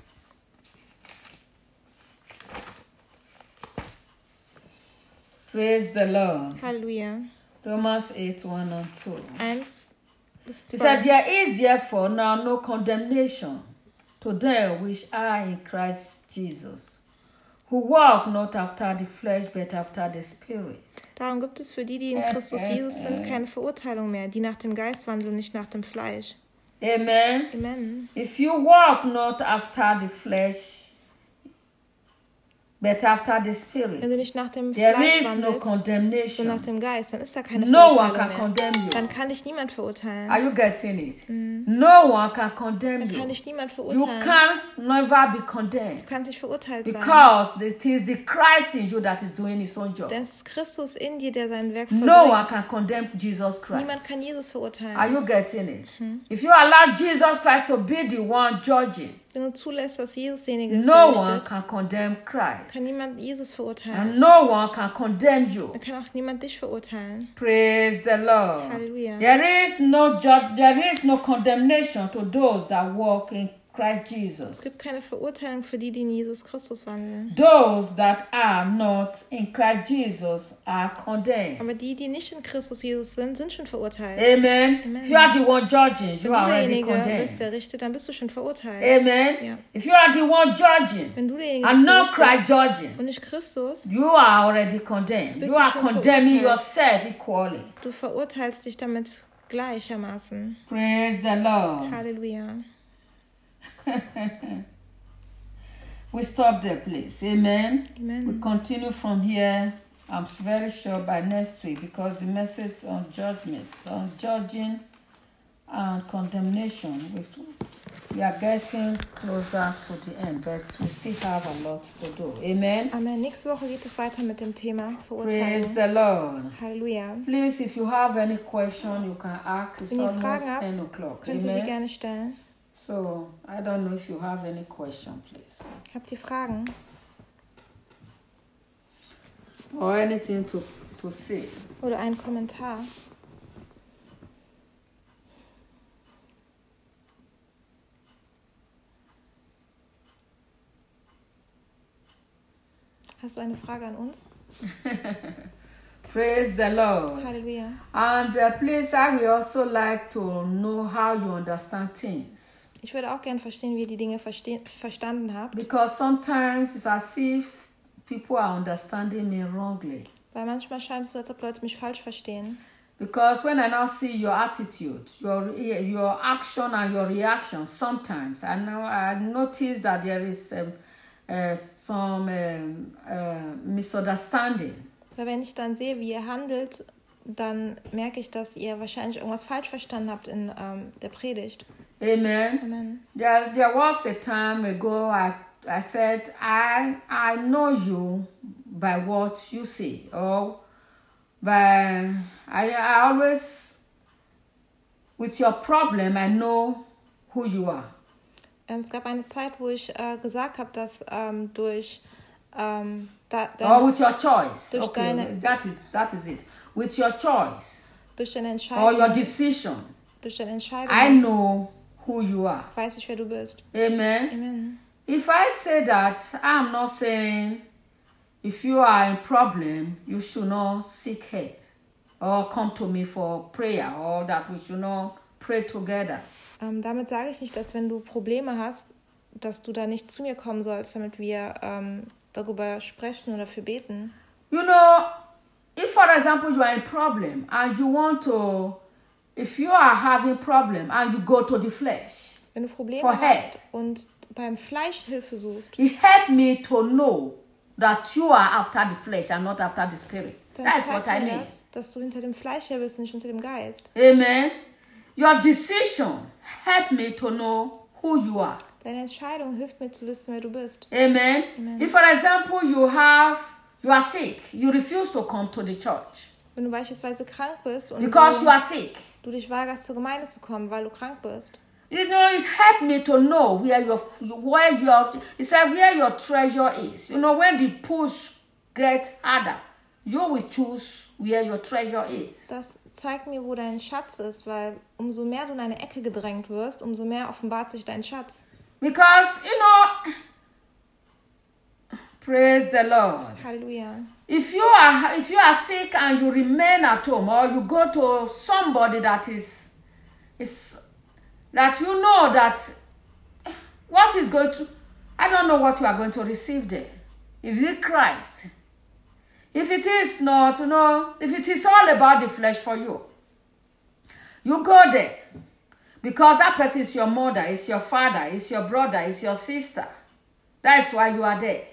Speaker 1: Praise the Lord.
Speaker 2: Halleluja.
Speaker 1: Romans eight, one and two.
Speaker 2: eins bis
Speaker 1: He said,
Speaker 2: zwei.
Speaker 1: there is therefore now no condemnation to them which are in Christ Jesus, who walk not after the flesh, but after the Spirit.
Speaker 2: Darum gibt es für die, die in Christus Jesus sind, keine Verurteilung mehr, die nach dem Geist wandeln und nicht nach dem Fleisch.
Speaker 1: Amen.
Speaker 2: Amen.
Speaker 1: If you walk not after the flesh, but after the
Speaker 2: Wenn
Speaker 1: Spirit,
Speaker 2: du nicht nach dem
Speaker 1: there
Speaker 2: Fleisch
Speaker 1: is no
Speaker 2: wandelst, sondern nach
Speaker 1: condemnation.
Speaker 2: dem Geist, dann ist da keine
Speaker 1: No one
Speaker 2: Verurteilung
Speaker 1: can
Speaker 2: mehr.
Speaker 1: condemn you.
Speaker 2: Dann kann dich niemand verurteilen.
Speaker 1: Are you getting it? No one can condemn
Speaker 2: Dann kann
Speaker 1: you.
Speaker 2: dich niemand
Speaker 1: You
Speaker 2: verurteilen.
Speaker 1: can never be condemned.
Speaker 2: Du kannst nicht verurteilt sein.
Speaker 1: Because it is the Christ in you that is doing his own job.
Speaker 2: Denn es ist Christus in dir, der sein Werk
Speaker 1: No one
Speaker 2: vollbringt.
Speaker 1: can condemn Jesus Christ.
Speaker 2: Niemand kann Jesus verurteilen.
Speaker 1: Are you getting it? If you allow Jesus Christ to be the one judging,
Speaker 2: Wenn du zulässt, dass Jesus derjenige ist,
Speaker 1: no
Speaker 2: der
Speaker 1: one
Speaker 2: richtet,
Speaker 1: can condemn Christ.
Speaker 2: kann niemand Jesus verurteilen.
Speaker 1: And no one can condemn you.
Speaker 2: Dann kann auch niemand dich verurteilen.
Speaker 1: Praise the Lord.
Speaker 2: Halleluja.
Speaker 1: There is no ju- there is no condemnation to those that walk in Christ
Speaker 2: Es
Speaker 1: Jesus.
Speaker 2: gibt keine Verurteilung für die, die in Jesus Christus wandeln.
Speaker 1: Those that are not in Christ Jesus are condemned.
Speaker 2: Aber die, die nicht in Christus Jesus sind, sind schon verurteilt.
Speaker 1: Amen.
Speaker 2: Amen.
Speaker 1: If you are the one judging,
Speaker 2: Wenn
Speaker 1: you
Speaker 2: du
Speaker 1: are already
Speaker 2: derjenige bist,
Speaker 1: condemned.
Speaker 2: der richtet, dann bist du schon verurteilt.
Speaker 1: Amen.
Speaker 2: Ja.
Speaker 1: If you are the one judging
Speaker 2: Wenn du derjenige
Speaker 1: and
Speaker 2: bist, der
Speaker 1: not
Speaker 2: richtet
Speaker 1: Christ judging,
Speaker 2: und nicht Christus,
Speaker 1: you are already condemned.
Speaker 2: Bist
Speaker 1: You
Speaker 2: du
Speaker 1: are
Speaker 2: schon
Speaker 1: condemning
Speaker 2: verurteilt.
Speaker 1: yourself equally.
Speaker 2: du verurteilst dich damit gleichermaßen.
Speaker 1: Praise the Lord.
Speaker 2: Halleluja.
Speaker 1: We stop there, please. Amen.
Speaker 2: Amen.
Speaker 1: We continue from here. I'm very sure by next week because the message on judgment, on judging and condemnation, we, we are getting closer to the end, but we still have a lot to do. Amen.
Speaker 2: Amen. Nächste Woche geht es weiter mit dem Thema
Speaker 1: Praise
Speaker 2: Verurteilung.
Speaker 1: the Lord.
Speaker 2: Halleluja.
Speaker 1: Please, if you have any question, you can ask. It's
Speaker 2: Wenn ihr
Speaker 1: almost
Speaker 2: Fragen
Speaker 1: ten
Speaker 2: habt,
Speaker 1: o'clock.
Speaker 2: könnt ihr sie
Speaker 1: Amen.
Speaker 2: gerne stellen.
Speaker 1: So, I don't know if you have any question, please.
Speaker 2: Habt ihr Fragen?
Speaker 1: Or anything to, to say.
Speaker 2: Oder einen Kommentar? Hast du eine Frage an uns?
Speaker 1: Praise the Lord.
Speaker 2: Halleluja.
Speaker 1: And uh, please, I would also like to know how you understand things.
Speaker 2: Ich würde auch gerne verstehen, wie ihr die Dinge verstehen, verstanden habt.
Speaker 1: Because sometimes it's as if people are understanding me wrongly.
Speaker 2: Weil manchmal scheint es so, als ob Leute mich falsch verstehen.
Speaker 1: Because when I now see your attitude, your your action and your reaction, sometimes I know I notice that there is um, uh, some um, uh, misunderstanding.
Speaker 2: Weil wenn ich dann sehe, wie ihr handelt, dann merke ich, dass ihr wahrscheinlich irgendwas falsch verstanden habt in ähm, der Predigt.
Speaker 1: Amen.
Speaker 2: Amen.
Speaker 1: There, there was a time ago I, I said, I, I know you by what you say. Or by, I, I always, with your problem, I know who you are.
Speaker 2: Ähm, es gab eine Zeit, wo ich äh, gesagt habe, dass ähm, durch ähm, da,
Speaker 1: Or
Speaker 2: deine,
Speaker 1: with your choice.
Speaker 2: Durch
Speaker 1: Okay,
Speaker 2: deine-
Speaker 1: that is, that is it. With your choice
Speaker 2: durch deine
Speaker 1: or your
Speaker 2: Entscheidung,
Speaker 1: decision,
Speaker 2: durch deine
Speaker 1: I
Speaker 2: Entscheidung
Speaker 1: know who you are.
Speaker 2: weiß ich, wer du bist.
Speaker 1: Amen.
Speaker 2: Amen.
Speaker 1: If I say that, I'm not saying if you are in problem, you should not seek help or come to me for prayer or that we should not pray together.
Speaker 2: Ähm, damit sage ich nicht, dass wenn du Probleme hast, dass du da nicht zu mir kommen sollst, damit wir ähm, darüber sprechen oder dafür beten.
Speaker 1: You know, if for example you are in problem and you want to, if you are having problem and you go to the flesh,
Speaker 2: wenn du Probleme
Speaker 1: for
Speaker 2: hast
Speaker 1: help,
Speaker 2: und beim Fleisch Hilfe suchst,
Speaker 1: it help me to know that you are after the flesh and not after the spirit.
Speaker 2: dann
Speaker 1: That's
Speaker 2: zeigt
Speaker 1: what I
Speaker 2: mir
Speaker 1: mean.
Speaker 2: das, dass du hinter dem Fleisch her bist und nicht hinter dem Geist.
Speaker 1: Amen. Your decision help me to know who you are.
Speaker 2: Deine Entscheidung hilft mir zu wissen, wer du bist.
Speaker 1: Amen.
Speaker 2: Amen.
Speaker 1: If, for example, you have, you are sick, you refuse to come to the church
Speaker 2: Wenn du beispielsweise krank bist und
Speaker 1: because
Speaker 2: du,
Speaker 1: you are sick.
Speaker 2: du dich weigerst, zur Gemeinde zu kommen, weil du krank bist.
Speaker 1: You know, it helped me to know where your, where your, it said where your treasure is. You know, when the push gets harder, you will choose where your treasure is.
Speaker 2: Das zeigt mir, wo dein Schatz ist, weil umso mehr du in eine Ecke gedrängt wirst, umso mehr offenbart sich dein Schatz.
Speaker 1: Because, you know, praise the Lord.
Speaker 2: Halleluja.
Speaker 1: If you are if you are sick and you remain at home or you go to somebody that is is that you know that what is going to, I don't know what you are going to receive there. If it is Christ, if it is not, you know, if it is all about the flesh for you, you go there because that person is your mother, is your father, is your brother, is your sister. That's why you are there.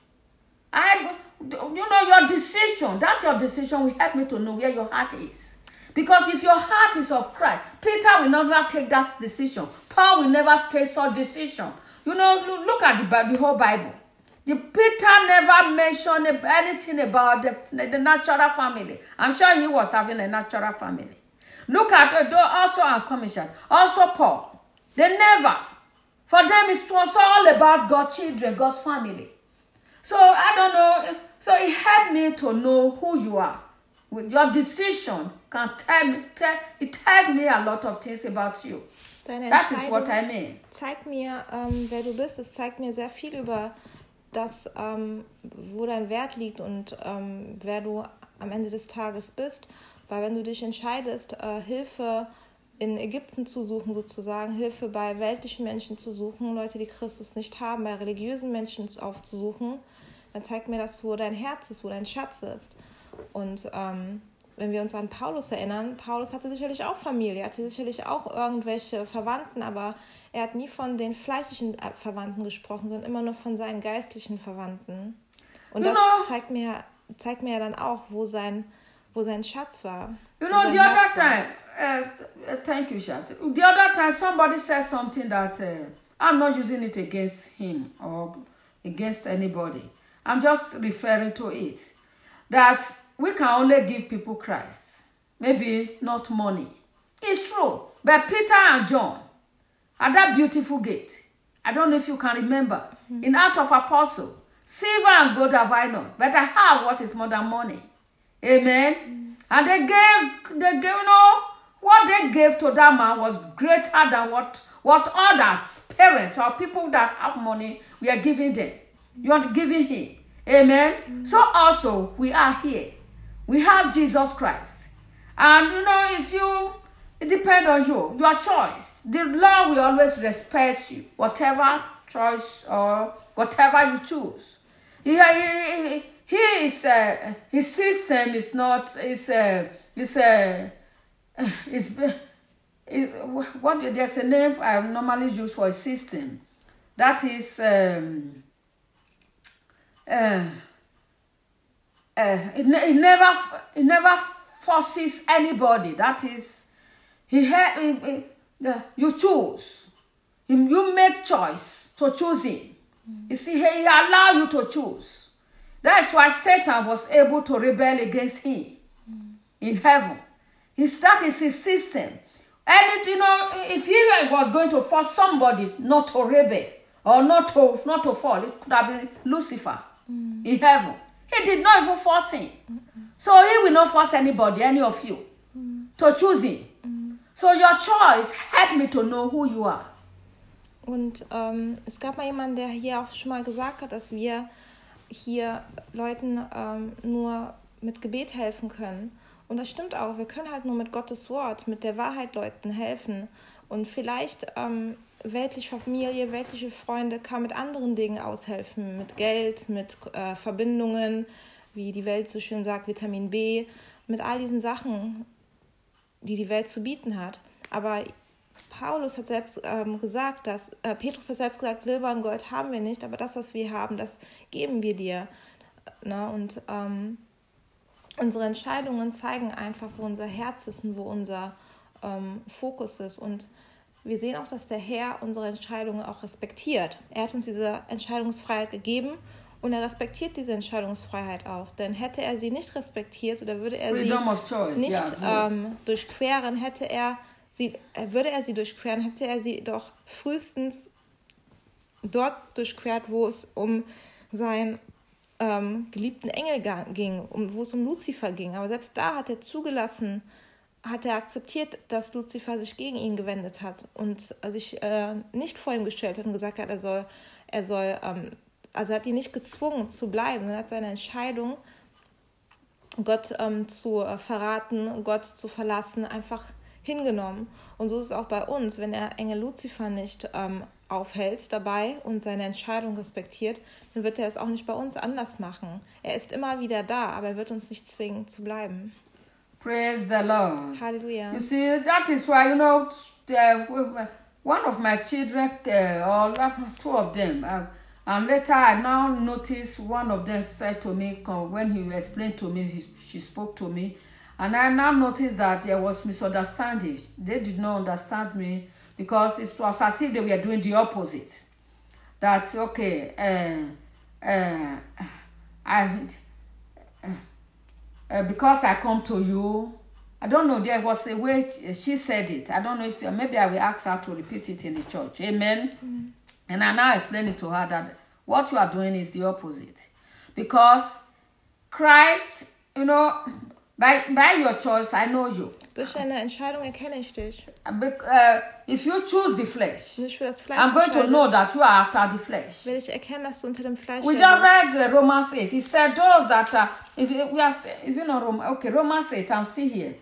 Speaker 1: I, you know, your decision, that's your decision will help me to know where your heart is. Because if your heart is of Christ, Peter will never take that decision. Paul will never take such decision. You know, look at the, the whole Bible. The Peter never mentioned anything about the, the natural family. I'm sure he was having a natural family. Look at it, also our commission, also Paul. They never. For them, it was all about God's children, God's family. So, I don't know. So, it helped me to know who you are. With your decision can tell me, tell, it tells me a lot of things about you.
Speaker 2: Deine
Speaker 1: That is what I mean.
Speaker 2: Zeigt mir, ähm, wer du bist. Es zeigt mir sehr viel über das, ähm, wo dein Wert liegt und ähm, wer du am Ende des Tages bist. Weil wenn du dich entscheidest, äh, Hilfe in Ägypten zu suchen, sozusagen, Hilfe bei weltlichen Menschen zu suchen, Leute, die Christus nicht haben, bei religiösen Menschen aufzusuchen, dann zeigt mir das, wo dein Herz ist, wo dein Schatz ist. Und ähm, wenn wir uns an Paulus erinnern, Paulus hatte sicherlich auch Familie, hatte sicherlich auch irgendwelche Verwandten, aber er hat nie von den fleischlichen Verwandten gesprochen, sondern immer nur von seinen geistlichen Verwandten. Und das
Speaker 1: Genau.
Speaker 2: zeigt mir, zeigt mir ja dann auch, wo sein, wo sein Schatz war.
Speaker 1: You know, the other time, uh, uh, thank you, Shat. The other time, somebody said something that uh, I'm not using it against him or against anybody. I'm just referring to it. That we can only give people Christ. Maybe not money. It's true. But Peter and John, at that beautiful gate, I don't know if you can remember, mm-hmm. in Acts of Apostle, silver and gold have I not, but I have what is more than money. Amen. Mm-hmm. And they gave, they gave, you know, what they gave to that man was greater than what, what others, parents or people that have money, we are giving them. You are giving him. Amen. Mm-hmm. So also, we are here. We have Jesus Christ. And, you know, if you, it depends on you, your choice. The Lord will always respect you, whatever choice or whatever you choose. He, he, he, he is, uh, his system is not, is, uh, is, uh, is, is, what, there's a name I normally use for a system. That is, um, uh, uh, it, it never, it never forces anybody. That is, he, ha- he, he uh, you choose. You make choice to choose him. Mm. You see, he allows you to choose. That's why Satan was able to rebel against him mm. in heaven. His, that is his system. And it, you know, if he was going to force somebody not to rebel or not to not to fall, it could have been Lucifer mm. in heaven. He did not even force him. Mm-mm. So he will not force anybody, any of you, mm. to choose him. Mm. So your choice helped me to know who you are.
Speaker 2: Und ähm, es gab mal jemanden, der hier auch schon mal gesagt hat, dass wir hier Leuten ähm, nur mit Gebet helfen können. Und das stimmt auch, wir können halt nur mit Gottes Wort, mit der Wahrheit Leuten helfen. Und vielleicht ähm, weltliche Familie, weltliche Freunde kann mit anderen Dingen aushelfen, mit Geld, mit äh, Verbindungen, wie die Welt so schön sagt, Vitamin B, mit all diesen Sachen, die die Welt zu bieten hat. Aber Paulus hat selbst ähm, gesagt, dass, äh, Petrus hat selbst gesagt, Silber und Gold haben wir nicht, aber das, was wir haben, das geben wir dir. Na, und ähm, unsere Entscheidungen zeigen einfach, wo unser Herz ist und wo unser ähm, Fokus ist. Und wir sehen auch, dass der Herr unsere Entscheidungen auch respektiert. Er hat uns diese Entscheidungsfreiheit gegeben und er respektiert diese Entscheidungsfreiheit auch. Denn hätte er sie nicht respektiert oder würde er
Speaker 1: Freedom of choice.
Speaker 2: sie nicht
Speaker 1: Yeah,
Speaker 2: ähm, durchqueren, hätte er sie, würde er sie durchqueren, hätte er sie doch frühestens dort durchquert, wo es um seinen ähm, geliebten Engel ging, um, wo es um Luzifer ging. Aber selbst da hat er zugelassen, hat er akzeptiert, dass Luzifer sich gegen ihn gewendet hat und sich äh, nicht vor ihm gestellt hat und gesagt hat, er soll, er soll, ähm, also er hat ihn nicht gezwungen zu bleiben, er hat seine Entscheidung, Gott ähm, zu äh, verraten, Gott zu verlassen, einfach hingenommen. Und so ist es auch bei uns, wenn der Engel Luzifer nicht ähm, aufhält dabei und seine Entscheidung respektiert, dann wird er es auch nicht bei uns anders machen. Er ist immer wieder da, aber er wird uns nicht zwingen zu bleiben.
Speaker 1: Praise the Lord.
Speaker 2: Hallelujah.
Speaker 1: You see, that is why, you know, the, one of my children, uh, or two of them, uh, and later I now noticed one of them said to me, when he explained to me, he, she spoke to me, and I now noticed that there was misunderstanding. They did not understand me because it was as if they were doing the opposite. That's okay, uh, uh, I... Uh, Uh, because I come to you, I don't know, there was a way she said it. I don't know if, maybe I will ask her to repeat it in the church. Amen? Mm-hmm. And I now explain it to her that what you are doing is the opposite. Because Christ, you know, by, by your choice, I know you.
Speaker 2: Durch deine Entscheidung erkenne ich dich.
Speaker 1: Uh, if you choose the flesh,
Speaker 2: Wenn du für das Fleisch
Speaker 1: I'm going to know that you are after the flesh.
Speaker 2: Will ich erkennen, dass du unter dem Fleisch
Speaker 1: We just read uh, Romans eight. He said those that are, if we are, is it not Romans? Okay, Romans eight, I'm still here.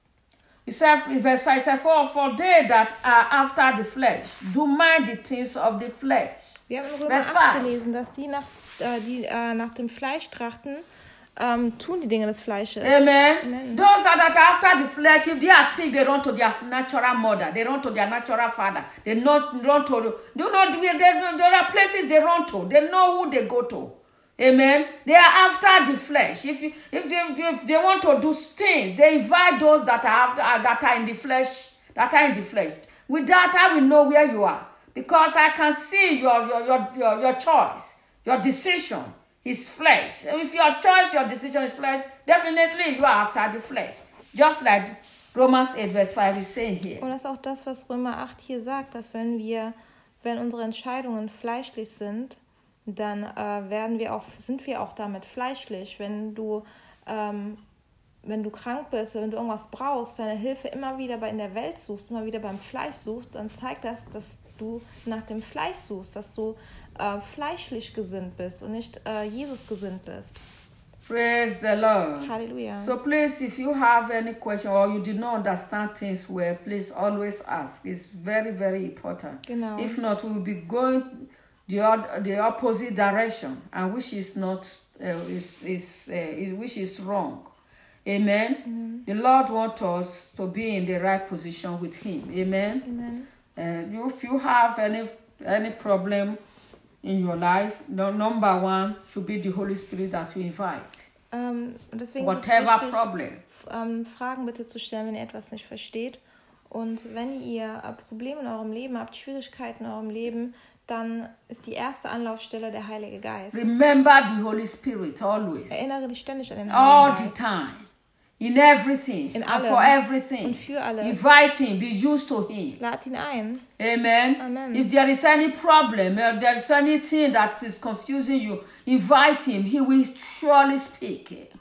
Speaker 1: He said in verse five, he said, for, for they that are after the flesh do mind the things of the flesh.
Speaker 2: Wir haben in Römer acht gelesen, dass die nach, äh, die, äh, nach dem Fleisch trachten, Um, tun die Dinge des Fleisches.
Speaker 1: Amen.
Speaker 2: Amen.
Speaker 1: Those are that after the flesh, if they are sick, they run to their natural mother, they run to their natural father, they not run to, do not, they, they, there are places they run to, they know who they go to. Amen. They are after the flesh. If you, if they, if they want to do things, they invite those that are after, that are in the flesh, that are in the flesh. With that, I will know where you are, because I can see your your your your, your choice, your decision. His flesh. If your choice, your decision is flesh, definitely you are after the flesh. Just like Romans eight, verse five is saying here.
Speaker 2: Und das ist auch das, was Römer acht hier sagt, dass wenn wir, wenn unsere Entscheidungen fleischlich sind, dann äh, werden wir auch, sind wir auch damit fleischlich. Wenn du, ähm, wenn du krank bist, wenn du irgendwas brauchst, deine Hilfe immer wieder bei in der Welt suchst, immer wieder beim Fleisch suchst, dann zeigt das, dass du nach dem Fleisch suchst, dass du Uh, fleischlich gesinnt bist und nicht uh, Jesus gesinnt bist.
Speaker 1: Praise the Lord.
Speaker 2: Hallelujah.
Speaker 1: So please, if you have any question or you did not understand things well, please always ask. It's very, very important.
Speaker 2: Genau.
Speaker 1: If not, we will be going the other, the opposite direction, and which is not uh, is is, uh, is which is wrong. Amen. Mm-hmm. The Lord wants us to be in the right position with Him. Amen.
Speaker 2: Amen.
Speaker 1: Uh, if you have any any problem in your life, the number one should be the Holy Spirit that you invite.
Speaker 2: Um, deswegen
Speaker 1: Whatever
Speaker 2: ist es wichtig,
Speaker 1: problem.
Speaker 2: Um, Fragen bitte zu stellen, wenn ihr etwas nicht versteht. Und wenn ihr uh, Probleme in eurem Leben habt, Schwierigkeiten in eurem Leben, dann ist die erste Anlaufstelle der Heilige Geist.
Speaker 1: Remember the Holy Spirit always.
Speaker 2: Erinnere dich ständig an den Heiligen
Speaker 1: All
Speaker 2: Geist.
Speaker 1: the time. In everything.
Speaker 2: In
Speaker 1: and
Speaker 2: allem.
Speaker 1: for everything.
Speaker 2: Und für alles.
Speaker 1: Invite Him. Be used to Him.
Speaker 2: Lad ihn ein.
Speaker 1: Amen.
Speaker 2: Amen.
Speaker 1: If there is any problem, if there is anything that is confusing you, invite Him. He will surely speak.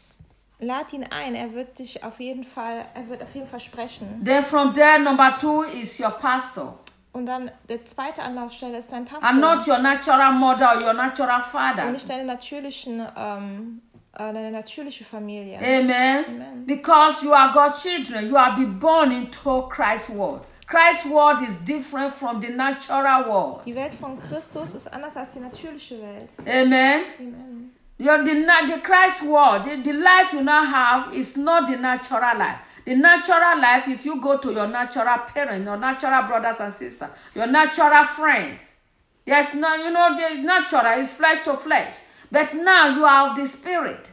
Speaker 2: Lad ihn ein. Er wird dich auf jeden Fall, er wird auf jeden Fall sprechen.
Speaker 1: Then from there, number two is your pastor.
Speaker 2: Und dann der zweite Anlaufstelle ist dein Pastor.
Speaker 1: And not your natural mother or your natural
Speaker 2: Und
Speaker 1: father.
Speaker 2: nicht deine natürlichen, ähm, äh, deine natürliche Familie.
Speaker 1: Amen.
Speaker 2: Amen.
Speaker 1: Because you are God's children. You are be born into Christ's world. Christ's world is different from the natural world.
Speaker 2: Die Welt von Christus ist anders als die natürliche Welt.
Speaker 1: Amen.
Speaker 2: Amen.
Speaker 1: Your, the, na- the Christ world, the, the life you now have is not the natural life. The natural life, if you go to your natural parents, your natural brothers and sisters, your natural friends, there's no, you know, the natural is flesh to flesh. But now you are of the spirit.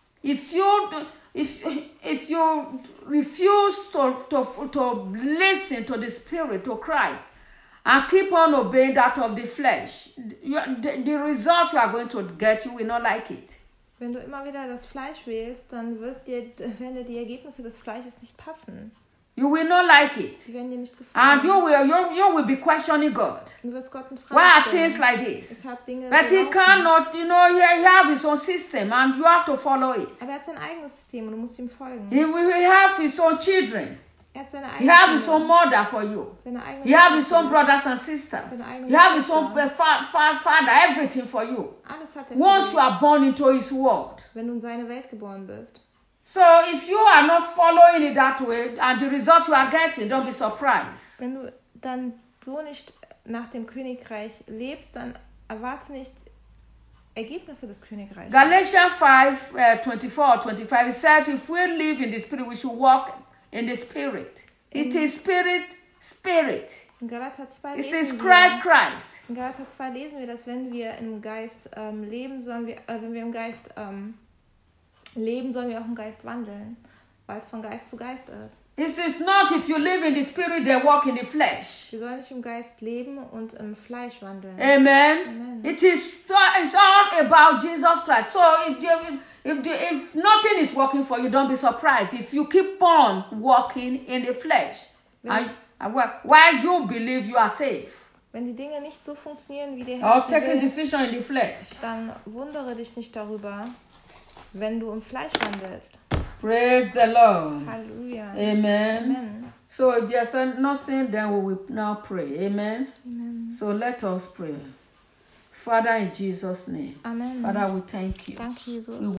Speaker 1: If you if if you refuse to, to, to listen to the spirit, to Christ, and keep on obeying that of the flesh, you, the, the result you are going to get, you will not like it.
Speaker 2: Wenn du immer wieder das Fleisch wählst, dann wird dir, werden dir die Ergebnisse des Fleisches nicht passen.
Speaker 1: You will not like it.
Speaker 2: Sie werden dir nicht
Speaker 1: And you
Speaker 2: gefallen.
Speaker 1: will you, you will be questioning God.
Speaker 2: Du wirst Gott in
Speaker 1: Why are
Speaker 2: Frage
Speaker 1: things
Speaker 2: stellen.
Speaker 1: like this?
Speaker 2: Weshalb Dinge
Speaker 1: But
Speaker 2: so
Speaker 1: he
Speaker 2: laufen.
Speaker 1: cannot, you know, he, he have his own system and you have to follow it.
Speaker 2: Aber er hat sein eigenes System und du musst ihm folgen.
Speaker 1: He will he have his own children.
Speaker 2: Er hat seine
Speaker 1: He
Speaker 2: eigene
Speaker 1: have his own
Speaker 2: Kinder,
Speaker 1: mother for you.
Speaker 2: seine eigene
Speaker 1: He have his
Speaker 2: Schwester.
Speaker 1: own brothers and sisters.
Speaker 2: Seine eigene
Speaker 1: He have his own
Speaker 2: Schwester.
Speaker 1: uh, fa- fa- father, everything for you.
Speaker 2: Alles hat er
Speaker 1: Once
Speaker 2: für
Speaker 1: you
Speaker 2: dich,
Speaker 1: are born into his world.
Speaker 2: wenn du in seine Welt geboren bist.
Speaker 1: So if you are not following it that way and the result you are getting, don't be surprised.
Speaker 2: Wenn du dann so nicht nach dem Königreich lebst, dann erwarte nicht Ergebnisse des Königreichs.
Speaker 1: Galatians five, uh, twenty-four, twenty-five, it said, if we live in the spirit, we should walk in the spirit. It is spirit, spirit.
Speaker 2: In Galater zwei
Speaker 1: It is
Speaker 2: lesen
Speaker 1: Christ,
Speaker 2: wir,
Speaker 1: Christ.
Speaker 2: in Galater zwei lesen wir, dass wenn wir im Geist ähm, leben, sollen wir, äh, wenn wir im Geist ähm, leben, sollen wir auch im Geist wandeln, weil es von Geist zu Geist ist.
Speaker 1: It is not if you live in the spirit, they walk in the flesh.
Speaker 2: Wir sollen nicht im Geist leben und im Fleisch wandeln.
Speaker 1: Amen.
Speaker 2: Amen.
Speaker 1: It is it's all about Jesus Christ. So if the, if the, if nothing is working for you, don't be surprised if you keep on walking in the flesh. And, and wh- while you believe you are safe,
Speaker 2: Wenn die Dinge nicht so funktionieren, wie der Herr
Speaker 1: or
Speaker 2: sie
Speaker 1: taking
Speaker 2: will,
Speaker 1: decision in the flesh.
Speaker 2: dann wundere dich nicht darüber, wenn du im Fleisch wandelst.
Speaker 1: Praise the Lord.
Speaker 2: Halleluja.
Speaker 1: Amen.
Speaker 2: Amen.
Speaker 1: So if there's nothing, then we will now pray. Amen.
Speaker 2: Amen.
Speaker 1: So let us pray. Father, in Jesus' name.
Speaker 2: Amen.
Speaker 1: Father, we thank you.
Speaker 2: Danke, Jesus.
Speaker 1: We